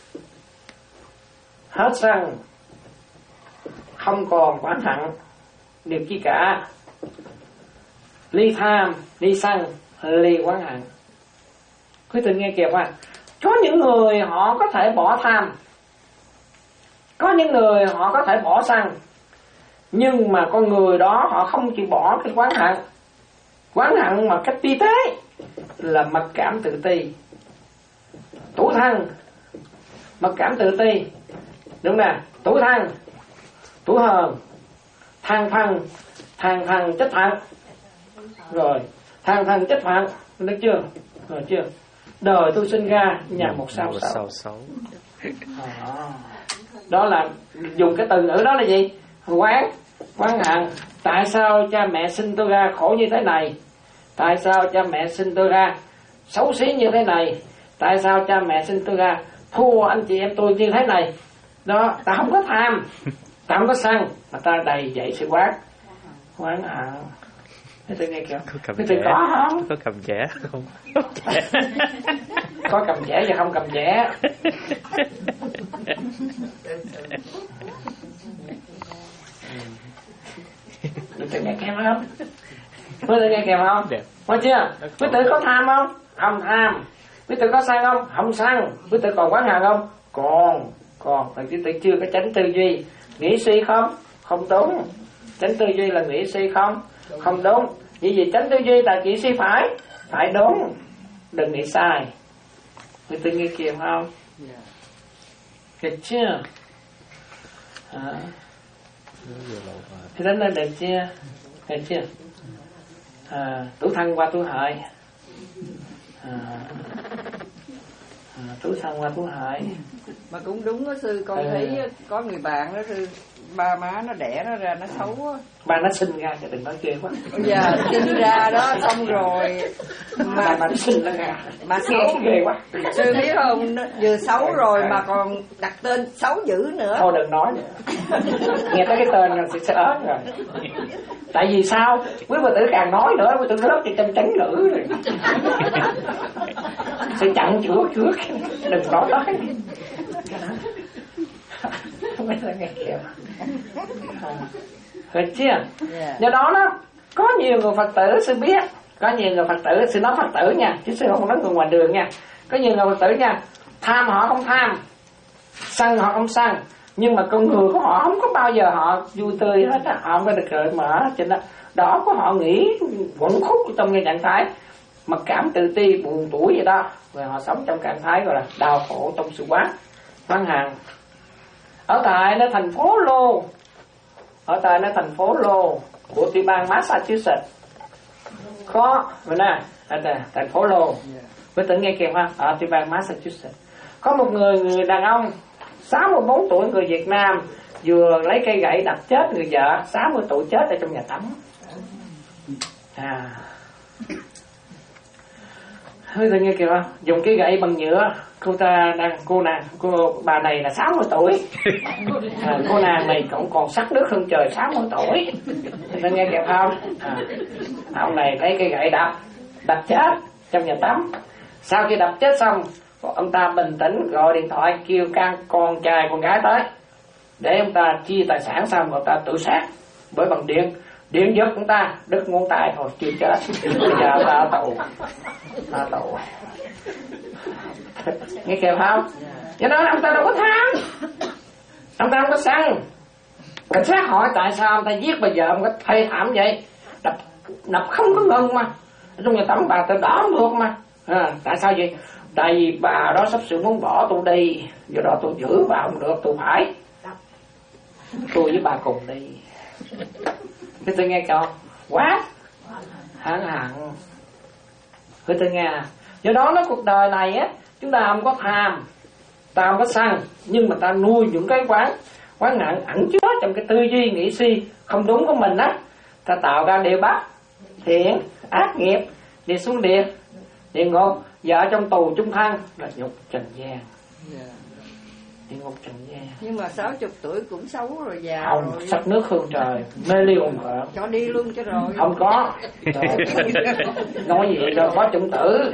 hết sân, không còn oán hận điều chi cả. Ly tham, ly sân, ly oán hận. Quý vị nghe kìa à, có những người họ có thể bỏ tham, có những người họ có thể bỏ sân, nhưng mà con người đó họ không chịu bỏ cái oán hận. Oán hận mà cách ti tế là mặc cảm tự ti, tủi thân, mặc cảm tự ti, đúng nè, tủi thân, tủi hờn, than thân, than thân trách phận, rồi than thân trách phận, được chưa? Rồi chưa? Đời tôi sinh ra nhà một sao xấu. À, đó là dùng cái từ ngữ đó là gì? Quán, quán hận. Tại sao cha mẹ sinh tôi ra khổ như thế này? Tại sao cha mẹ sinh tôi ra xấu xí như thế này? Tại sao cha mẹ sinh tôi ra thua anh chị em tôi như thế này? Đó, ta không có tham, ta không có sân, mà ta đầy dậy sự quán, quán hận. Thế tôi nghe kìa, thế tôi có không? Có cầm chẻ không? Có cầm chẻ và không cầm chẻ. Quý tử nghe kèm không? Quý tử nghe kèm không? Có chưa? Quý tử có tham không? Không tham. Quý tử có sân không? Không sân. Quý tử còn quán hận không? Còn. Còn. Tại quý tử chưa có chánh tư duy. Nghĩ suy không? Không đúng. Chánh tư duy là nghĩ suy không? Không đúng. Vì gì chánh tư duy là chỉ suy phải? Phải đúng. Đừng nghĩ sai. Quý tử nghe kèm không? Được chưa? À. Thì đánh lên được chưa? Được chưa? À, tủ thân qua tủ hại. À, à, tủ thân qua tủ hại. Mà cũng đúng đó sư, con à. thấy có người bạn đó sư, ba má nó đẻ nó ra nó xấu quá. Ba nó sinh ra thì đừng nói ghê quá. Dạ, sinh ra đó xong rồi mà mà nó sinh ra ra mà xấu ghê quá. Sư biết không, vừa xấu rồi mà còn đặt tên xấu dữ nữa. Thôi đừng nói nữa. Nghe tới cái tên là sẽ ớn rồi. Tại vì sao? Quý bà tử càng nói nữa, quý tử rớt cho chân tránh ngữ rồi. Sẽ chặn chữa trước. Đừng nói đó. Không biết là nghe kìa. Được chưa? Yeah. Do đó đó, có nhiều người Phật tử sư biết, có nhiều người Phật tử, sư nói Phật tử nha, chứ sư không nói người ngoài đường nha. Có nhiều người Phật tử nha, tham họ không tham, sân họ không sân, nhưng mà con người của họ không có bao giờ họ vui tươi hết á, họ không có được cởi mở cho nên đó của họ nghĩ quẩn khúc trong cái trạng thái mặc cảm tự ti buồn tuổi vậy đó, rồi họ sống trong trạng thái gọi là đau khổ trong sự quán quán hận. Ở tại nơi thành phố Lô, ở tại nơi thành phố Lô của tiểu bang Massachusetts có rồi nè, ở thành phố Lô, với tưởng nghe kìa ha, ở tiểu bang Massachusetts có một người người đàn ông sáu mươi bốn tuổi, người Việt Nam, vừa lấy cây gậy đập chết người vợ sáu mươi tuổi chết ở trong nhà tắm. À, hơi tự nghe kìa, dùng cái gậy bằng nhựa. Cô ta đang cô nàng cô bà này là sáu mươi tuổi, à, cô nàng này cũng còn sắc nước hơn trời, sáu mươi tuổi. Tự nghe kìa không? À, ông này lấy cái gậy đập đập chết trong nhà tắm. Sau khi đập chết xong, ông ta bình tĩnh gọi điện thoại kêu can con trai con gái tới để ông ta chia tài sản, xong ông ta tự sát bởi bằng điện. Điện giật ông ta đứt ngón tay thôi chưa chết. Bây giờ ông ta ở tù, ở tù. Nghe kịp không? Cho nên ông ta đâu có tham, ông ta không có sân. Cảnh sát hỏi tại sao ông ta giết bà vợ ông có thê thảm vậy, đập đập không có ngừng mà, trong nhà tắm bà ta đỏ được mà. À, tại sao vậy? Tại vì bà đó sắp sửa muốn bỏ tôi đi, do đó tôi giữ bà không được, tôi phải tôi với bà cùng đi. Thế tôi nghe câu quá hãng hạn. Quý tôi nghe. Do đó nó cuộc đời này á, chúng ta không có tham, ta không có sân, nhưng mà ta nuôi những cái quán quán nặng ẩn chứa trong cái tư duy nghĩ suy không đúng của mình á, ta tạo ra địa bắt, thiện, ác nghiệp, đi xuống địa, địa ngục, vợ trong tù chung thân là nhục trần gian. Yeah. Địa ngục trần gian. Nhưng mà sáu chục tuổi cũng xấu rồi, già không, rồi. sắc nước hương trời, mê ly hồn vợ. Cho đi luôn cho rồi. Không có. Nói gì đâu có chủng tử.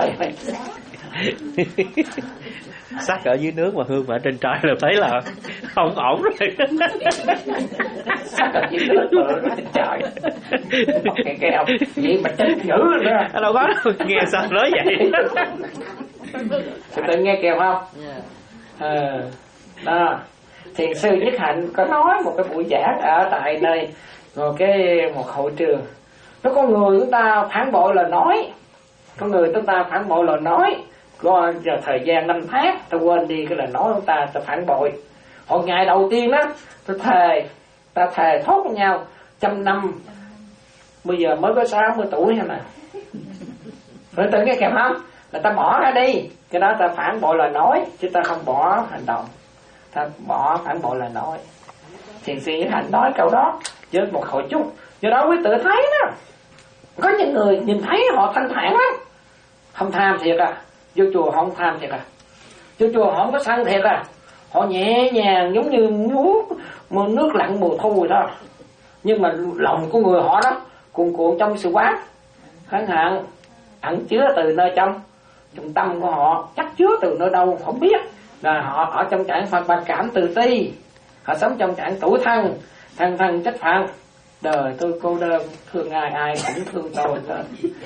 Sắc ở dưới nước mà hương ở trên trời là thấy là không ổn rồi. Sắc ở dưới nước mà hương ở trên trời. Cái kèo vậy mà chết dữ nữa. Đâu có đâu, nghe sao nói vậy. Sự tự nghe kèo không? Yeah. Ờ, đó. Thiền sư Nhất Hạnh có nói một cái buổi giảng ở tại nơi một cái một hội trường. Nó có người chúng ta phản bội lời nói, có người chúng ta phản bội lời nói, có giờ thời gian năm tháng ta quên đi cái lời nói của ta, ta phản bội. Hồi ngày đầu tiên đó, ta thề, ta thề thốt với nhau trăm năm, bây giờ mới có sáu mươi tuổi hay mà. Rồi tự nghe kèm không? Là ta bỏ ra đi, cái đó ta phản bội lời nói, chứ ta không bỏ hành động. Ta bỏ phản bội lời nói. Thiền sư Nhất Hạnh nói câu đó với một hội chung. Do đó quý tự thấy đó, có những người nhìn thấy họ thanh thản lắm, không tham thiệt à, vô chùa họ không tham thiệt à, vô chùa họ không có sân thiệt à, họ nhẹ nhàng giống như nuốt nước lặng mùa thu rồi đó. Nhưng mà lòng của người họ đó cuồn cuộn trong sự quán kháng hạn, ẩn chứa từ nơi trong trong tâm của họ, chắc chứa từ nơi đâu không biết. Là họ ở trong trạng phật bạch cảm từ ti, họ sống trong trạng tủi thân, thân thân trách phận. Đời tôi cô đơn, thương ai ai cũng thương tôi thôi.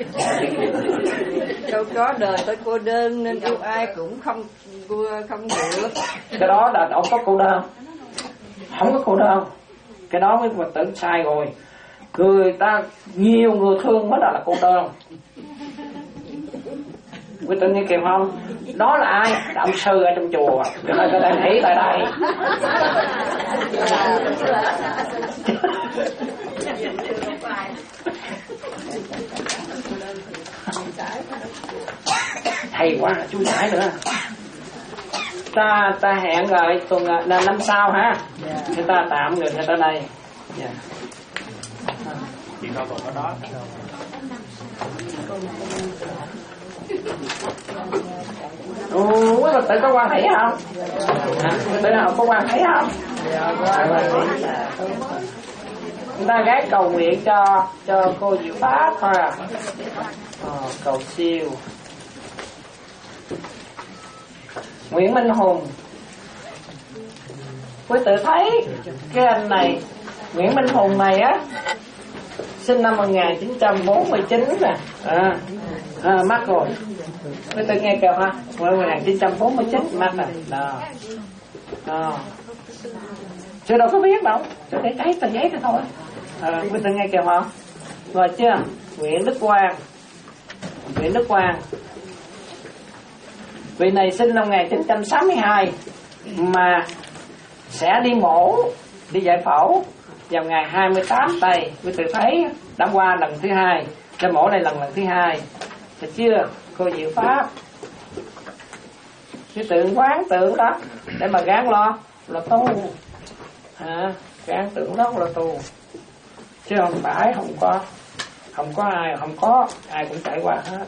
Đâu có, đời tôi cô đơn nên yêu ai cũng không không được. Cái đó là đâu có cô đơn, không có cô đơn. Cái đó mới Phật tử sai rồi. Người ta nhiều người thương mới là, là cô đơn. Quý tự nghe kịp không? Đó là ai? Đạo sư ở trong chùa. Cho nên tôi đang nghĩ tại đây. Hay quá, chú giải nữa. Ta ta hẹn rồi tuần là năm sau ha. Người ta tạm người người ta đây. Yeah. Chị đâu còn có đó. Ồ, quý Phật tử có quan hệ không? Phật tử nào có quan hệ không? Chúng ta gác cầu nguyện cho cho cô Diệu Pháp thôi à. Ờ, cầu siêu. Nguyễn Minh Hùng. Quý tử thấy cái anh này, Nguyễn Minh Hùng này á, sinh năm một nghìn chín trăm bốn mươi chín nè. À, à, mắc rồi. Quý tử nghe kìa ha. một nghìn chín trăm bốn mươi chín mắc rồi. Đó. Đó. Chứ đâu có biết đâu. Chứ để cháy tờ giấy thôi thôi. À, quý tử nghe kìa hả? Rồi chưa? Nguyễn Đức Quang. Nguyễn Đức Quang. Vị này sinh năm một nghìn chín trăm sáu mươi hai mà sẽ đi mổ, đi giải phẫu vào ngày hai mươi tám tây. Quý tử thấy đã qua lần thứ hai, cái mổ này lần lần thứ hai. Được chưa? Cô Diệu Pháp. Cái tượng quán tượng đó để mà gán lo là tu. À, gán tượng đó là tu. Chứ không phải không có không có ai không có ai cũng trải qua hết.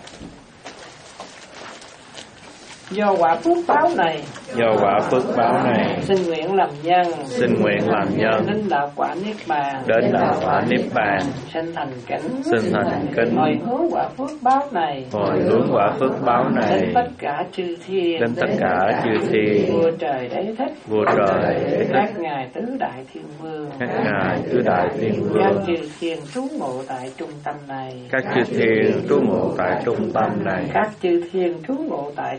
Do quả phước báo này, do quả phước báo này, xin nguyện làm nhân, xin nguyện làm nhân, đến đạo quả niết bàn, đến đạo quả niết bàn, xin thành kính, xin thành kính, hồi hướng quả phước báo này, hồi hướng quả phước báo này, đến tất cả chư thiên, đến tất cả chư thiên, vua trời đế thích, vua trời đế thích, các ngài tứ đại thiên vương, các ngài tứ đại thiên các vương, chư thiên trú ngụ tại trung tâm này, các chư thiên trú ngụ tại trung tâm này, các chư thiên trú ngụ tại tứ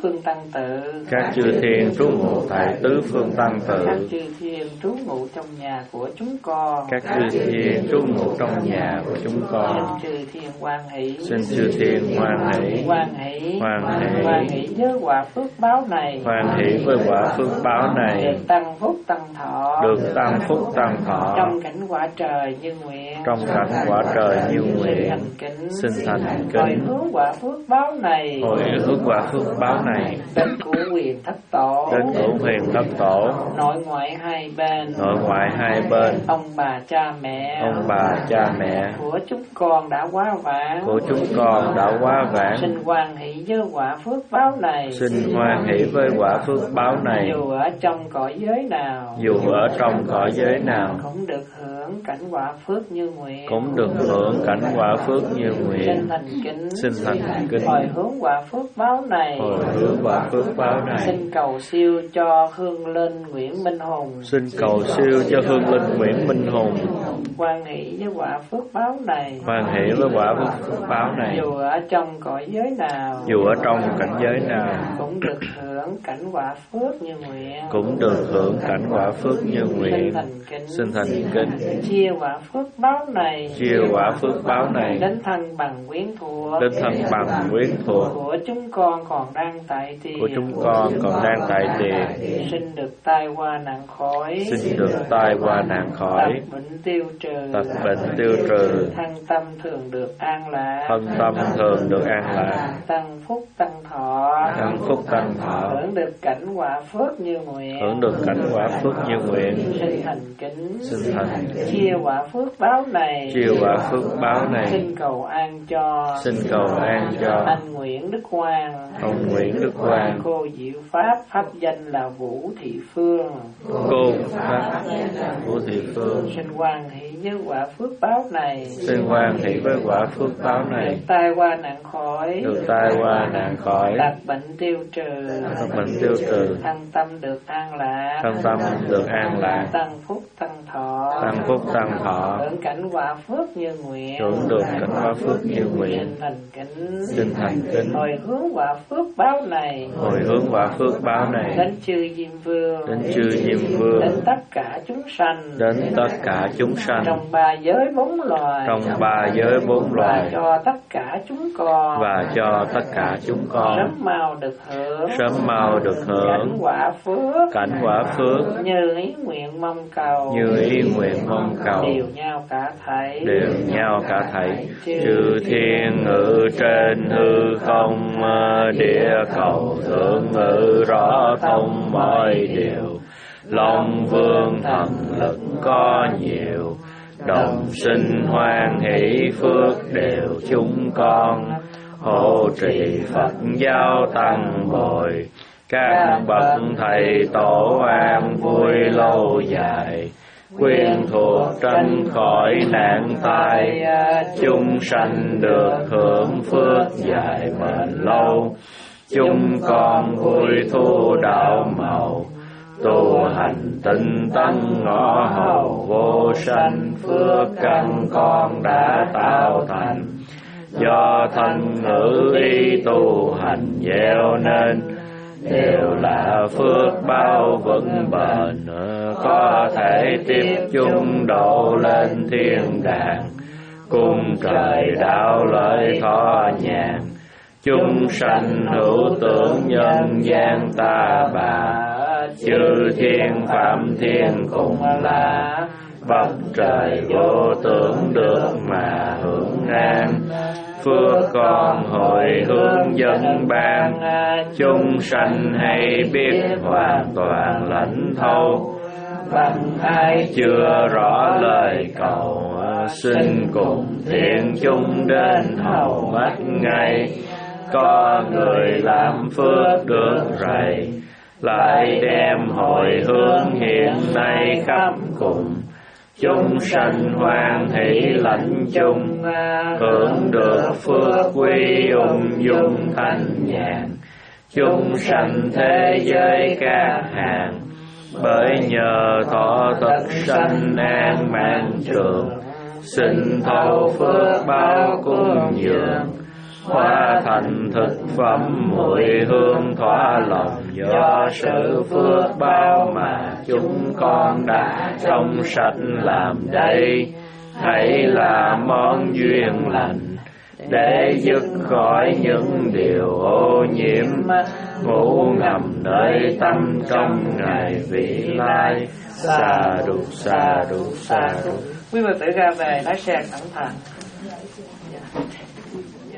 phương tăng tự, các chư thiên trú ngụ tại tứ phương tăng tự, các chư thiên trú ngụ trong nhà của chúng con, các chư thiên trú ngụ trong nhà của chúng con. xin chư thiên hoan hỷ, xin chư thiên hoan hỷ, hoan hỷ, hoan hỷ, hoan hỷ với quả phước báo này, hoan hỷ với quả phước báo này, được tăng phúc tăng thọ, được tăng phúc tăng thọ, trong cảnh quả trời như nguyện, trong cảnh quả trời như xin nguyện. thành kính, Xin thành hồi kính, hướng quả phước báo này, hồi hướng quả phước báo này đến cửu huyền thất tổ, đến cửu huyền thất tổ, nội ngoại hai bên, nội ngoại hai bên, ông bà cha mẹ, ông bà cha mẹ của chúng con đã quá vãng, của chúng con đã quá vãng. xin hoan hỷ với quả phước báo này, Xin hoan hỷ với quả phước báo này, dù ở trong cõi giới nào, dù ở trong cõi giới nào cũng được hưởng cảnh quả phước như nguyện, cũng được hưởng cảnh quả phước như xin nguyện. thành kính, Xin thành kính, hồi hướng quả phước báo này, hồi hướng quả phước báo này. xin cầu siêu cho Hương Linh Nguyễn Minh Hùng, Xin cầu siêu cho Hương Linh Nguyễn Minh Hùng, hoan hỷ với quả phước báo này, hoan hỷ với quả phước báo này, dù ở trong cõi giới nào, dù ở trong cảnh giới nào cũng được hưởng cảnh quả phước như nguyện, cũng được hưởng cảnh quả phước như xin nguyện. thành kính, Xin thành kính, chia quả phước báo này, chia quả phước báo này đến thân bằng quyến thuộc, đến thân bằng quyến thuộc của chúng con còn đang tại tiền, của chúng con còn đang tại tiền, xin được tai qua nạn khỏi, xin được tai qua nạn khỏi, tật bệnh tiêu trừ, tật bệnh tiêu trừ, thân tâm thường được an lạc, thân tâm thường được an lạc, tăng phúc tăng thọ, tăng phúc tăng thọ, hưởng được cảnh quả phước như nguyện, hưởng được cảnh quả phước như nguyện. xin thành kính, Xin thành chia quả phước báo này, chia quả phước báo này, xin cầu an cho, xin cầu an cho anh Nguyễn Đức Quang, ông Nguyễn Đức Quang, cô Diệu Pháp, pháp danh là Vũ Thị Phương, cô Pháp Vũ Thị Phương. xin hoan hỷ với quả phước báo này, Xin hoan hỷ với quả phước báo này, được tai qua nạn khỏi, được tai qua nạn khỏi, tật bệnh tiêu trừ, tật bệnh tiêu trừ, thân tâm được an lạc, thân tâm được an lạc, tăng phúc tăng thọ, tăng phúc tăng thọ, hưởng cảnh quả phước như nguyện, hưởng được cảnh quả phước như nguyện. xin thành kính, Xin thành kính, hồi hướng quả phước báo này, hồi hướng quả phước báo này đến chư Diêm Vương, đến chư Diêm Vương, đến tất cả chúng sanh, đến tất cả chúng sanh, trong ba giới bốn loài, trong ba giới bốn và loài, cho tất cả chúng con, và cho tất cả chúng con sớm mau được hưởng, sớm mau được cảnh hưởng quả phước, cảnh quả phước như ý nguyện mong cầu, như ý nguyện mong cầu, đều nhau cả thảy, đều nhau cả thảy. Chư thiên ngự trên hư không, địa cầu thượng ngự rõ thông mọi điều. Long vương thần lực có nhiều, đồng sinh hoan hỷ phước đều chúng con. Hộ trì Phật giáo tăng bồi, các bậc thầy tổ an vui lâu dài. Quyên thuộc tránh khỏi nạn tai, chúng sanh được hưởng phước dài bền lâu. Chúng con vui thu đạo màu, tu hành tinh tấn ngõ hầu vô sanh. Phước căn con đã tạo thành, do thân ngữ ý tu hành gieo nên. Đều là phước bao vững bền, có thể tiếp chung độ lên thiên đàng. Cung trời đạo lợi thọ nhàn, chúng sanh hữu tưởng nhân gian ta bà. Chư thiên phạm thiên cùng là, bậc trời vô tưởng được mà hưởng an. Phước con hồi hướng dân ban, chúng sanh hay biết hoàn toàn lãnh thấu. Bằng ai chưa rõ lời cầu, xin cùng thiện chung đến hầu mắt ngay. Có người làm phước được rầy, lại đem hồi hướng hiện nay khắp cùng. Chúng sanh hoan hỷ lãnh chung, hưởng được phước quy ung dung thanh nhàn. Chúng sanh thế giới các hàng, bởi nhờ thọ thực sanh an mạng trường. Xin thâu phước báo cung dường, hóa thành thực phẩm mùi hương thỏa lòng, do sự phước báo mà chúng con đã trong sạch làm đây. Hãy là món duyên lành để dứt khỏi những điều ô nhiễm ngủ ngầm nơi tâm trong ngày vị lai. Sa đu sa đu sa đu. Quý Phật tử ra về lái xe cẩn thận.